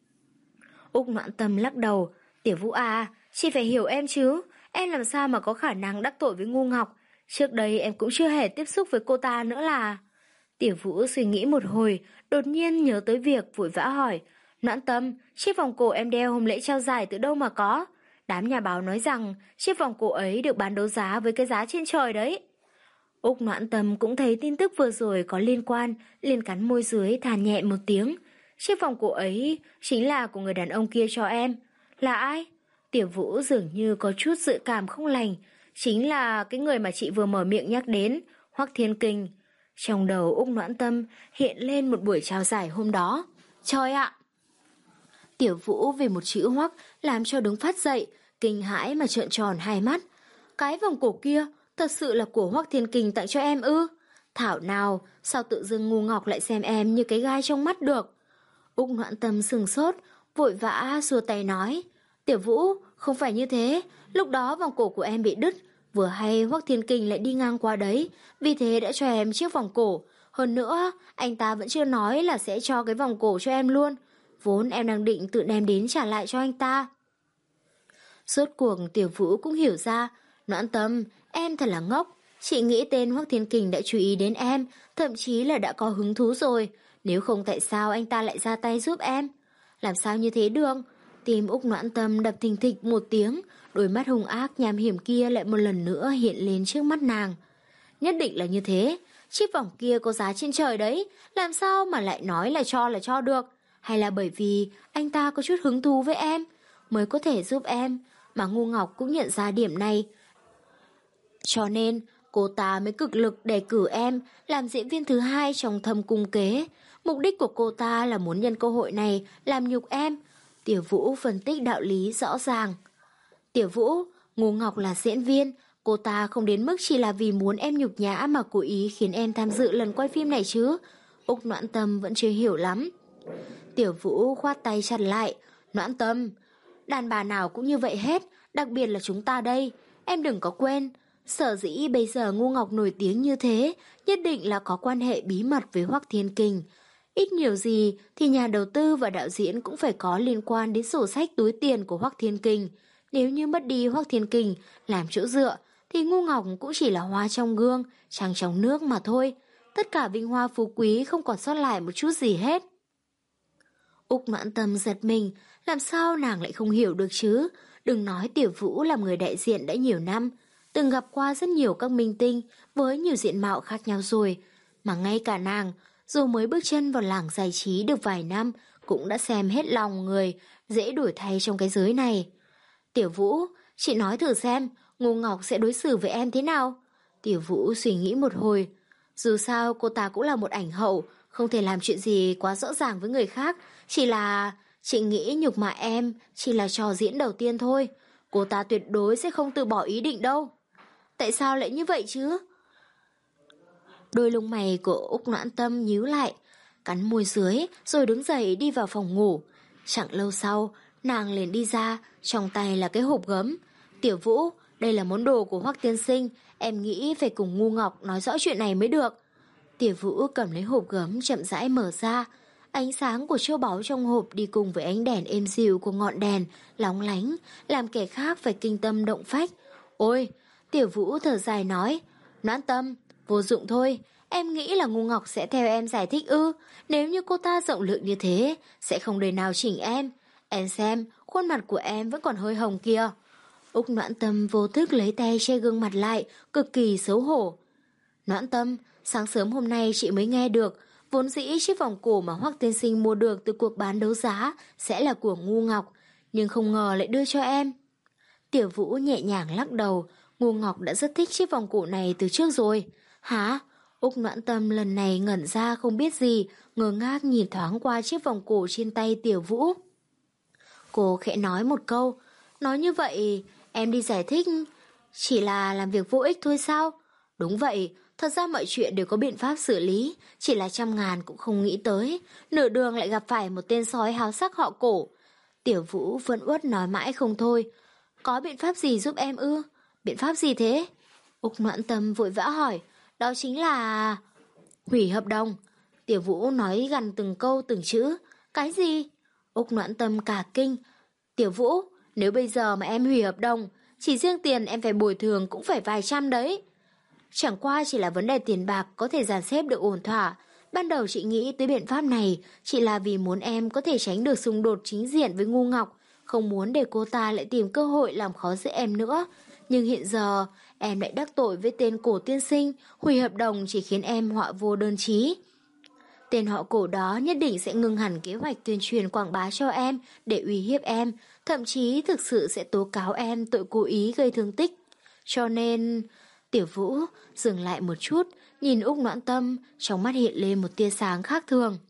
Úc Noãn Tâm lắc đầu, Tiểu Vũ à, chị phải hiểu em chứ, em làm sao mà có khả năng đắc tội với Ngu Ngọc, trước đây em cũng chưa hề tiếp xúc với cô ta nữa là... Tiểu Vũ suy nghĩ một hồi, đột nhiên nhớ tới việc vội vã hỏi, Noãn Tâm, chiếc vòng cổ em đeo hôm lễ trao giải từ đâu mà có? Đám nhà báo nói rằng chiếc vòng cổ ấy được bán đấu giá với cái giá trên trời đấy. Úc Noãn Tâm cũng thấy tin tức vừa rồi có liên quan, liền cắn môi dưới than nhẹ một tiếng. Chiếc vòng cổ ấy chính là của người đàn ông kia cho em. Là ai? Tiểu Vũ dường như có chút dự cảm không lành. Chính là cái người mà chị vừa mở miệng nhắc đến, Hoắc Thiên Kình. Trong đầu Úc Noãn Tâm hiện lên một buổi trao giải hôm đó. Trời ạ! Tiểu Vũ vì một chữ Hoắc làm cho đứng phát dậy, kinh hãi mà trợn tròn hai mắt. Cái vòng cổ kia thật sự là của Hoắc Thiên Kình tặng cho em ư? Thảo nào, sao tự dưng Ngu Ngọc lại xem em như cái gai trong mắt được? Úc Noãn Tâm sừng sốt, vội vã xua tay nói, Tiểu Vũ, không phải như thế, lúc đó vòng cổ của em bị đứt, vừa hay Hoắc Thiên Kình lại đi ngang qua đấy, vì thế đã cho em chiếc vòng cổ. Hơn nữa, anh ta vẫn chưa nói là sẽ cho cái vòng cổ cho em luôn, vốn em đang định tự đem đến trả lại cho anh ta. Rốt cuộc Tiểu Vũ cũng hiểu ra, Noãn Tâm, em thật là ngốc, chị nghĩ tên Hoắc Thiên Kình đã chú ý đến em, thậm chí là đã có hứng thú rồi, nếu không tại sao anh ta lại ra tay giúp em? Làm sao như thế được? Tim Úc Noãn Tâm đập thình thịch một tiếng, đôi mắt hung ác nham hiểm kia lại một lần nữa hiện lên trước mắt nàng. Nhất định là như thế, chiếc vòng kia có giá trên trời đấy, làm sao mà lại nói là cho là cho được? Hay là bởi vì anh ta có chút hứng thú với em, mới có thể giúp em, mà Ngu Ngọc cũng nhận ra điểm này. Cho nên, cô ta mới cực lực đề cử em làm diễn viên thứ hai trong Thâm Cung Kế. Mục đích của cô ta là muốn nhân cơ hội này làm nhục em. Tiểu Vũ phân tích đạo lý rõ ràng. Tiểu Vũ, Ngu Ngọc là diễn viên, cô ta không đến mức chỉ là vì muốn em nhục nhã mà cố ý khiến em tham dự lần quay phim này chứ. Úc Noãn Tâm vẫn chưa hiểu lắm. Tiểu Vũ khoát tay chặt lại, Noãn Tâm, đàn bà nào cũng như vậy hết, đặc biệt là chúng ta đây, em đừng có quên. Sở dĩ bây giờ Ngu Ngọc nổi tiếng như thế, nhất định là có quan hệ bí mật với Hoắc Thiên Kình. Ít nhiều gì thì nhà đầu tư và đạo diễn cũng phải có liên quan đến sổ sách túi tiền của Hoắc Thiên Kình. Nếu như mất đi Hoắc Thiên Kình làm chỗ dựa, thì Ngu Ngọc cũng chỉ là hoa trong gương, trăng trong nước mà thôi. Tất cả vinh hoa phú quý không còn sót lại một chút gì hết. Úc Noãn Tâm giật mình, làm sao nàng lại không hiểu được chứ? Đừng nói Tiểu Vũ làm người đại diện đã nhiều năm, từng gặp qua rất nhiều các minh tinh với nhiều diện mạo khác nhau rồi, mà ngay cả nàng, dù mới bước chân vào làng giải trí được vài năm, cũng đã xem hết lòng người dễ đổi thay trong cái giới này. Tiểu Vũ, chị nói thử xem, Ngu Ngọc sẽ đối xử với em thế nào? Tiểu Vũ suy nghĩ một hồi, dù sao cô ta cũng là một ảnh hậu, không thể làm chuyện gì quá rõ ràng với người khác, chỉ là chị nghĩ nhục mạ em chỉ là trò diễn đầu tiên thôi, cô ta tuyệt đối sẽ không từ bỏ ý định đâu. Tại sao lại như vậy chứ? Đôi lông mày của Úc Noãn Tâm nhíu lại, cắn môi dưới rồi đứng dậy đi vào phòng ngủ. Chẳng lâu sau, nàng liền đi ra, trong tay là cái hộp gấm. Tiểu Vũ, đây là món đồ của Hoắc tiên sinh, em nghĩ phải cùng Ngu Ngọc nói rõ chuyện này mới được. Tiểu Vũ cầm lấy hộp gấm chậm rãi mở ra. Ánh sáng của châu báu trong hộp đi cùng với ánh đèn êm dịu của ngọn đèn lóng lánh, làm kẻ khác phải kinh tâm động phách. Ôi! Tiểu Vũ thở dài nói, Noãn Tâm, vô dụng thôi, em nghĩ là Ngu Ngọc sẽ theo em giải thích ư? Nếu như cô ta rộng lượng như thế, sẽ không đời nào chỉnh em. Em xem, khuôn mặt của em vẫn còn hơi hồng kia. Úc Noãn Tâm vô thức lấy tay che gương mặt lại, cực kỳ xấu hổ. Noãn Tâm, sáng sớm hôm nay chị mới nghe được, vốn dĩ chiếc vòng cổ mà Hoắc tiên sinh mua được từ cuộc bán đấu giá sẽ là của Ngu Ngọc, nhưng không ngờ lại đưa cho em. Tiểu Vũ nhẹ nhàng lắc đầu, Ngu Ngọc đã rất thích chiếc vòng cổ này từ trước rồi. Hả? Úc Noãn Tâm lần này ngẩn ra không biết gì, ngơ ngác nhìn thoáng qua chiếc vòng cổ trên tay Tiểu Vũ. Cô khẽ nói một câu, nói như vậy em đi giải thích chỉ là làm việc vô ích thôi sao? Đúng vậy, thật ra mọi chuyện đều có biện pháp xử lý, chỉ là trăm ngàn cũng không nghĩ tới, nửa đường lại gặp phải một tên sói háo sắc họ Cổ. Tiểu Vũ vẫn uất nói mãi không thôi. Có biện pháp gì giúp em ư? Biện pháp gì thế? Úc Noãn Tâm vội vã hỏi. Đó chính là... hủy hợp đồng. Tiểu Vũ nói gần từng câu từng chữ. Cái gì? Úc Noãn Tâm cả kinh. Tiểu Vũ, nếu bây giờ mà em hủy hợp đồng, chỉ riêng tiền em phải bồi thường cũng phải vài trăm đấy. Chẳng qua chỉ là vấn đề tiền bạc có thể dàn xếp được ổn thỏa. Ban đầu chị nghĩ tới biện pháp này chỉ là vì muốn em có thể tránh được xung đột chính diện với Ngu Ngọc, không muốn để cô ta lại tìm cơ hội làm khó dễ em nữa. Nhưng hiện giờ em lại đắc tội với tên Cổ tiên sinh, hủy hợp đồng chỉ khiến em họa vô đơn chí. Tên họ Cổ đó nhất định sẽ ngừng hẳn kế hoạch tuyên truyền quảng bá cho em để uy hiếp em, thậm chí thực sự sẽ tố cáo em tội cố ý gây thương tích. Cho nên... Tiểu Vũ dừng lại một chút, nhìn Úc Noãn Tâm, trong mắt hiện lên một tia sáng khác thường.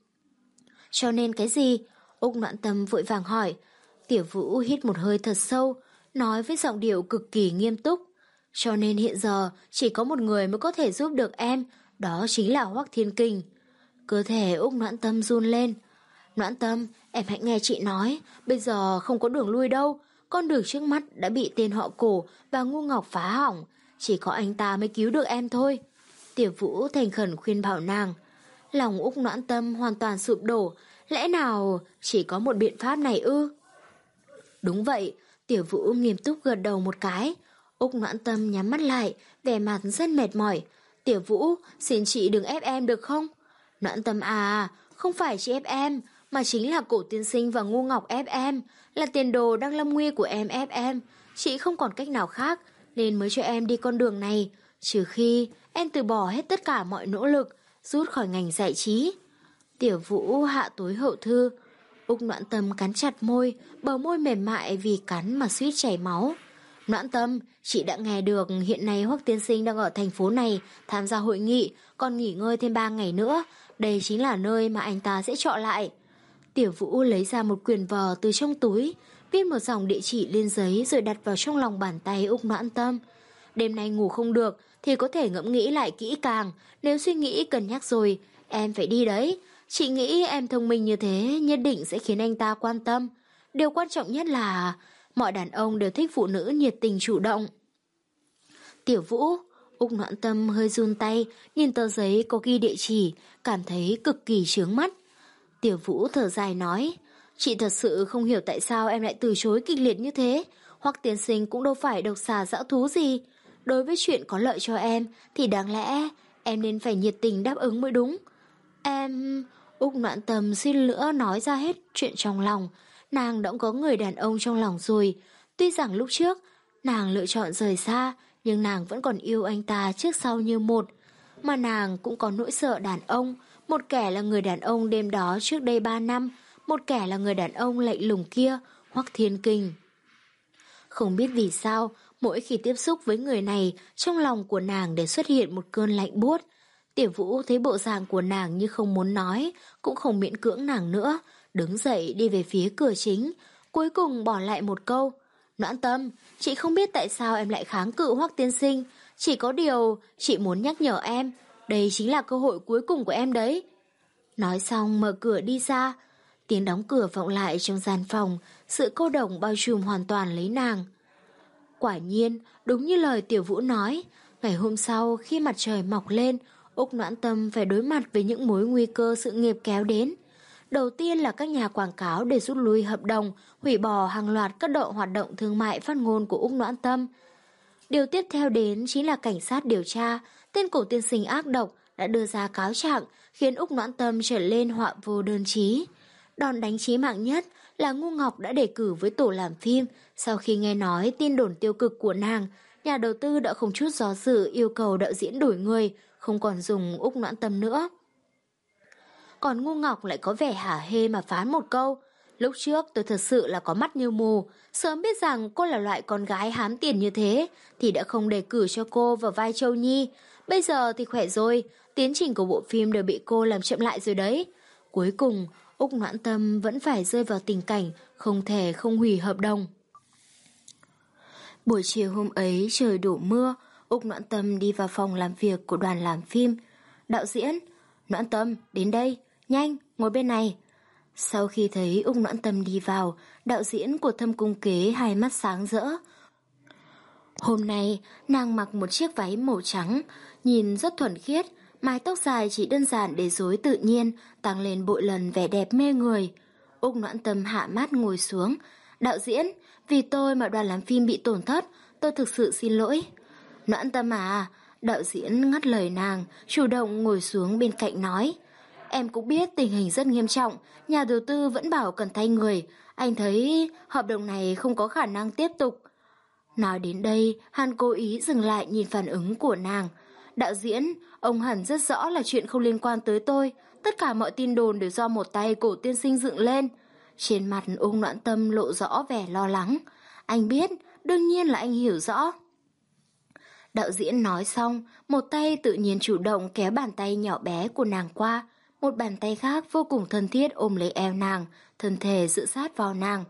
Cho nên cái gì? Úc Noãn Tâm vội vàng hỏi. Tiểu Vũ hít một hơi thật sâu, nói với giọng điệu cực kỳ nghiêm túc. Cho nên hiện giờ chỉ có một người mới có thể giúp được em, đó chính là Hoắc Thiên Kình. Cơ thể Úc Noãn Tâm run lên. Noãn Tâm, em hãy nghe chị nói, bây giờ không có đường lui đâu, con đường trước mắt đã bị tên họ Cổ và Ngu Ngọc phá hỏng, chỉ có anh ta mới cứu được em thôi. Tiểu Vũ thành khẩn khuyên bảo nàng. Lòng Úc Noãn Tâm hoàn toàn sụp đổ, lẽ nào chỉ có một biện pháp này ư? Đúng vậy, Tiểu Vũ nghiêm túc gật đầu một cái. Úc Noãn Tâm nhắm mắt lại, vẻ mặt rất mệt mỏi. Tiểu Vũ, xin chị đừng ép em được không? Noãn Tâm à, không phải chị ép em, mà chính là Cổ tiên sinh và Ngu Ngọc ép em, là tiền đồ đang lâm nguy của em ép em. Chị không còn cách nào khác, nên mới cho em đi con đường này, trừ khi em từ bỏ hết tất cả mọi nỗ lực, rút khỏi ngành giải trí. Tiểu Vũ hạ tối hậu thư. Úc Noãn Tâm cắn chặt môi, bờ môi mềm mại vì cắn mà suýt chảy máu. Noãn Tâm, chị đã nghe được hiện nay Hoắc tiên sinh đang ở thành phố này tham gia hội nghị, còn nghỉ ngơi thêm ba ngày nữa. Đây chính là nơi mà anh ta sẽ chọn lại. Tiểu Vũ lấy ra một quyển vở từ trong túi, viết một dòng địa chỉ lên giấy rồi đặt vào trong lòng bàn tay Úc Noãn Tâm. Đêm nay ngủ không được thì có thể ngẫm nghĩ lại kỹ càng, nếu suy nghĩ cân nhắc rồi, em phải đi đấy. Chị nghĩ em thông minh như thế nhất định sẽ khiến anh ta quan tâm. Điều quan trọng nhất là mọi đàn ông đều thích phụ nữ nhiệt tình chủ động. Tiểu Vũ, Úc Noãn Tâm hơi run tay, nhìn tờ giấy có ghi địa chỉ, cảm thấy cực kỳ chướng mắt. Tiểu Vũ thở dài nói, chị thật sự không hiểu tại sao em lại từ chối kịch liệt như thế. Hoắc tiên sinh cũng đâu phải độc xà dã thú gì. Đối với chuyện có lợi cho em thì đáng lẽ em nên phải nhiệt tình đáp ứng mới đúng. Em... Úc Noãn Tâm xin nữa nói ra hết chuyện trong lòng. Nàng đã có người đàn ông trong lòng rồi. Tuy rằng lúc trước nàng lựa chọn rời xa, nhưng nàng vẫn còn yêu anh ta trước sau như một. Mà nàng cũng có nỗi sợ đàn ông. Một kẻ là người đàn ông đêm đó trước đây ba năm, một kẻ là người đàn ông lạnh lùng kia, Hoắc Thiên Kình. Không biết vì sao, mỗi khi tiếp xúc với người này, trong lòng của nàng đều xuất hiện một cơn lạnh buốt. Tiểu Vũ thấy bộ dạng của nàng như không muốn nói, cũng không miễn cưỡng nàng nữa, đứng dậy đi về phía cửa chính, cuối cùng bỏ lại một câu. Noãn Tâm, chị không biết tại sao em lại kháng cự Hoắc tiên sinh, chỉ có điều chị muốn nhắc nhở em, đây chính là cơ hội cuối cùng của em đấy. Nói xong mở cửa đi ra, tiếng đóng cửa vọng lại trong gian phòng, sự cô độc bao trùm hoàn toàn lấy nàng. Quả nhiên, đúng như lời Tiểu Vũ nói, ngày hôm sau khi mặt trời mọc lên, Úc Noãn Tâm phải đối mặt với những mối nguy cơ sự nghiệp kéo đến. Đầu tiên là các nhà quảng cáo để rút lui hợp đồng, hủy bỏ hàng loạt các đội hoạt động thương mại phát ngôn của Úc Noãn Tâm. Điều tiếp theo đến chính là cảnh sát điều tra, tên Cổ tiên sinh ác độc đã đưa ra cáo trạng, khiến Úc Noãn Tâm trở lên họa vô đơn chí. Đòn đánh chí mạng nhất là Ngu Ngọc đã đề cử với tổ làm phim. Sau khi nghe nói tin đồn tiêu cực của nàng, nhà đầu tư đã không chút do dự yêu cầu đạo diễn đổi người, không còn dùng Úc Noãn Tâm nữa. Còn Ngu Ngọc lại có vẻ hả hê mà phán một câu: lúc trước tôi thật sự là có mắt như mù, sớm biết rằng cô là loại con gái hám tiền như thế thì đã không đề cử cho cô vào vai Châu Nhi. Bây giờ thì khỏe rồi, tiến trình của bộ phim đều bị cô làm chậm lại rồi đấy. Cuối cùng, Úc Noãn Tâm vẫn phải rơi vào tình cảnh không thể không hủy hợp đồng. Buổi chiều hôm ấy trời đổ mưa, Úc Noãn Tâm đi vào phòng làm việc của đoàn làm phim. Đạo diễn: Noãn Tâm, đến đây, nhanh, ngồi bên này. Sau khi thấy Úc Noãn Tâm đi vào, đạo diễn của Thâm Cung Kế hai mắt sáng rỡ. Hôm nay, nàng mặc một chiếc váy màu trắng, nhìn rất thuần khiết, mái tóc dài chỉ đơn giản để rối tự nhiên, tăng lên bội lần vẻ đẹp mê người. Úc Noãn Tâm hạ mắt ngồi xuống. Đạo diễn, vì tôi mà đoàn làm phim bị tổn thất, tôi thực sự xin lỗi. Noãn Tâm à, đạo diễn ngắt lời nàng, chủ động ngồi xuống bên cạnh nói. Em cũng biết tình hình rất nghiêm trọng, nhà đầu tư vẫn bảo cần thay người, anh thấy hợp đồng này không có khả năng tiếp tục. Nói đến đây, hắn cố ý dừng lại nhìn phản ứng của nàng. Đạo diễn, ông hẳn rất rõ là chuyện không liên quan tới tôi, tất cả mọi tin đồn đều do một tay Cổ tiên sinh dựng lên. Trên mặt Úc Noãn Tâm lộ rõ vẻ lo lắng. Anh biết, đương nhiên là anh hiểu rõ. Đạo diễn nói xong, một tay tự nhiên chủ động kéo bàn tay nhỏ bé của nàng qua, một bàn tay khác vô cùng thân thiết ôm lấy eo nàng, thân thể dựa sát vào nàng.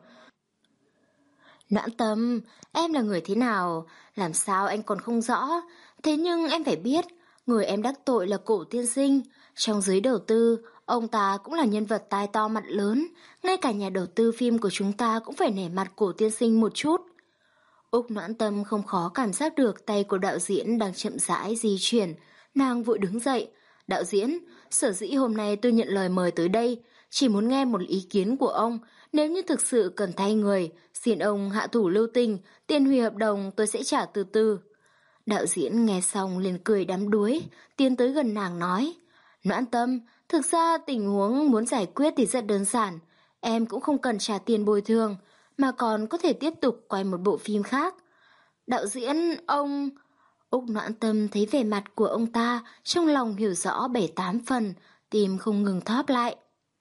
Noãn Tâm, em là người thế nào? Làm sao anh còn không rõ? Thế nhưng em phải biết, người em đắc tội là Cổ tiên sinh. Trong giới đầu tư, ông ta cũng là nhân vật tai to mặt lớn. Ngay cả nhà đầu tư phim của chúng ta cũng phải nể mặt Cổ tiên sinh một chút. Úc Noãn Tâm không khó cảm giác được tay của đạo diễn đang chậm rãi di chuyển. Nàng vội đứng dậy. Đạo diễn, sở dĩ hôm nay tôi nhận lời mời tới đây, chỉ muốn nghe một ý kiến của ông. Nếu như thực sự cần thay người, xin ông hạ thủ lưu tình, tiền hủy hợp đồng tôi sẽ trả từ từ. Đạo diễn nghe xong liền cười đắm đuối, tiến tới gần nàng nói. Noãn Tâm, thực ra tình huống muốn giải quyết thì rất đơn giản. Em cũng không cần trả tiền bồi thường, mà còn có thể tiếp tục quay một bộ phim khác. Đạo diễn, ông... Úc Noãn Tâm thấy vẻ mặt của ông ta, trong lòng hiểu rõ bảy tám phần, tim không ngừng thóp lại.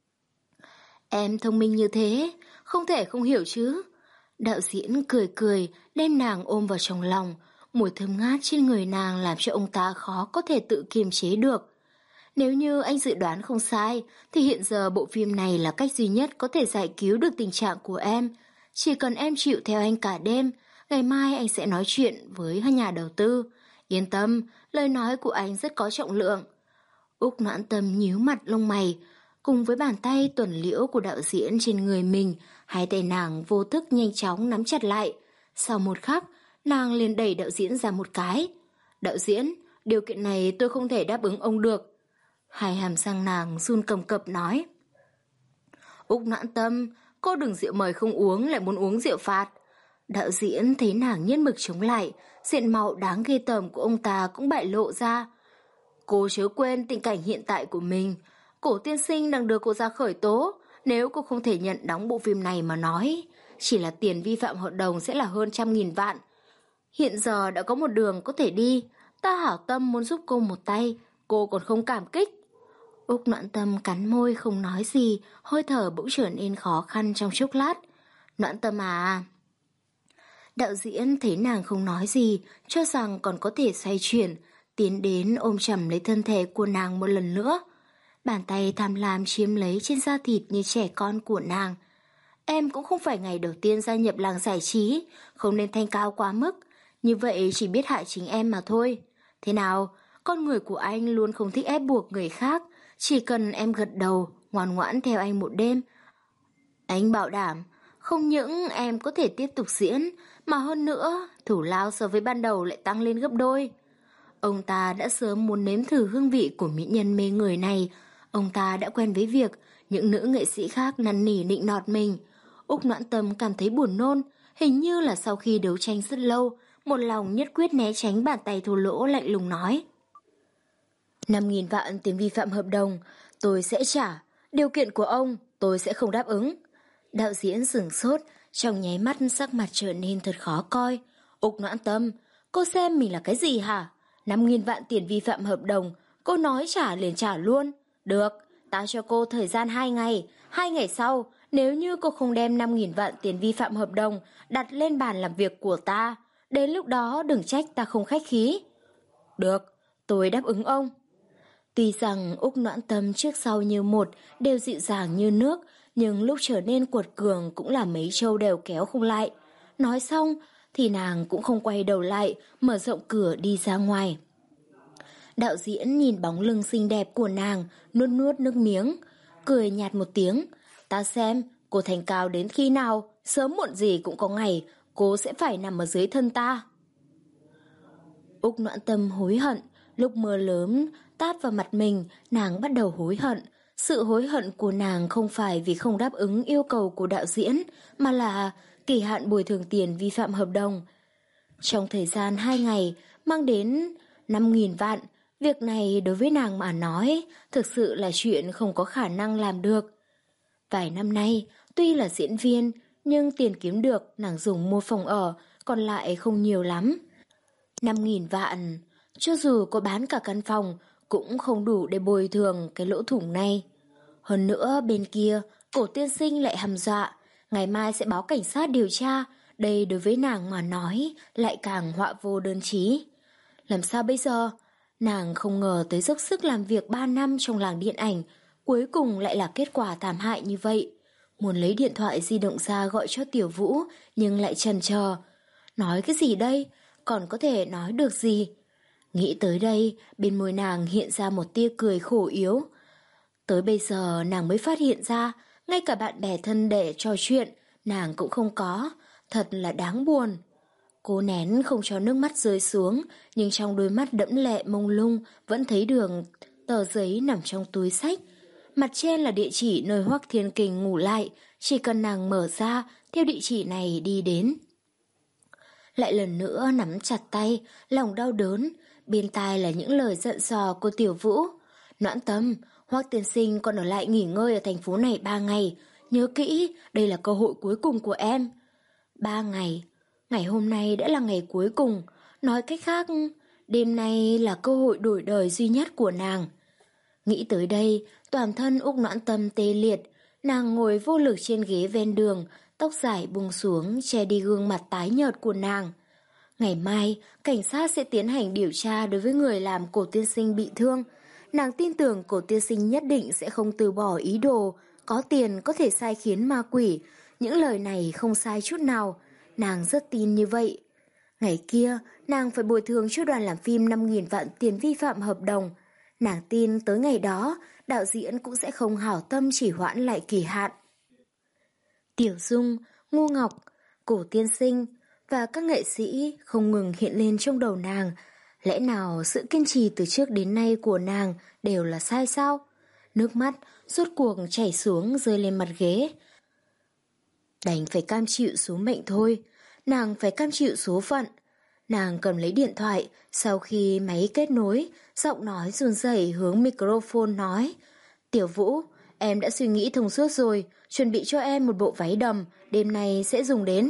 Em thông minh như thế, không thể không hiểu chứ. Đạo diễn cười cười, đem nàng ôm vào trong lòng, mùi thơm ngát trên người nàng làm cho ông ta khó có thể tự kiềm chế được. Nếu như anh dự đoán không sai, thì hiện giờ bộ phim này là cách duy nhất có thể giải cứu được tình trạng của em. Chỉ cần em chịu theo anh cả đêm, ngày mai anh sẽ nói chuyện với hai nhà đầu tư. Yên tâm, lời nói của anh rất có trọng lượng. Úc Noãn Tâm nhíu mặt lông mày, cùng với bàn tay tuần liễu của đạo diễn trên người mình, hai tay nàng vô thức nhanh chóng nắm chặt lại. Sau một khắc, nàng liền đẩy đạo diễn ra một cái. Đạo diễn, điều kiện này tôi không thể đáp ứng ông được. Hai hàm răng nàng run cầm cập nói. Úc Noãn Tâm, cô đừng rượu mời không uống lại muốn uống rượu phạt. Đạo diễn thấy nàng nhất mực chống lại, diện mạo đáng ghê tởm của ông ta cũng bại lộ ra. Cô chớ quên tình cảnh hiện tại của mình. Cổ tiên sinh đang đưa cô ra khởi tố. Nếu cô không thể nhận đóng bộ phim này mà nói, chỉ là tiền vi phạm hợp đồng sẽ là hơn trăm nghìn vạn. Hiện giờ đã có một đường có thể đi. Ta hảo tâm muốn giúp cô một tay, cô còn không cảm kích. Úc Noãn Tâm cắn môi không nói gì, hơi thở bỗng trở nên khó khăn trong chốc lát. Noãn Tâm à... Đạo diễn thấy nàng không nói gì, cho rằng còn có thể xoay chuyển, tiến đến ôm chầm lấy thân thể của nàng một lần nữa. Bàn tay tham lam chiếm lấy trên da thịt như trẻ con của nàng. Em cũng không phải ngày đầu tiên gia nhập làng giải trí, không nên thanh cao quá mức, như vậy chỉ biết hại chính em mà thôi. Thế nào, con người của anh luôn không thích ép buộc người khác, chỉ cần em gật đầu, ngoan ngoãn theo anh một đêm. Anh bảo đảm, không những em có thể tiếp tục diễn, mà hơn nữa, thủ lao so với ban đầu lại tăng lên gấp đôi. Ông ta đã sớm muốn nếm thử hương vị của mỹ nhân mê người này. Ông ta đã quen với việc những nữ nghệ sĩ khác năn nỉ nịnh nọt mình. Úc Noãn Tâm cảm thấy buồn nôn, hình như là sau khi đấu tranh rất lâu, một lòng nhất quyết né tránh bàn tay thô lỗ lạnh lùng nói. Năm nghìn vạn tiền vi phạm hợp đồng, tôi sẽ trả. Điều kiện của ông, tôi sẽ không đáp ứng. Đạo diễn sửng sốt, trong nháy mắt sắc mặt trở nên thật khó coi. Úc Noãn Tâm, cô xem mình là cái gì hả? Năm nghìn vạn tiền vi phạm hợp đồng, Cô nói trả liền trả luôn. Được, ta cho cô thời gian hai ngày. Hai ngày sau, nếu như cô không đem năm nghìn vạn tiền vi phạm hợp đồng đặt lên bàn làm việc của ta, đến lúc đó đừng trách ta không khách khí. Được, tôi đáp ứng ông. Tuy rằng Úc Noãn Tâm trước sau như một đều dịu dàng như nước, nhưng lúc trở nên cuột cường cũng là mấy trâu đều kéo không lại. Nói xong thì nàng cũng không quay đầu lại, mở rộng cửa đi ra ngoài. Đạo diễn nhìn bóng lưng xinh đẹp của nàng, nuốt nuốt nước miếng, cười nhạt một tiếng. Ta xem, cô thành cao đến khi nào, sớm muộn gì cũng có ngày, cô sẽ phải nằm ở dưới thân ta. Úc Noãn Tâm hối hận, lúc mưa lớn tát vào mặt mình, nàng bắt đầu hối hận. Sự hối hận của nàng không phải vì không đáp ứng yêu cầu của đạo diễn, mà là kỳ hạn bồi thường tiền vi phạm hợp đồng. Trong thời gian hai ngày, mang đến năm nghìn vạn, việc này đối với nàng mà nói, thực sự là chuyện không có khả năng làm được. Vài năm nay, tuy là diễn viên, nhưng tiền kiếm được nàng dùng mua phòng ở, còn lại không nhiều lắm. Năm nghìn vạn, cho dù có bán cả căn phòng, cũng không đủ để bồi thường cái lỗ thủng này. Hơn nữa bên kia, Cổ tiên sinh lại hăm dọa, ngày mai sẽ báo cảnh sát điều tra, đây đối với nàng mà nói lại càng họa vô đơn chí. Làm sao bây giờ? Nàng không ngờ tới dốc sức làm việc ba năm trong làng điện ảnh, cuối cùng lại là kết quả thảm hại như vậy. Muốn lấy điện thoại di động ra gọi cho Tiểu Vũ, nhưng lại chần chờ. Nói cái gì đây? Còn có thể nói được gì? Nghĩ tới đây, bên môi nàng hiện ra một tia cười khổ yếu. Tới bây giờ nàng mới phát hiện ra, ngay cả bạn bè thân để trò chuyện, nàng cũng không có. Thật là đáng buồn. Cố nén không cho nước mắt rơi xuống, nhưng trong đôi mắt đẫm lệ mông lung vẫn thấy được tờ giấy nằm trong túi xách. Mặt trên là địa chỉ nơi Hoắc Thiên Kình ngủ lại, chỉ cần nàng mở ra, theo địa chỉ này đi đến. Lại lần nữa nắm chặt tay, lòng đau đớn, bên tai là những lời giận dò của Tiểu Vũ. Noãn Tâm, Hoắc tiên sinh còn ở lại nghỉ ngơi ở thành phố này ba ngày, nhớ kỹ, đây là cơ hội cuối cùng của em. Ba ngày, ngày hôm nay đã là ngày cuối cùng, nói cách khác, đêm nay là cơ hội đổi đời duy nhất của nàng. Nghĩ tới đây, toàn thân Úc Noãn Tâm tê liệt, nàng ngồi vô lực trên ghế ven đường, tóc dài buông xuống che đi gương mặt tái nhợt của nàng. Ngày mai, cảnh sát sẽ tiến hành điều tra đối với người làm Cổ tiên sinh bị thương. Nàng tin tưởng Cổ tiên sinh nhất định sẽ không từ bỏ ý đồ, có tiền có thể sai khiến ma quỷ. Những lời này không sai chút nào, nàng rất tin như vậy. Ngày kia, nàng phải bồi thường cho đoàn làm phim năm nghìn vạn tiền vi phạm hợp đồng. Nàng tin tới ngày đó, đạo diễn cũng sẽ không hảo tâm chỉ hoãn lại kỳ hạn. Tiểu Dung, Ngô Ngọc, Cổ tiên sinh và các nghệ sĩ không ngừng hiện lên trong đầu nàng. Lẽ nào sự kiên trì từ trước đến nay của nàng đều là sai sao? Nước mắt rốt cuộc chảy xuống rơi lên mặt ghế. Đành phải cam chịu số mệnh thôi, nàng phải cam chịu số phận. Nàng cầm lấy điện thoại, sau khi máy kết nối, giọng nói run rẩy hướng microphone nói: Tiểu Vũ, em đã suy nghĩ thông suốt rồi, chuẩn bị cho em một bộ váy đầm, đêm nay sẽ dùng đến.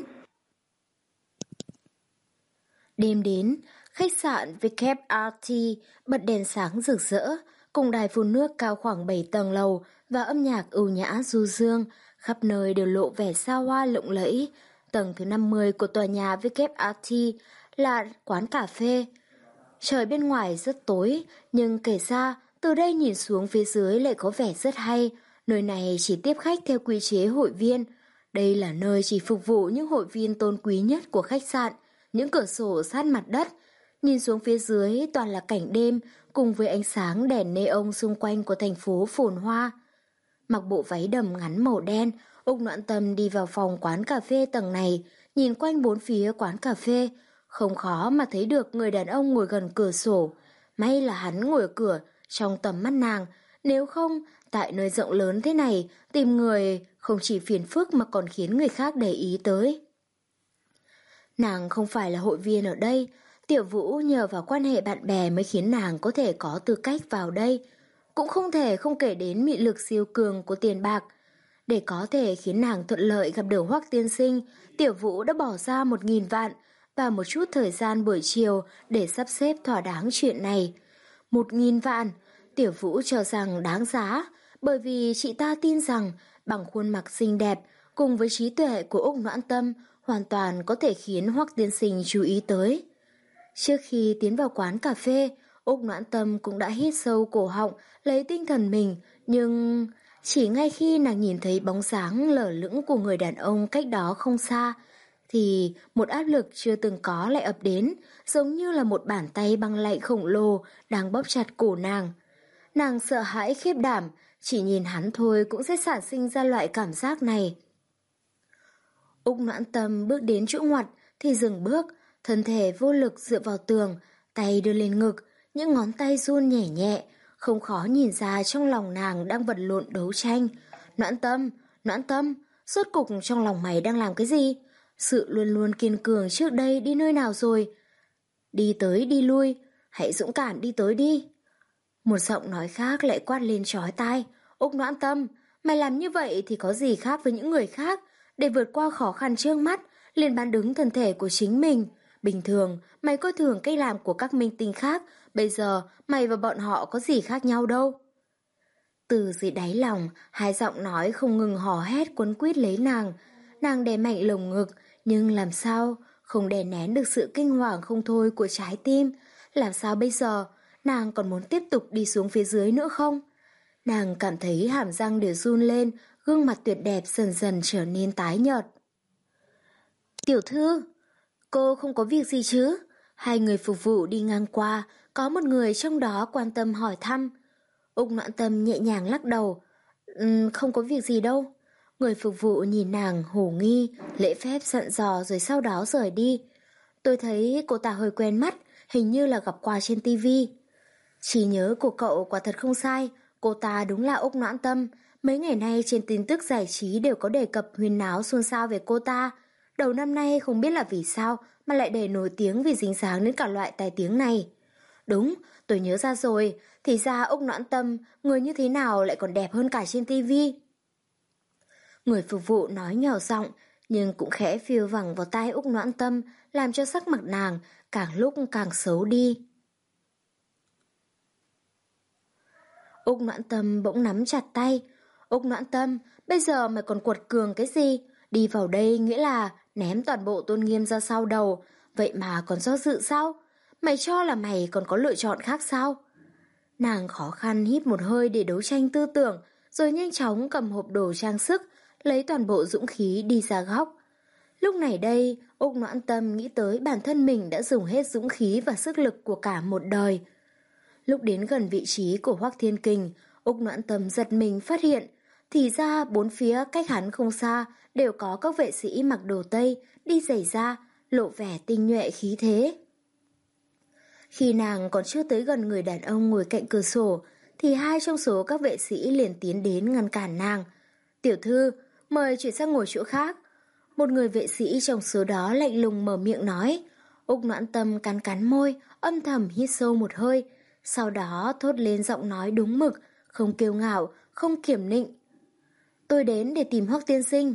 Đêm đến, khách sạn vê kép rờ tê bật đèn sáng rực rỡ, cùng đài phun nước cao khoảng bảy tầng lầu và âm nhạc ưu nhã du dương, khắp nơi đều lộ vẻ xa hoa lộng lẫy. Tầng thứ năm mươi của tòa nhà vê kép rờ tê là quán cà phê. Trời bên ngoài rất tối, nhưng kể ra từ đây nhìn xuống phía dưới lại có vẻ rất hay. Nơi này chỉ tiếp khách theo quy chế hội viên. Đây là nơi chỉ phục vụ những hội viên tôn quý nhất của khách sạn. Những cửa sổ sát mặt đất, nhìn xuống phía dưới toàn là cảnh đêm cùng với ánh sáng đèn neon xung quanh của thành phố phồn hoa. Mặc bộ váy đầm ngắn màu đen, Úc Noãn Tâm đi vào phòng quán cà phê tầng này, nhìn quanh bốn phía quán cà phê, không khó mà thấy được người đàn ông ngồi gần cửa sổ. May là hắn ngồi ở cửa trong tầm mắt nàng, nếu không, tại nơi rộng lớn thế này, tìm người không chỉ phiền phức mà còn khiến người khác để ý tới. Nàng không phải là hội viên ở đây, Tiểu Vũ nhờ vào quan hệ bạn bè mới khiến nàng có thể có tư cách vào đây. Cũng không thể không kể đến mị lực siêu cường của tiền bạc. Để có thể khiến nàng thuận lợi gặp được Hoắc tiên sinh, Tiểu Vũ đã bỏ ra một nghìn vạn và một chút thời gian buổi chiều để sắp xếp thỏa đáng chuyện này. Một nghìn vạn, Tiểu Vũ cho rằng đáng giá, bởi vì chị ta tin rằng bằng khuôn mặt xinh đẹp cùng với trí tuệ của Úc Noãn Tâm hoàn toàn có thể khiến Hoắc tiên sinh chú ý tới. Trước khi tiến vào quán cà phê, Úc Noãn Tâm cũng đã hít sâu cổ họng lấy tinh thần mình, nhưng chỉ ngay khi nàng nhìn thấy bóng dáng lở lững của người đàn ông cách đó không xa, thì một áp lực chưa từng có lại ập đến, giống như là một bàn tay băng lạnh khổng lồ đang bóp chặt cổ nàng. Nàng sợ hãi khiếp đảm, chỉ nhìn hắn thôi cũng sẽ sản sinh ra loại cảm giác này. Úc Noãn Tâm bước đến chỗ ngoặt thì dừng bước, thân thể vô lực dựa vào tường, tay đưa lên ngực, những ngón tay run nhẹ nhẹ, không khó nhìn ra trong lòng nàng đang vật lộn đấu tranh. Noãn Tâm, Noãn Tâm, rốt cục trong lòng mày đang làm cái gì? Sự luôn luôn kiên cường trước đây đi nơi nào rồi? Đi tới đi lui, hãy dũng cảm đi tới đi. Một giọng nói khác lại quát lên chói tai. Úc Noãn Tâm, mày làm như vậy thì có gì khác với những người khác? Để vượt qua khó khăn trước mắt, liền bán đứng thân thể của chính mình. Bình thường, mày coi thường cách làm của các minh tinh khác, bây giờ mày và bọn họ có gì khác nhau đâu. Từ dưới đáy lòng, hai giọng nói không ngừng hò hét quấn quýt lấy nàng. Nàng đè mạnh lồng ngực, nhưng làm sao không đè nén được sự kinh hoàng không thôi của trái tim. Làm sao bây giờ, nàng còn muốn tiếp tục đi xuống phía dưới nữa không? Nàng cảm thấy hàm răng đều run lên, gương mặt tuyệt đẹp dần dần trở nên tái nhợt. Tiểu thư, cô không có việc gì chứ? Hai người phục vụ đi ngang qua, có một người trong đó quan tâm hỏi thăm. Úc Noãn Tâm nhẹ nhàng lắc đầu. Um, không có việc gì đâu. Người phục vụ nhìn nàng hồ nghi, lễ phép dặn dò rồi sau đó rời đi. Tôi thấy cô ta hơi quen mắt, hình như là gặp qua trên tivi. Trí nhớ của cậu quả thật không sai, cô ta đúng là Úc Noãn Tâm. Mấy ngày nay trên tin tức giải trí đều có đề cập huyên náo xôn xao về cô ta. Đầu năm nay không biết là vì sao mà lại để nổi tiếng vì dính dáng đến cả loại tai tiếng này. Đúng, tôi nhớ ra rồi, thì ra Úc Noãn Tâm, người như thế nào lại còn đẹp hơn cả trên tivi. Người phục vụ nói nhỏ giọng, nhưng cũng khẽ phiêu vẳng vào tai Úc Noãn Tâm, làm cho sắc mặt nàng càng lúc càng xấu đi. Úc Noãn Tâm bỗng nắm chặt tay. Úc Noãn Tâm, bây giờ mày còn quật cường cái gì? Đi vào đây nghĩa là ném toàn bộ tôn nghiêm ra sau đầu, vậy mà còn do dự sao? Mày cho là mày còn có lựa chọn khác sao? Nàng khó khăn hít một hơi để đấu tranh tư tưởng, rồi nhanh chóng cầm hộp đồ trang sức, lấy toàn bộ dũng khí đi ra góc. Lúc này đây, Úc Noãn Tâm nghĩ tới bản thân mình đã dùng hết dũng khí và sức lực của cả một đời. Lúc đến gần vị trí của Hoắc Thiên Kình, Úc Noãn Tâm giật mình phát hiện, thì ra bốn phía cách hắn không xa đều có các vệ sĩ mặc đồ Tây, đi giày da, lộ vẻ tinh nhuệ khí thế. Khi nàng còn chưa tới gần người đàn ông ngồi cạnh cửa sổ, thì hai trong số các vệ sĩ liền tiến đến ngăn cản nàng. Tiểu thư, mời chuyển sang ngồi chỗ khác. Một người vệ sĩ trong số đó lạnh lùng mở miệng nói. Úc Noãn Tâm cắn cắn môi, âm thầm hít sâu một hơi, sau đó thốt lên giọng nói đúng mực, không kiêu ngạo, không kiểm nịnh. Tôi đến để tìm Hoắc tiên sinh.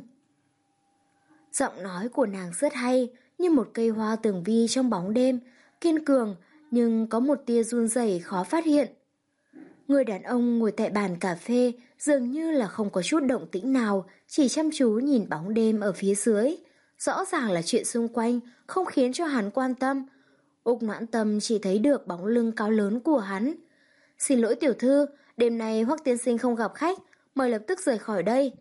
Giọng nói của nàng rất hay, như một cây hoa tường vi trong bóng đêm, kiên cường, nhưng có một tia run rẩy khó phát hiện. Người đàn ông ngồi tại bàn cà phê dường như là không có chút động tĩnh nào, chỉ chăm chú nhìn bóng đêm ở phía dưới. Rõ ràng là chuyện xung quanh không khiến cho hắn quan tâm. Úc Noãn Tâm chỉ thấy được bóng lưng cao lớn của hắn. Xin lỗi tiểu thư, đêm nay Hoắc tiên sinh không gặp khách, mời lập tức rời khỏi đây.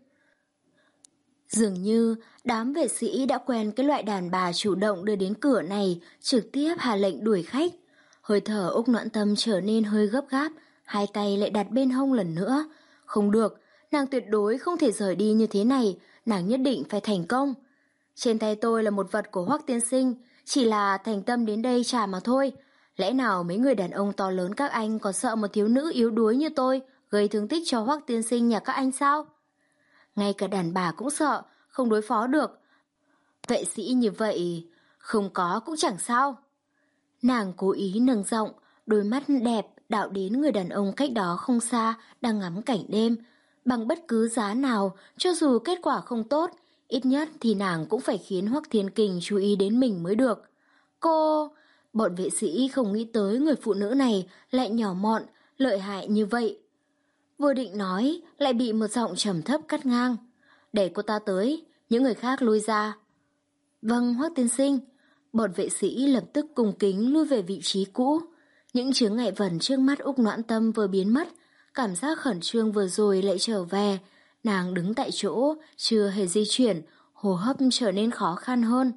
Dường như đám vệ sĩ đã quen cái loại đàn bà chủ động đưa đến cửa này, trực tiếp hạ lệnh đuổi khách. Hơi thở Úc Noãn Tâm trở nên hơi gấp gáp, hai tay lại đặt bên hông lần nữa. Không được, nàng tuyệt đối không thể rời đi như thế này, nàng nhất định phải thành công. Trên tay tôi là một vật của Hoắc tiên sinh, chỉ là thành tâm đến đây trả mà thôi. Lẽ nào mấy người đàn ông to lớn các anh còn sợ một thiếu nữ yếu đuối như tôi gây thương tích cho Hoắc tiên sinh nhà các anh sao? Ngay cả đàn bà cũng sợ, không đối phó được. Vệ sĩ như vậy, không có cũng chẳng sao. Nàng cố ý nâng giọng, đôi mắt đẹp đạo đến người đàn ông cách đó không xa đang ngắm cảnh đêm. Bằng bất cứ giá nào, cho dù kết quả không tốt, ít nhất thì nàng cũng phải khiến Hoắc Thiên Kình chú ý đến mình mới được. Cô... Bọn vệ sĩ không nghĩ tới người phụ nữ này lại nhỏ mọn, lợi hại như vậy. Vừa định nói, lại bị một giọng trầm thấp cắt ngang. Để cô ta tới, những người khác lui ra. Vâng, Hoắc tiên sinh. Bọn vệ sĩ lập tức cung kính lui về vị trí cũ. Những chướng ngại vật trước mắt Úc Noãn Tâm vừa biến mất, cảm giác khẩn trương vừa rồi lại trở về. Nàng đứng tại chỗ, chưa hề di chuyển, hô hấp trở nên khó khăn hơn.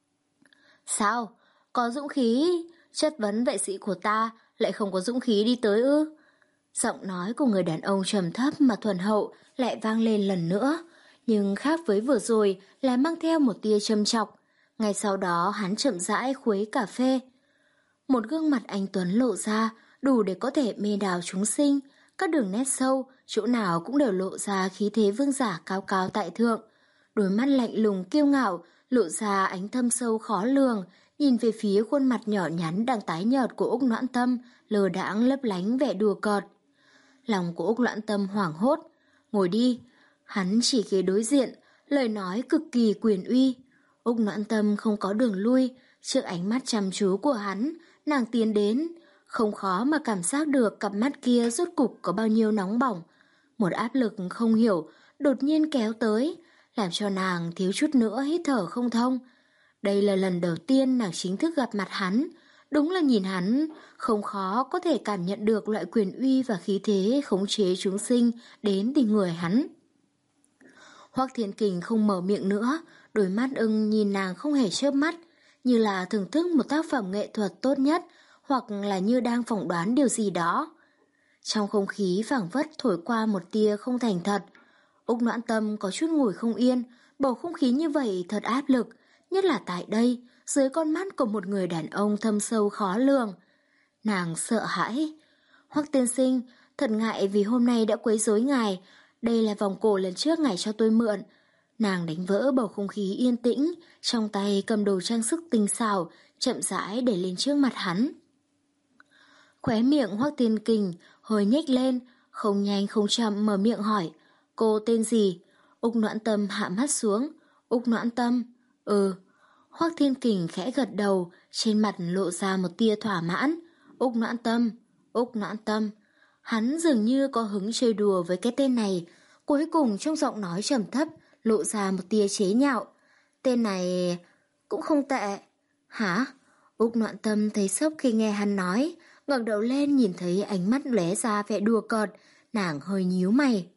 Sao? Có dũng khí? Chất vấn vệ sĩ của ta lại không có dũng khí đi tới ư? Giọng nói của người đàn ông trầm thấp mà thuần hậu lại vang lên lần nữa, nhưng khác với vừa rồi là mang theo một tia châm chọc. Ngay sau đó hắn chậm rãi khuấy cà phê. Một gương mặt anh tuấn lộ ra, đủ để có thể mê đảo chúng sinh. Các đường nét sâu, chỗ nào cũng đều lộ ra khí thế vương giả cao cao tại thượng. Đôi mắt lạnh lùng kiêu ngạo, lộ ra ánh thâm sâu khó lường, nhìn về phía khuôn mặt nhỏ nhắn đang tái nhợt của Úc Noãn Tâm, lờ đãng lấp lánh vẻ đùa cợt. Lòng của Úc Noãn Tâm hoảng hốt. Ngồi đi. Hắn chỉ ghế đối diện, lời nói cực kỳ quyền uy. Úc Noãn Tâm không có đường lui, trước ánh mắt chăm chú của hắn, nàng tiến đến. Không khó mà cảm giác được cặp mắt kia rốt cục có bao nhiêu nóng bỏng. Một áp lực không hiểu, đột nhiên kéo tới, làm cho nàng thiếu chút nữa hít thở không thông. Đây là lần đầu tiên nàng chính thức gặp mặt hắn. Đúng là nhìn hắn, không khó có thể cảm nhận được loại quyền uy và khí thế khống chế chúng sinh đến từ người hắn. Hoắc Thiên Kình không mở miệng nữa, đôi mắt ưng nhìn nàng không hề chớp mắt, như là thưởng thức một tác phẩm nghệ thuật tốt nhất, hoặc là như đang phỏng đoán điều gì đó. Trong không khí phảng phất thổi qua một tia không thành thật. Úc Noãn Tâm có chút ngồi không yên, bầu không khí như vậy thật áp lực, nhất là tại đây, dưới con mắt của một người đàn ông thâm sâu khó lường. Nàng sợ hãi. Hoắc tiên sinh, thật ngại vì hôm nay đã quấy rối ngài, đây là vòng cổ lần trước ngài cho tôi mượn. Nàng đánh vỡ bầu không khí yên tĩnh, trong tay cầm đồ trang sức tinh xảo, chậm rãi để lên trước mặt hắn. Khóe miệng Hoắc Thiên Kình hơi nhếch lên, không nhanh không chậm mở miệng hỏi, cô tên gì? Úc Noãn Tâm hạ mắt xuống. Úc Noãn Tâm? Ừ. Hoắc Thiên Kình khẽ gật đầu, trên mặt lộ ra một tia thỏa mãn. Úc Noãn Tâm, Úc Noãn Tâm. Hắn dường như có hứng chơi đùa với cái tên này, cuối cùng trong giọng nói trầm thấp lộ ra một tia chế nhạo. Tên này cũng không tệ. Hả? Úc Noãn Tâm thấy sốc khi nghe hắn nói, ngẩng đầu lên nhìn thấy ánh mắt lóe ra vẻ đùa cợt, nàng hơi nhíu mày.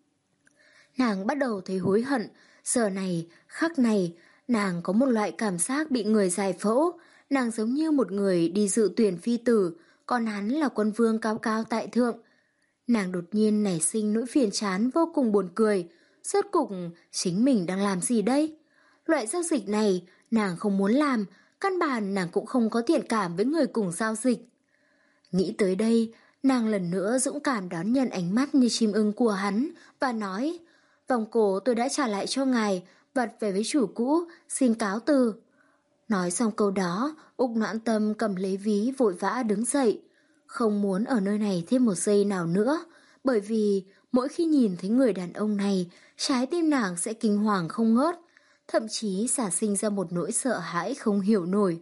Nàng bắt đầu thấy hối hận, giờ này, khắc này, nàng có một loại cảm giác bị người giải phẫu, nàng giống như một người đi dự tuyển phi tử, còn hắn là quân vương cao cao tại thượng. Nàng đột nhiên nảy sinh nỗi phiền chán vô cùng buồn cười, rốt cục chính mình đang làm gì đây? Loại giao dịch này nàng không muốn làm, căn bản nàng cũng không có thiện cảm với người cùng giao dịch. Nghĩ tới đây, nàng lần nữa dũng cảm đón nhận ánh mắt như chim ưng của hắn và nói, vòng cổ tôi đã trả lại cho ngài, vật về với chủ cũ, xin cáo từ. Nói xong câu đó, Úc Noãn Tâm cầm lấy ví vội vã đứng dậy, không muốn ở nơi này thêm một giây nào nữa, bởi vì mỗi khi nhìn thấy người đàn ông này, trái tim nàng sẽ kinh hoàng không ngớt, thậm chí sản sinh ra một nỗi sợ hãi không hiểu nổi.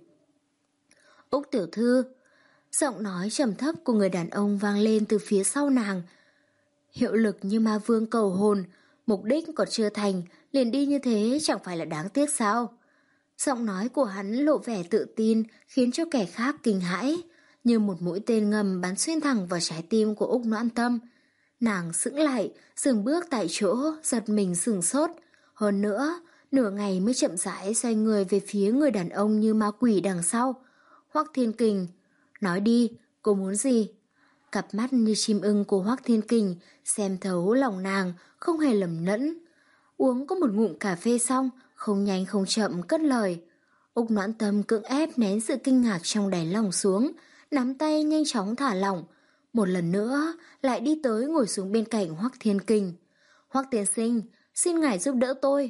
Úc tiểu thư, giọng nói trầm thấp của người đàn ông vang lên từ phía sau nàng. Hiệu lực như ma vương cầu hồn, mục đích còn chưa thành, liền đi như thế chẳng phải là đáng tiếc sao? Giọng nói của hắn lộ vẻ tự tin, khiến cho kẻ khác kinh hãi, như một mũi tên ngầm bắn xuyên thẳng vào trái tim của Úc Noãn Tâm. Nàng sững lại, dừng bước tại chỗ, giật mình sửng sốt. Hơn nữa, nửa ngày mới chậm rãi xoay người về phía người đàn ông như ma quỷ đằng sau. Hoắc Thiên Kình, nói đi, cô muốn gì? Cặp mắt như chim ưng của Hoắc Thiên Kình xem thấu lòng nàng, không hề lầm lẫn. Uống có một ngụm cà phê xong, không nhanh không chậm cất lời. Úc Noãn Tâm cưỡng ép nén sự kinh ngạc trong đáy lòng xuống, nắm tay nhanh chóng thả lỏng. Một lần nữa lại đi tới ngồi xuống bên cạnh Hoắc Thiên Kình. Hoắc tiên sinh, xin ngài giúp đỡ tôi.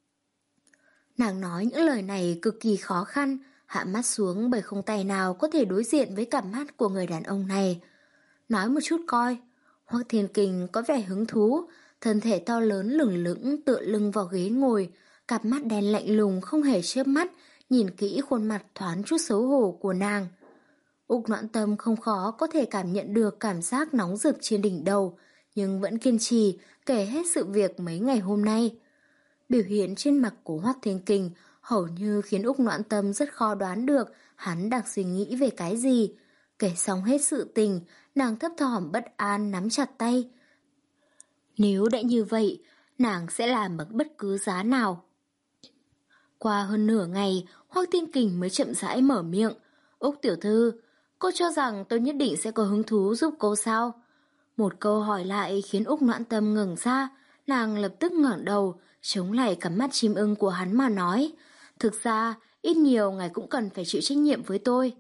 Nàng nói những lời này cực kỳ khó khăn, hạ mắt xuống bởi không tài nào có thể đối diện với cặp mắt của người đàn ông này. Nói một chút coi. Hoắc Thiên Kình có vẻ hứng thú, thân thể to lớn lửng lững tựa lưng vào ghế ngồi, cặp mắt đen lạnh lùng không hề chớp mắt, nhìn kỹ khuôn mặt thoáng chút xấu hổ của nàng. Úc Noãn Tâm không khó có thể cảm nhận được cảm giác nóng rực trên đỉnh đầu, nhưng vẫn kiên trì kể hết sự việc mấy ngày hôm nay. Biểu hiện trên mặt của Hoắc Thiên Kình hầu như khiến Úc Noãn Tâm rất khó đoán được hắn đang suy nghĩ về cái gì. Kể xong hết sự tình, nàng thấp thỏm bất an nắm chặt tay. Nếu đã như vậy, nàng sẽ làm bằng bất cứ giá nào. Qua hơn nửa ngày, Hoắc Thiên Kình mới chậm rãi mở miệng. Úc tiểu thư, cô cho rằng tôi nhất định sẽ có hứng thú giúp cô sao? Một câu hỏi lại khiến Úc Noãn Tâm ngẩng ra, nàng lập tức ngẩng đầu, chống lại cặp mắt chim ưng của hắn mà nói. Thực ra, ít nhiều ngài cũng cần phải chịu trách nhiệm với tôi.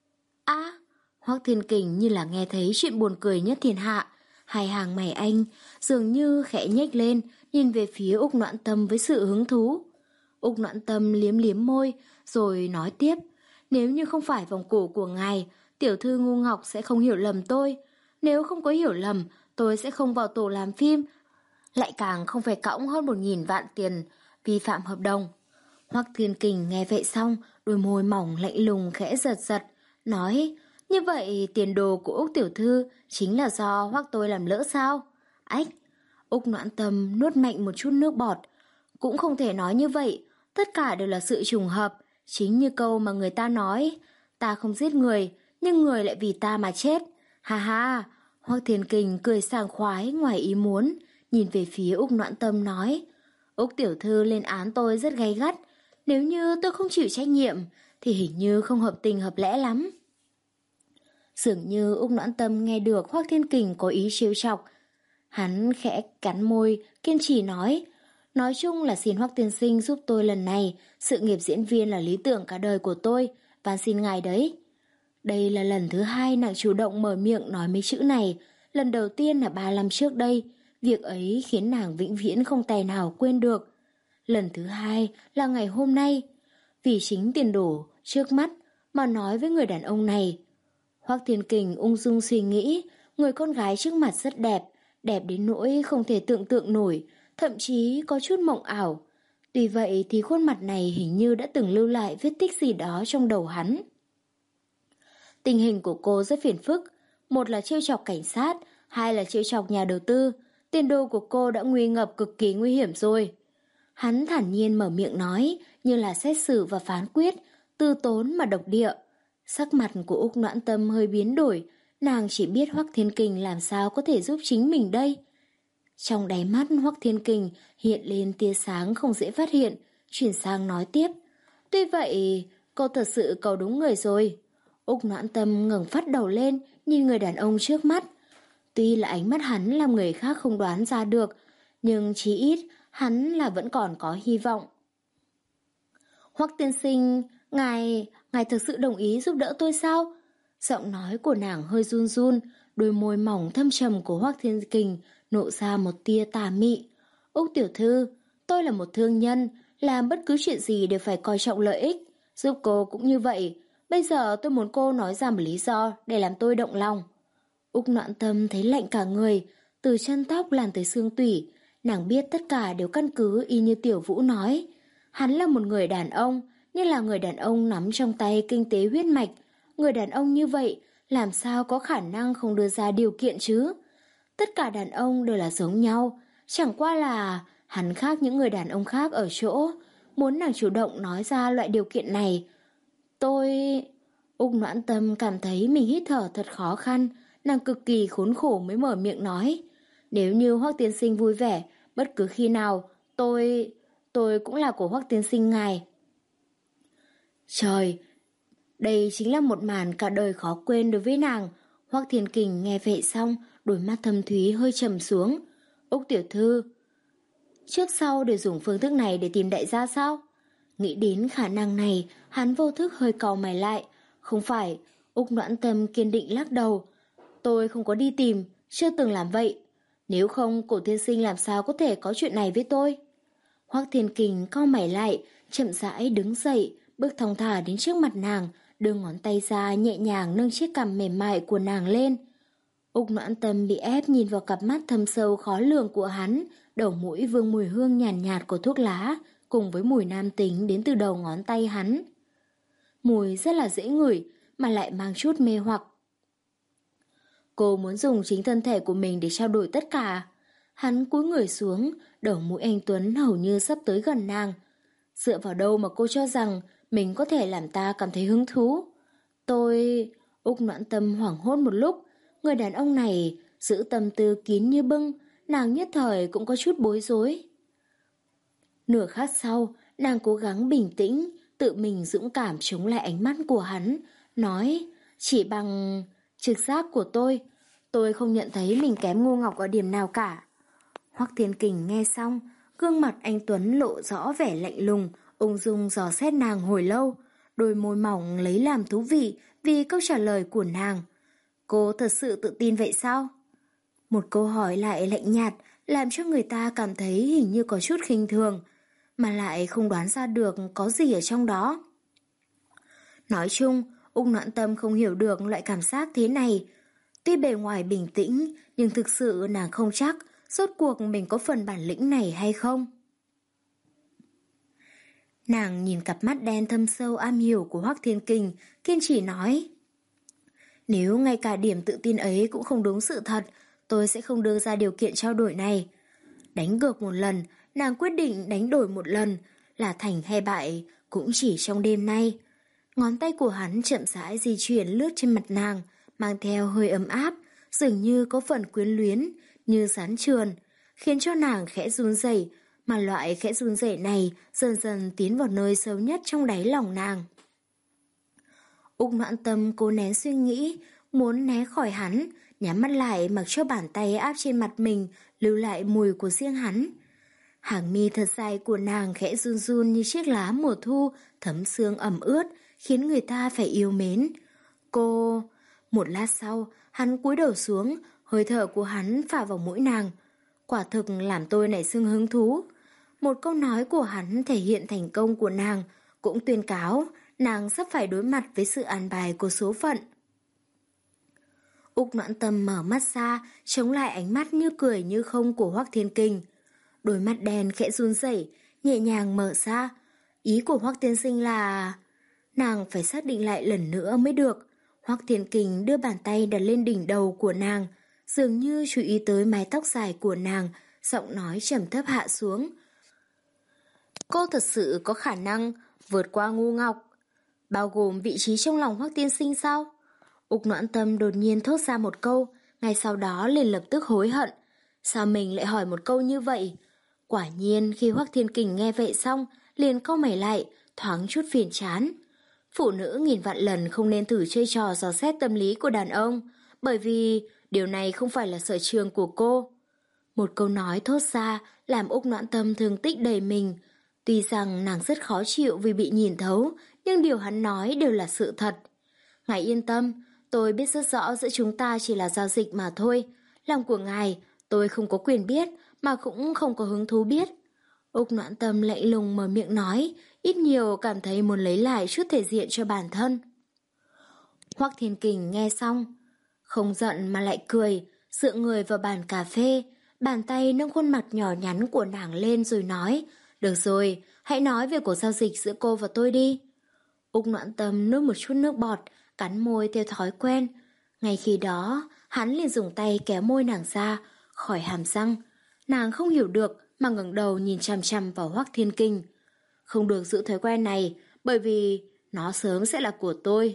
À, Hoắc Thiên Kình như là nghe thấy chuyện buồn cười nhất thiên hạ. Hai hàng mày anh dường như khẽ nhếch lên, nhìn về phía Úc Noãn Tâm với sự hứng thú. Úc Noãn Tâm liếm liếm môi, rồi nói tiếp. Nếu như không phải vòng cổ của ngài, tiểu thư Ngu Ngọc sẽ không hiểu lầm tôi. Nếu không có hiểu lầm, tôi sẽ không vào tổ làm phim, lại càng không phải cõng hơn một nghìn vạn tiền vi phạm hợp đồng. Hoắc Thiên Kình nghe vậy xong, đôi môi mỏng lạnh lùng khẽ giật giật, nói, như vậy tiền đồ của Úc tiểu thư chính là do Hoắc tôi làm lỡ sao? Ách! Úc Noãn Tâm nuốt mạnh một chút nước bọt. Cũng không thể nói như vậy, tất cả đều là sự trùng hợp, chính như câu mà người ta nói, ta không giết người, nhưng người lại vì ta mà chết. Ha ha! Hoắc Thiên Kình cười sảng khoái ngoài ý muốn, nhìn về phía Úc Noãn Tâm nói, Úc tiểu thư lên án tôi rất gay gắt, nếu như tôi không chịu trách nhiệm thì hình như không hợp tình hợp lẽ lắm. Dường như Úc Noãn Tâm nghe được Hoắc Thiên Kình có ý trêu chọc, hắn khẽ cắn môi, kiên trì nói, nói chung là xin Hoắc tiên sinh giúp tôi lần này, sự nghiệp diễn viên là lý tưởng cả đời của tôi, van xin ngài đấy. Đây là lần thứ hai nàng chủ động mở miệng nói mấy chữ này, lần đầu tiên là ba năm trước đây, việc ấy khiến nàng vĩnh viễn không tài nào quên được. Lần thứ hai là ngày hôm nay, vì chính tiền đồ trước mắt mà nói với người đàn ông này. Hoắc Thiên Kình ung dung suy nghĩ, người con gái trước mặt rất đẹp, đẹp đến nỗi không thể tưởng tượng nổi, thậm chí có chút mộng ảo. Tuy vậy thì khuôn mặt này hình như đã từng lưu lại vết tích gì đó trong đầu hắn. Tình hình của cô rất phiền phức, một là trêu chọc cảnh sát, hai là trêu chọc nhà đầu tư, tiền đồ của cô đã nguy ngập cực kỳ nguy hiểm rồi. Hắn thản nhiên mở miệng nói, như là xét xử và phán quyết, tư tốn mà độc địa. Sắc mặt của Úc Noãn Tâm hơi biến đổi, nàng chỉ biết Hoắc Thiên Kình làm sao có thể giúp chính mình đây. Trong đáy mắt Hoắc Thiên Kình hiện lên tia sáng không dễ phát hiện, chuyển sang nói tiếp. Tuy vậy, cô thật sự cầu đúng người rồi. Úc Noãn Tâm ngẩng phát đầu lên, nhìn người đàn ông trước mắt. Tuy là ánh mắt hắn làm người khác không đoán ra được, nhưng chí ít hắn là vẫn còn có hy vọng. Hoắc tiên sinh, ngài, ngài thực sự đồng ý giúp đỡ tôi sao? Giọng nói của nàng hơi run run, đôi môi mỏng thâm trầm của Hoắc Thiên Kình nộ ra một tia tà mị. Úc tiểu thư, tôi là một thương nhân, làm bất cứ chuyện gì đều phải coi trọng lợi ích, giúp cô cũng như vậy. Bây giờ tôi muốn cô nói ra một lý do để làm tôi động lòng. Úc Noãn Tâm thấy lạnh cả người, từ chân tóc lan tới xương tủy. Nàng biết tất cả đều căn cứ y như Tiểu Vũ nói. Hắn là một người đàn ông, nhưng là người đàn ông nắm trong tay kinh tế huyết mạch. Người đàn ông như vậy, làm sao có khả năng không đưa ra điều kiện chứ? Tất cả đàn ông đều là giống nhau, chẳng qua là hắn khác những người đàn ông khác ở chỗ. Muốn nàng chủ động nói ra loại điều kiện này. Tôi... Úc Noãn Tâm cảm thấy mình hít thở thật khó khăn, nàng cực kỳ khốn khổ mới mở miệng nói. Nếu như Hoắc tiên sinh vui vẻ, bất cứ khi nào, tôi... tôi cũng là của Hoắc tiên sinh ngài. Trời, đây chính là một màn cả đời khó quên đối với nàng. Hoắc Thiên Kình nghe vậy xong, đôi mắt thâm thúy hơi trầm xuống. Úc tiểu thư, trước sau đều dùng phương thức này để tìm đại gia sao? Nghĩ đến khả năng này, hắn vô thức hơi cau mày lại. Không phải, Úc Noãn Tâm kiên định lắc đầu. Tôi không có đi tìm, chưa từng làm vậy. Nếu không, cổ tiên sinh làm sao có thể có chuyện này với tôi? Hoắc Thiên Kình cau mày lại, chậm rãi đứng dậy, bước thong thả đến trước mặt nàng, đưa ngón tay ra nhẹ nhàng nâng chiếc cằm mềm mại của nàng lên. Úc Noãn Tâm bị ép nhìn vào cặp mắt thâm sâu khó lường của hắn, đầu mũi vương mùi hương nhàn nhạt, nhạt của thuốc lá, cùng với mùi nam tính đến từ đầu ngón tay hắn. Mùi rất là dễ ngửi, mà lại mang chút mê hoặc. Cô muốn dùng chính thân thể của mình để trao đổi tất cả. Hắn cúi người xuống, đầu mũi anh Tuấn hầu như sắp tới gần nàng. Dựa vào đâu mà cô cho rằng mình có thể làm ta cảm thấy hứng thú? Tôi... Úc Noãn Tâm hoảng hốt một lúc. Người đàn ông này giữ tâm tư kín như bưng, nàng nhất thời cũng có chút bối rối. Nửa khắc sau, nàng cố gắng bình tĩnh, tự mình dũng cảm chống lại ánh mắt của hắn, nói, chỉ bằng trực giác của tôi, tôi không nhận thấy mình kém Ngô Ngọc ở điểm nào cả. Hoắc Thiên Kình nghe xong, gương mặt anh Tuấn lộ rõ vẻ lạnh lùng, ung dung dò xét nàng hồi lâu, đôi môi mỏng lấy làm thú vị vì câu trả lời của nàng. Cô thật sự tự tin vậy sao? Một câu hỏi lại lạnh nhạt, làm cho người ta cảm thấy hình như có chút khinh thường, mà lại không đoán ra được có gì ở trong đó. Nói chung, Úc Noãn Tâm không hiểu được loại cảm giác thế này. Tuy bề ngoài bình tĩnh, nhưng thực sự nàng không chắc rốt cuộc mình có phần bản lĩnh này hay không. Nàng nhìn cặp mắt đen thâm sâu am hiểu của Hoắc Thiên Kình, kiên trì nói, nếu ngay cả điểm tự tin ấy cũng không đúng sự thật, tôi sẽ không đưa ra điều kiện trao đổi này. Đánh cược một lần, nàng quyết định đánh đổi một lần, là thành hay bại cũng chỉ trong đêm nay. Ngón tay của hắn chậm rãi di chuyển lướt trên mặt nàng, mang theo hơi ấm áp, dường như có phần quyến luyến, như sán trườn, khiến cho nàng khẽ run rẩy, mà loại khẽ run rẩy này dần dần tiến vào nơi sâu nhất trong đáy lòng nàng. Úc Noãn Tâm cố nén suy nghĩ, muốn né khỏi hắn, nhắm mắt lại mặc cho bàn tay áp trên mặt mình, lưu lại mùi của riêng hắn. Hàng mi thật dài của nàng khẽ run run như chiếc lá mùa thu, thấm sương ẩm ướt, khiến người ta phải yêu mến. Cô... Một lát sau, hắn cúi đầu xuống, hơi thở của hắn phả vào mũi nàng. Quả thực làm tôi nảy sinh hứng thú. Một câu nói của hắn thể hiện thành công của nàng, cũng tuyên cáo nàng sắp phải đối mặt với sự an bài của số phận. Úc Noãn Tâm mở mắt ra, chống lại ánh mắt như cười như không của Hoắc Thiên Kình. Đôi mắt đen khẽ run rẩy, nhẹ nhàng mở ra. Ý của Hoắc tiên sinh là... Nàng phải xác định lại lần nữa mới được. Hoắc Thiên Kình đưa bàn tay đặt lên đỉnh đầu của nàng, dường như chú ý tới mái tóc dài của nàng, giọng nói trầm thấp hạ xuống. Cô thật sự có khả năng vượt qua Ngô Ngọc, bao gồm vị trí trong lòng Hoắc tiên sinh sao? Úc Noãn Tâm đột nhiên thốt ra một câu, ngay sau đó liền lập tức hối hận. Sao mình lại hỏi một câu như vậy? Quả nhiên khi Hoắc Thiên Kình nghe vậy xong, liền cau mày lại, thoáng chút phiền chán. Phụ nữ nghìn vạn lần không nên thử chơi trò dò xét tâm lý của đàn ông, bởi vì điều này không phải là sở trường của cô. Một câu nói thốt ra làm Úc Noãn Tâm thương tích đầy mình. Tuy rằng nàng rất khó chịu vì bị nhìn thấu, nhưng điều hắn nói đều là sự thật. Ngài yên tâm, tôi biết rất rõ giữa chúng ta chỉ là giao dịch mà thôi. Lòng của ngài, tôi không có quyền biết, mà cũng không có hứng thú biết. Úc Noãn Tâm lạnh lùng mở miệng nói, ít nhiều cảm thấy muốn lấy lại chút thể diện cho bản thân. Hoắc Thiên Kình nghe xong, không giận mà lại cười, dựa người vào bàn cà phê, bàn tay nâng khuôn mặt nhỏ nhắn của nàng lên rồi nói, được rồi, hãy nói về cuộc giao dịch giữa cô và tôi đi. Úc Noãn Tâm nuốt một chút nước bọt, cắn môi theo thói quen. Ngay khi đó, hắn liền dùng tay kéo môi nàng ra, khỏi hàm răng. Nàng không hiểu được mà ngẩng đầu nhìn chằm chằm vào Hoắc Thiên Kình. Không được giữ thói quen này, bởi vì nó sớm sẽ là của tôi.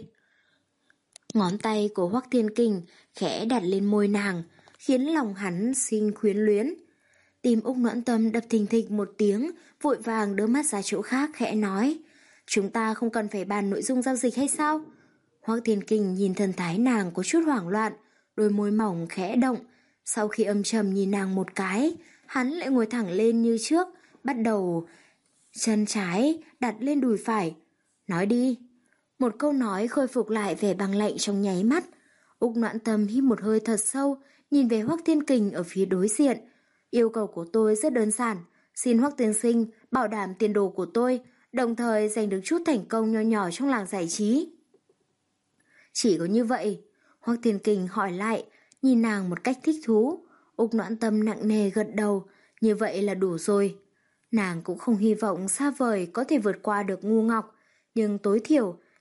Ngón tay của Hoắc Thiên Kình khẽ đặt lên môi nàng, khiến lòng hắn sinh khuyến luyến. Tim Úc Noãn Tâm đập thình thịch một tiếng, vội vàng đưa mắt ra chỗ khác khẽ nói, chúng ta không cần phải bàn nội dung giao dịch hay sao? Hoắc Thiên Kình nhìn thần thái nàng có chút hoảng loạn, đôi môi mỏng khẽ động. Sau khi âm trầm nhìn nàng một cái, hắn lại ngồi thẳng lên như trước, bắt đầu chân trái đặt lên đùi phải. Nói đi. Một câu nói khôi phục lại vẻ băng lạnh trong nháy mắt. Úc Noãn Tâm hít một hơi thật sâu, nhìn về Hoắc Thiên Kình ở phía đối diện. Yêu cầu của tôi rất đơn giản, xin Hoắc tiên sinh bảo đảm tiền đồ của tôi, đồng thời giành được chút thành công nho nhỏ trong làng giải trí. Chỉ có như vậy? Hoắc Thiên Kình hỏi lại, nhìn nàng một cách thích thú. Úc Noãn Tâm nặng nề gật đầu, như vậy là đủ rồi. Nàng cũng không hy vọng xa vời có thể vượt qua được Ngô Ngọc, nhưng tối thiểu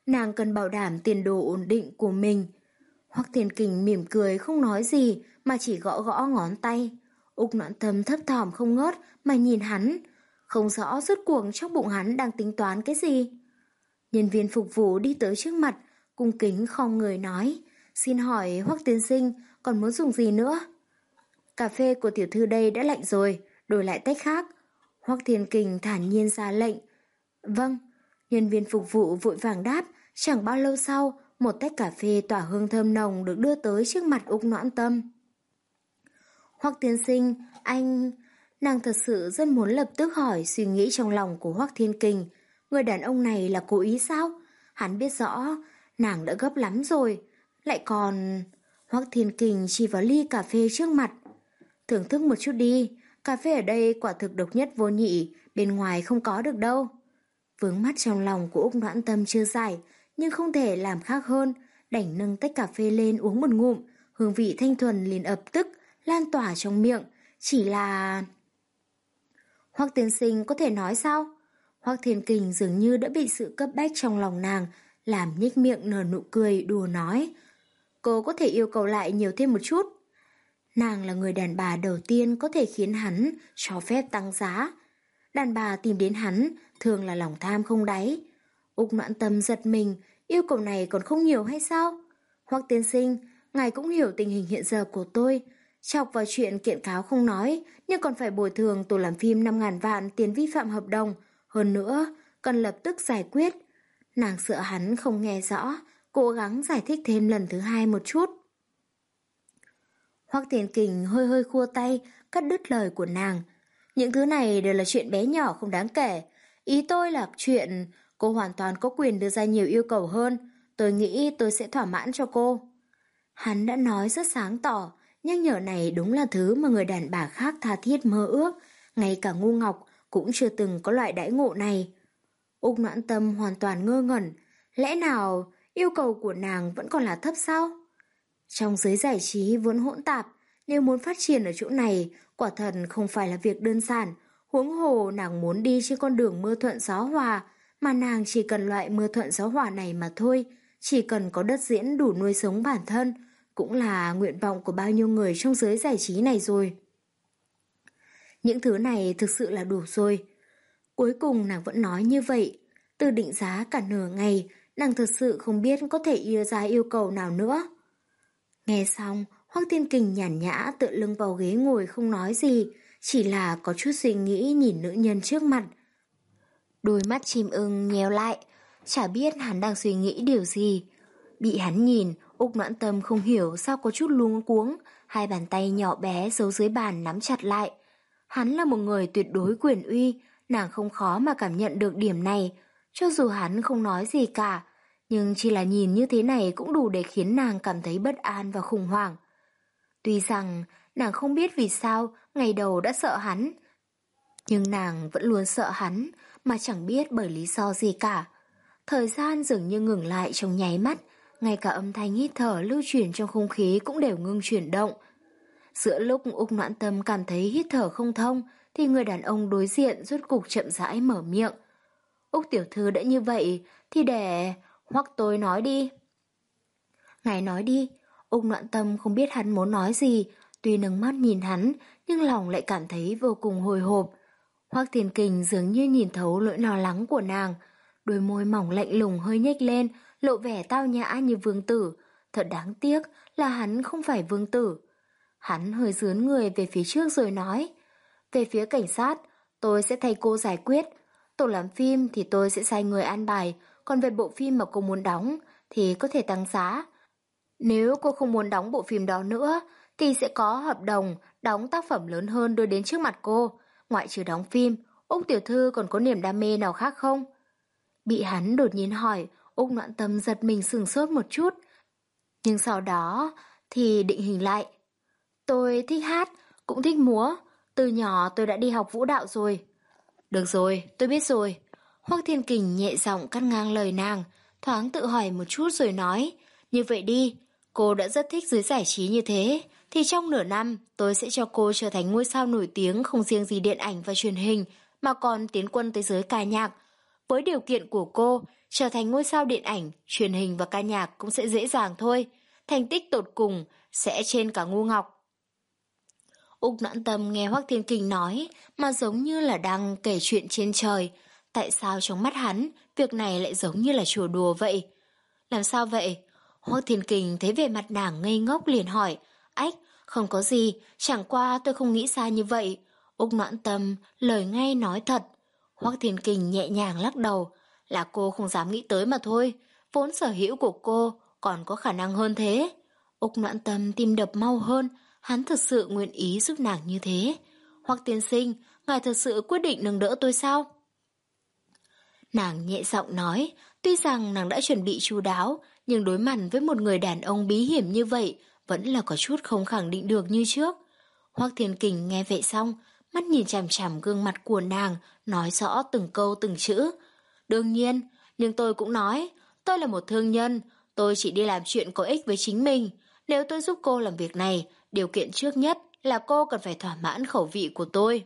nàng cần bảo đảm tiền đồ ổn định của mình. Hoắc Thiên Kình mỉm cười không nói gì mà chỉ gõ gõ ngón tay. Úc Noãn Tâm thấp thỏm không ngớt mà nhìn hắn, không rõ rốt cuộc trong bụng hắn đang tính toán cái gì. Nhân viên phục vụ đi tới trước mặt, cung kính khom người nói, xin hỏi Hoắc tiên sinh còn muốn dùng gì nữa? Cà phê của tiểu thư đây đã lạnh rồi, đổi lại tách khác. Hoắc Thiên Kình thản nhiên ra lệnh. Vâng, nhân viên phục vụ vội vàng đáp. Chẳng bao lâu sau, một tách cà phê tỏa hương thơm nồng được đưa tới trước mặt Úc Noãn Tâm. Hoắc tiên sinh, anh... Nàng thật sự rất muốn lập tức hỏi suy nghĩ trong lòng của Hoắc Thiên Kình. Người đàn ông này là cố ý sao? Hắn biết rõ, nàng đã gấp lắm rồi. Lại còn... Hoắc Thiên Kình chỉ vào ly cà phê trước mặt. Thưởng thức một chút đi, cà phê ở đây quả thực độc nhất vô nhị, bên ngoài không có được đâu. Vướng mắt trong lòng của Úc Noãn Tâm chưa giải, nhưng không thể làm khác hơn, đành nâng tách cà phê lên uống một ngụm, hương vị thanh thuần liền ập tức lan tỏa trong miệng, chỉ là... Hoắc tiên sinh có thể nói sao? Hoắc Thiên Kình dường như đã bị sự cấp bách trong lòng nàng, làm nhếch miệng nở nụ cười đùa nói. Cô có thể yêu cầu lại nhiều thêm một chút. Nàng là người đàn bà đầu tiên có thể khiến hắn cho phép tăng giá. Đàn bà tìm đến hắn thường là lòng tham không đáy. Úc Noãn Tâm giật mình, yêu cầu này còn không nhiều hay sao? Hoắc tiên sinh, ngài cũng hiểu tình hình hiện giờ của tôi. Chọc vào chuyện kiện cáo không nói, nhưng còn phải bồi thường tổ làm phim năm ngàn vạn tiền vi phạm hợp đồng. Hơn nữa, cần lập tức giải quyết. Nàng sợ hắn không nghe rõ, cố gắng giải thích thêm lần thứ hai một chút. Hoắc Thiên Kình hơi hơi khua tay, cắt đứt lời của nàng. Những thứ này đều là chuyện bé nhỏ không đáng kể. Ý tôi là chuyện cô hoàn toàn có quyền đưa ra nhiều yêu cầu hơn. Tôi nghĩ tôi sẽ thỏa mãn cho cô. Hắn đã nói rất sáng tỏ, nhắc nhở này đúng là thứ mà người đàn bà khác tha thiết mơ ước. Ngay cả ngu ngọc cũng chưa từng có loại đãi ngộ này. Úc Noãn Tâm hoàn toàn ngơ ngẩn. Lẽ nào yêu cầu của nàng vẫn còn là thấp sao? Trong giới giải trí vốn hỗn tạp, nếu muốn phát triển ở chỗ này, quả thật không phải là việc đơn giản. Huống hồ nàng muốn đi trên con đường mưa thuận gió hòa, mà nàng chỉ cần loại mưa thuận gió hòa này mà thôi. Chỉ cần có đất diễn đủ nuôi sống bản thân, cũng là nguyện vọng của bao nhiêu người trong giới giải trí này rồi. Những thứ này thực sự là đủ rồi. Cuối cùng nàng vẫn nói như vậy. Từ định giá cả nửa ngày, nàng thật sự không biết có thể đưa ra yêu cầu nào nữa. Nghe xong, Hoắc Thiên Kình nhàn nhã tựa lưng vào ghế ngồi không nói gì, chỉ là có chút suy nghĩ nhìn nữ nhân trước mặt. Đôi mắt chim ưng nheo lại, chả biết hắn đang suy nghĩ điều gì. Bị hắn nhìn, Úc Noãn Tâm không hiểu sao có chút luống cuống, hai bàn tay nhỏ bé giấu dưới bàn nắm chặt lại. Hắn là một người tuyệt đối quyền uy, nàng không khó mà cảm nhận được điểm này, cho dù hắn không nói gì cả, nhưng chỉ là nhìn như thế này cũng đủ để khiến nàng cảm thấy bất an và khủng hoảng. Tuy rằng nàng không biết vì sao ngày đầu đã sợ hắn, nhưng nàng vẫn luôn sợ hắn mà chẳng biết bởi lý do gì cả. Thời gian dường như ngừng lại trong nháy mắt, ngay cả âm thanh hít thở lưu chuyển trong không khí cũng đều ngưng chuyển động. Giữa lúc Úc Noãn Tâm cảm thấy hít thở không thông thì người đàn ông đối diện rốt cục chậm rãi mở miệng. Úc tiểu thư đã như vậy thì để Hoắc tôi nói đi. Ngài nói đi. Úc Noãn Tâm không biết hắn muốn nói gì, tuy nâng mắt nhìn hắn nhưng lòng lại cảm thấy vô cùng hồi hộp. Hoắc Thiên Kình dường như nhìn thấu nỗi lo lắng của nàng, đôi môi mỏng lạnh lùng hơi nhếch lên, lộ vẻ tao nhã như vương tử. Thật đáng tiếc là hắn không phải vương tử. Hắn hơi dướn người về phía trước rồi nói, về phía cảnh sát, tôi sẽ thay cô giải quyết. Tổ làm phim thì tôi sẽ sai người an bài, còn về bộ phim mà cô muốn đóng thì có thể tăng giá. Nếu cô không muốn đóng bộ phim đó nữa thì sẽ có hợp đồng đóng tác phẩm lớn hơn đưa đến trước mặt cô. Ngoại trừ đóng phim, Úc tiểu thư còn có niềm đam mê nào khác không? Bị hắn đột nhiên hỏi, Úc Noãn Tâm giật mình sửng sốt một chút. Nhưng sau đó thì định hình lại. Tôi thích hát, cũng thích múa. Từ nhỏ tôi đã đi học vũ đạo rồi. Được rồi, tôi biết rồi. Hoắc Thiên Kình nhẹ giọng cắt ngang lời nàng, thoáng tự hỏi một chút rồi nói, như vậy đi, cô đã rất thích giới giải trí như thế, thì trong nửa năm tôi sẽ cho cô trở thành ngôi sao nổi tiếng không riêng gì điện ảnh và truyền hình, mà còn tiến quân tới giới ca nhạc. Với điều kiện của cô trở thành ngôi sao điện ảnh, truyền hình và ca nhạc cũng sẽ dễ dàng thôi. Thành tích tột cùng sẽ trên cả ngu ngọc. Úc Noãn Tâm nghe Hoắc Thiên Kình nói mà giống như là đang kể chuyện trên trời. Tại sao trong mắt hắn, việc này lại giống như là trò đùa vậy? Làm sao vậy? Hoắc Thiên Kình thấy vẻ mặt nàng ngây ngốc liền hỏi. Ách, không có gì, chẳng qua tôi không nghĩ xa như vậy. Úc Noãn Tâm lời ngay nói thật. Hoắc Thiên Kình nhẹ nhàng lắc đầu. Là cô không dám nghĩ tới mà thôi. Vốn sở hữu của cô còn có khả năng hơn thế. Úc Noãn Tâm tim đập mau hơn. Hắn thực sự nguyện ý giúp nàng như thế. Hoắc tiên sinh, ngài thực sự quyết định nâng đỡ tôi sao? Nàng nhẹ giọng nói, tuy rằng nàng đã chuẩn bị chu đáo, nhưng đối mặt với một người đàn ông bí hiểm như vậy, vẫn là có chút không khẳng định được như trước. Hoắc Thiên Kình nghe vậy xong, mắt nhìn chằm chằm gương mặt của nàng, nói rõ từng câu từng chữ. Đương nhiên, nhưng tôi cũng nói, tôi là một thương nhân, tôi chỉ đi làm chuyện có ích với chính mình. Nếu tôi giúp cô làm việc này, điều kiện trước nhất là cô cần phải thỏa mãn khẩu vị của tôi.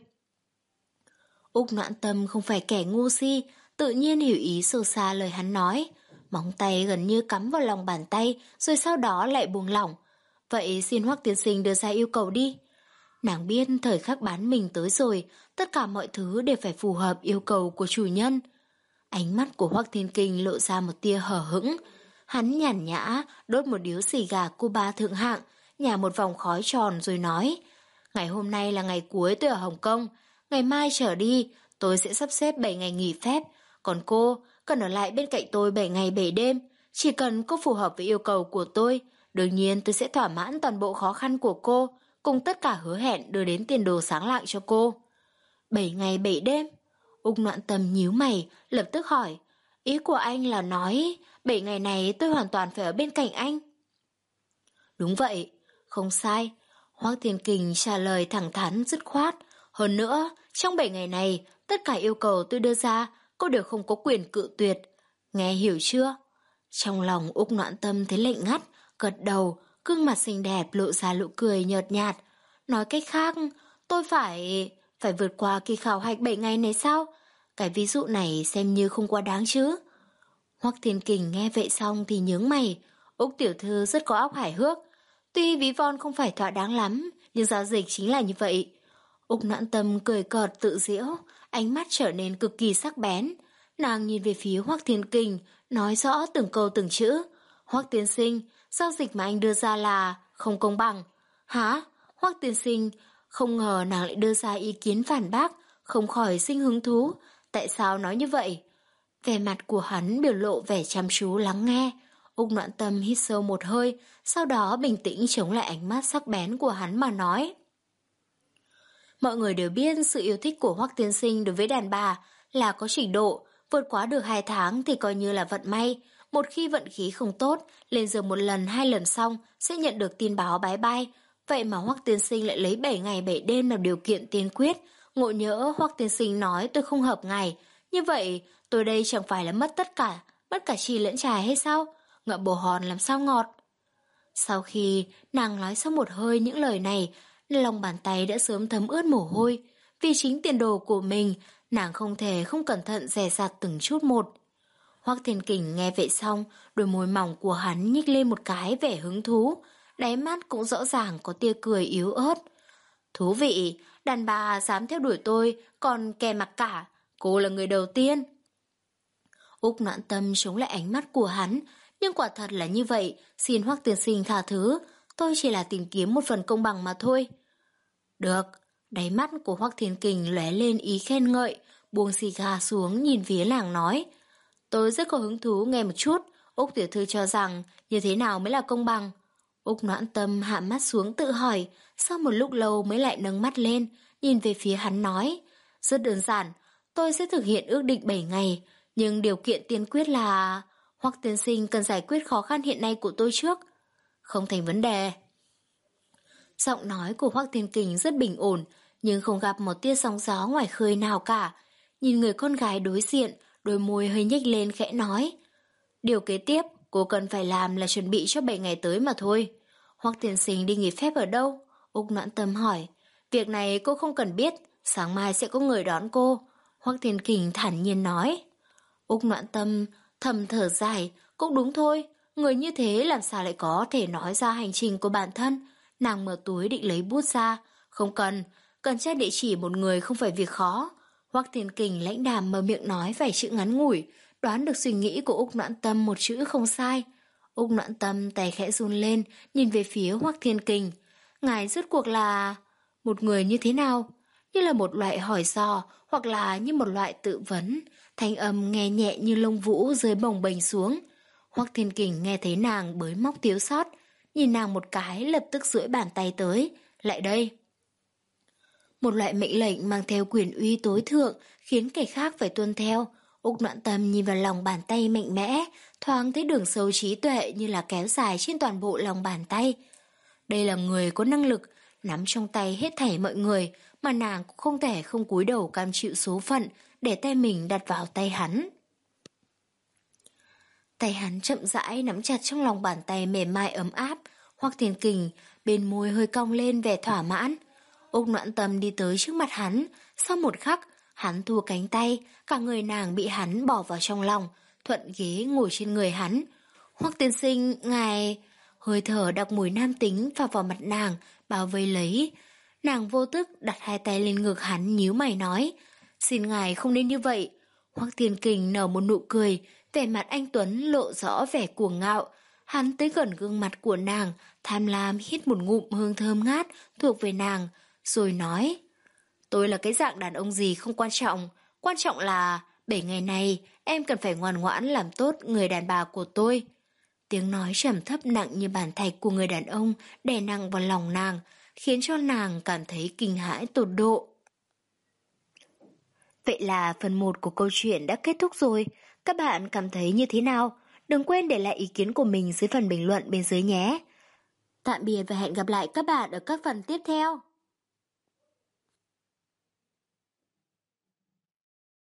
Úc Noãn Tâm không phải kẻ ngu si, tự nhiên hiểu ý sâu xa lời hắn nói. Móng tay gần như cắm vào lòng bàn tay, rồi sau đó lại buông lỏng. Vậy xin Hoắc tiên sinh đưa ra yêu cầu đi. Nàng biết thời khắc bán mình tới rồi, tất cả mọi thứ đều phải phù hợp yêu cầu của chủ nhân. Ánh mắt của Hoắc Thiên Kình lộ ra một tia hờ hững. Hắn nhàn nhã, đốt một điếu xì gà Cuba thượng hạng, nhả một vòng khói tròn rồi nói. Ngày hôm nay là ngày cuối tôi ở Hồng Kông, ngày mai trở đi tôi sẽ sắp xếp bảy ngày nghỉ phép, còn cô cần ở lại bên cạnh tôi bảy ngày bảy đêm, chỉ cần cô phù hợp với yêu cầu của tôi, đương nhiên tôi sẽ thỏa mãn toàn bộ khó khăn của cô, cùng tất cả hứa hẹn đưa đến tiền đồ sáng lạng cho cô. Bảy ngày bảy đêm? Úc Noãn Tâm nhíu mày, lập tức hỏi, ý của anh là nói bảy ngày này tôi hoàn toàn phải ở bên cạnh anh? Đúng vậy, không sai. Hoắc Thiên Kình trả lời thẳng thắn dứt khoát. Hơn nữa, trong bảy ngày này, tất cả yêu cầu tôi đưa ra, cô đều không có quyền cự tuyệt. Nghe hiểu chưa? Trong lòng Úc Noãn Tâm thấy lạnh ngắt, gật đầu, gương mặt xinh đẹp lộ ra nụ cười nhợt nhạt. Nói cách khác, tôi phải... phải vượt qua kỳ khảo hạch bảy ngày này sao? Cái ví dụ này xem như không quá đáng chứ. Hoắc Thiên Kình nghe vậy xong thì nhướng mày. Úc tiểu thư rất có óc hài hước. Tuy ví von không phải thỏa đáng lắm, nhưng giao dịch chính là như vậy. Úc Noãn Tâm cười cợt tự giễu, ánh mắt trở nên cực kỳ sắc bén. Nàng nhìn về phía Hoắc Thiên Kình, nói rõ từng câu từng chữ. Hoắc tiên sinh, giao dịch mà anh đưa ra là không công bằng. Hả? Hoắc tiên sinh, không ngờ nàng lại đưa ra ý kiến phản bác, không khỏi sinh hứng thú. Tại sao nói như vậy? Vẻ mặt của hắn biểu lộ vẻ chăm chú lắng nghe. Úc Noãn Tâm hít sâu một hơi, sau đó bình tĩnh chống lại ánh mắt sắc bén của hắn mà nói. Mọi người đều biết sự yêu thích của Hoắc tiên sinh đối với đàn bà là có trình độ, vượt quá được hai tháng thì coi như là vận may. Một khi vận khí không tốt, lên giường một lần hai lần xong sẽ nhận được tin báo bái bai. Vậy mà Hoắc tiên sinh lại lấy bảy ngày bảy đêm làm điều kiện tiên quyết. Ngộ nhỡ Hoắc tiên sinh nói tôi không hợp ngài, như vậy tôi đây chẳng phải là mất tất cả, mất cả chi lẫn trài hay sao? Ngậm bồ hòn làm sao ngọt. Sau khi nàng nói xong một hơi những lời này, lòng bàn tay đã sớm thấm ướt mồ hôi. Vì chính tiền đồ của mình, nàng không thể không cẩn thận dè dặt từng chút một. Hoắc Thiên Kình nghe vậy xong, đôi môi mỏng của hắn nhích lên một cái vẻ hứng thú, đáy mắt cũng rõ ràng có tia cười yếu ớt. Thú vị, đàn bà dám theo đuổi tôi, còn kè mặc cả, cô là người đầu tiên. Úc Noãn Tâm chống lại ánh mắt của hắn, nhưng quả thật là như vậy, xin Hoắc tiên sinh tha thứ, tôi chỉ là tìm kiếm một phần công bằng mà thôi. Được, đáy mắt của Hoắc Thiên Kình lóe lên ý khen ngợi, buông xì gà xuống nhìn phía nàng nói. Tôi rất có hứng thú nghe một chút, Úc tiểu thư cho rằng như thế nào mới là công bằng. Úc Noãn Tâm hạ mắt xuống tự hỏi, sau một lúc lâu mới lại nâng mắt lên, nhìn về phía hắn nói. Rất đơn giản, tôi sẽ thực hiện ước định bảy ngày, nhưng điều kiện tiên quyết là... Hoắc tiên sinh cần giải quyết khó khăn hiện nay của tôi trước. Không thành vấn đề. Giọng nói của Hoắc Thiên Kình rất bình ổn, nhưng không gặp một tia sóng gió ngoài khơi nào cả. Nhìn người con gái đối diện, đôi môi hơi nhếch lên khẽ nói. Điều kế tiếp, cô cần phải làm là chuẩn bị cho bảy ngày tới mà thôi. Hoắc tiên sinh đi nghỉ phép ở đâu? Úc Noãn Tâm hỏi. Việc này cô không cần biết, sáng mai sẽ có người đón cô. Hoắc Thiên Kình thản nhiên nói. Úc Noãn Tâm Thầm thở dài, cũng đúng thôi, người như thế làm sao lại có thể nói ra hành trình của bản thân. Nàng mở túi định lấy bút ra. Không cần, cần tra địa chỉ một người không phải việc khó. Hoắc Thiên Kình lãnh đạm mở miệng nói vài chữ ngắn ngủi, đoán được suy nghĩ của Úc Noãn Tâm một chữ không sai. Úc Noãn Tâm tay khẽ run lên, nhìn về phía Hoắc Thiên Kình. Ngài rốt cuộc là một người như thế nào? Như là một loại hỏi dò, hoặc là như một loại tự vấn. Thanh âm nghe nhẹ như lông vũ rơi bồng bềnh xuống. Hoắc Thiên Kình nghe thấy nàng bới móc thiếu sót, nhìn nàng một cái lập tức duỗi bàn tay tới. Lại đây. Một loại mệnh lệnh mang theo quyền uy tối thượng khiến kẻ khác phải tuân theo. Úc Noãn Tâm nhìn vào lòng bàn tay mạnh mẽ, thoáng thấy đường sâu trí tuệ như là kéo dài trên toàn bộ lòng bàn tay. Đây là người có năng lực, nắm trong tay hết thảy mọi người, mà nàng cũng không thể không cúi đầu cam chịu số phận để tay mình đặt vào tay hắn. Tay hắn chậm rãi nắm chặt trong lòng bàn tay mềm mại ấm áp. Hoắc Thiên Kình bên môi hơi cong lên vẻ thỏa mãn. Úc Noãn Tâm đi tới trước mặt hắn, sau một khắc hắn thua cánh tay, cả người nàng bị hắn bỏ vào trong lòng, thuận ghế ngồi trên người hắn. Hoắc tiên sinh, ngài... Hơi thở đặc mùi nam tính phả vào mặt nàng, bao vây lấy. Nàng vô tức đặt hai tay lên ngực hắn, nhíu mày nói, xin ngài không nên như vậy. Hoắc Thiên Kình nở một nụ cười, vẻ mặt anh Tuấn lộ rõ vẻ cuồng ngạo. Hắn tới gần gương mặt của nàng, tham lam hít một ngụm hương thơm ngát thuộc về nàng, rồi nói, tôi là cái dạng đàn ông gì không quan trọng, quan trọng là bảy ngày này em cần phải ngoan ngoãn làm tốt người đàn bà của tôi. Tiếng nói trầm thấp nặng như bàn thạch của người đàn ông đè nặng vào lòng nàng, khiến cho nàng cảm thấy kinh hãi tột độ. Vậy là phần một của câu chuyện đã kết thúc rồi. Các bạn cảm thấy như thế nào? Đừng quên để lại ý kiến của mình dưới phần bình luận bên dưới nhé. Tạm biệt và hẹn gặp lại các bạn ở các phần tiếp theo.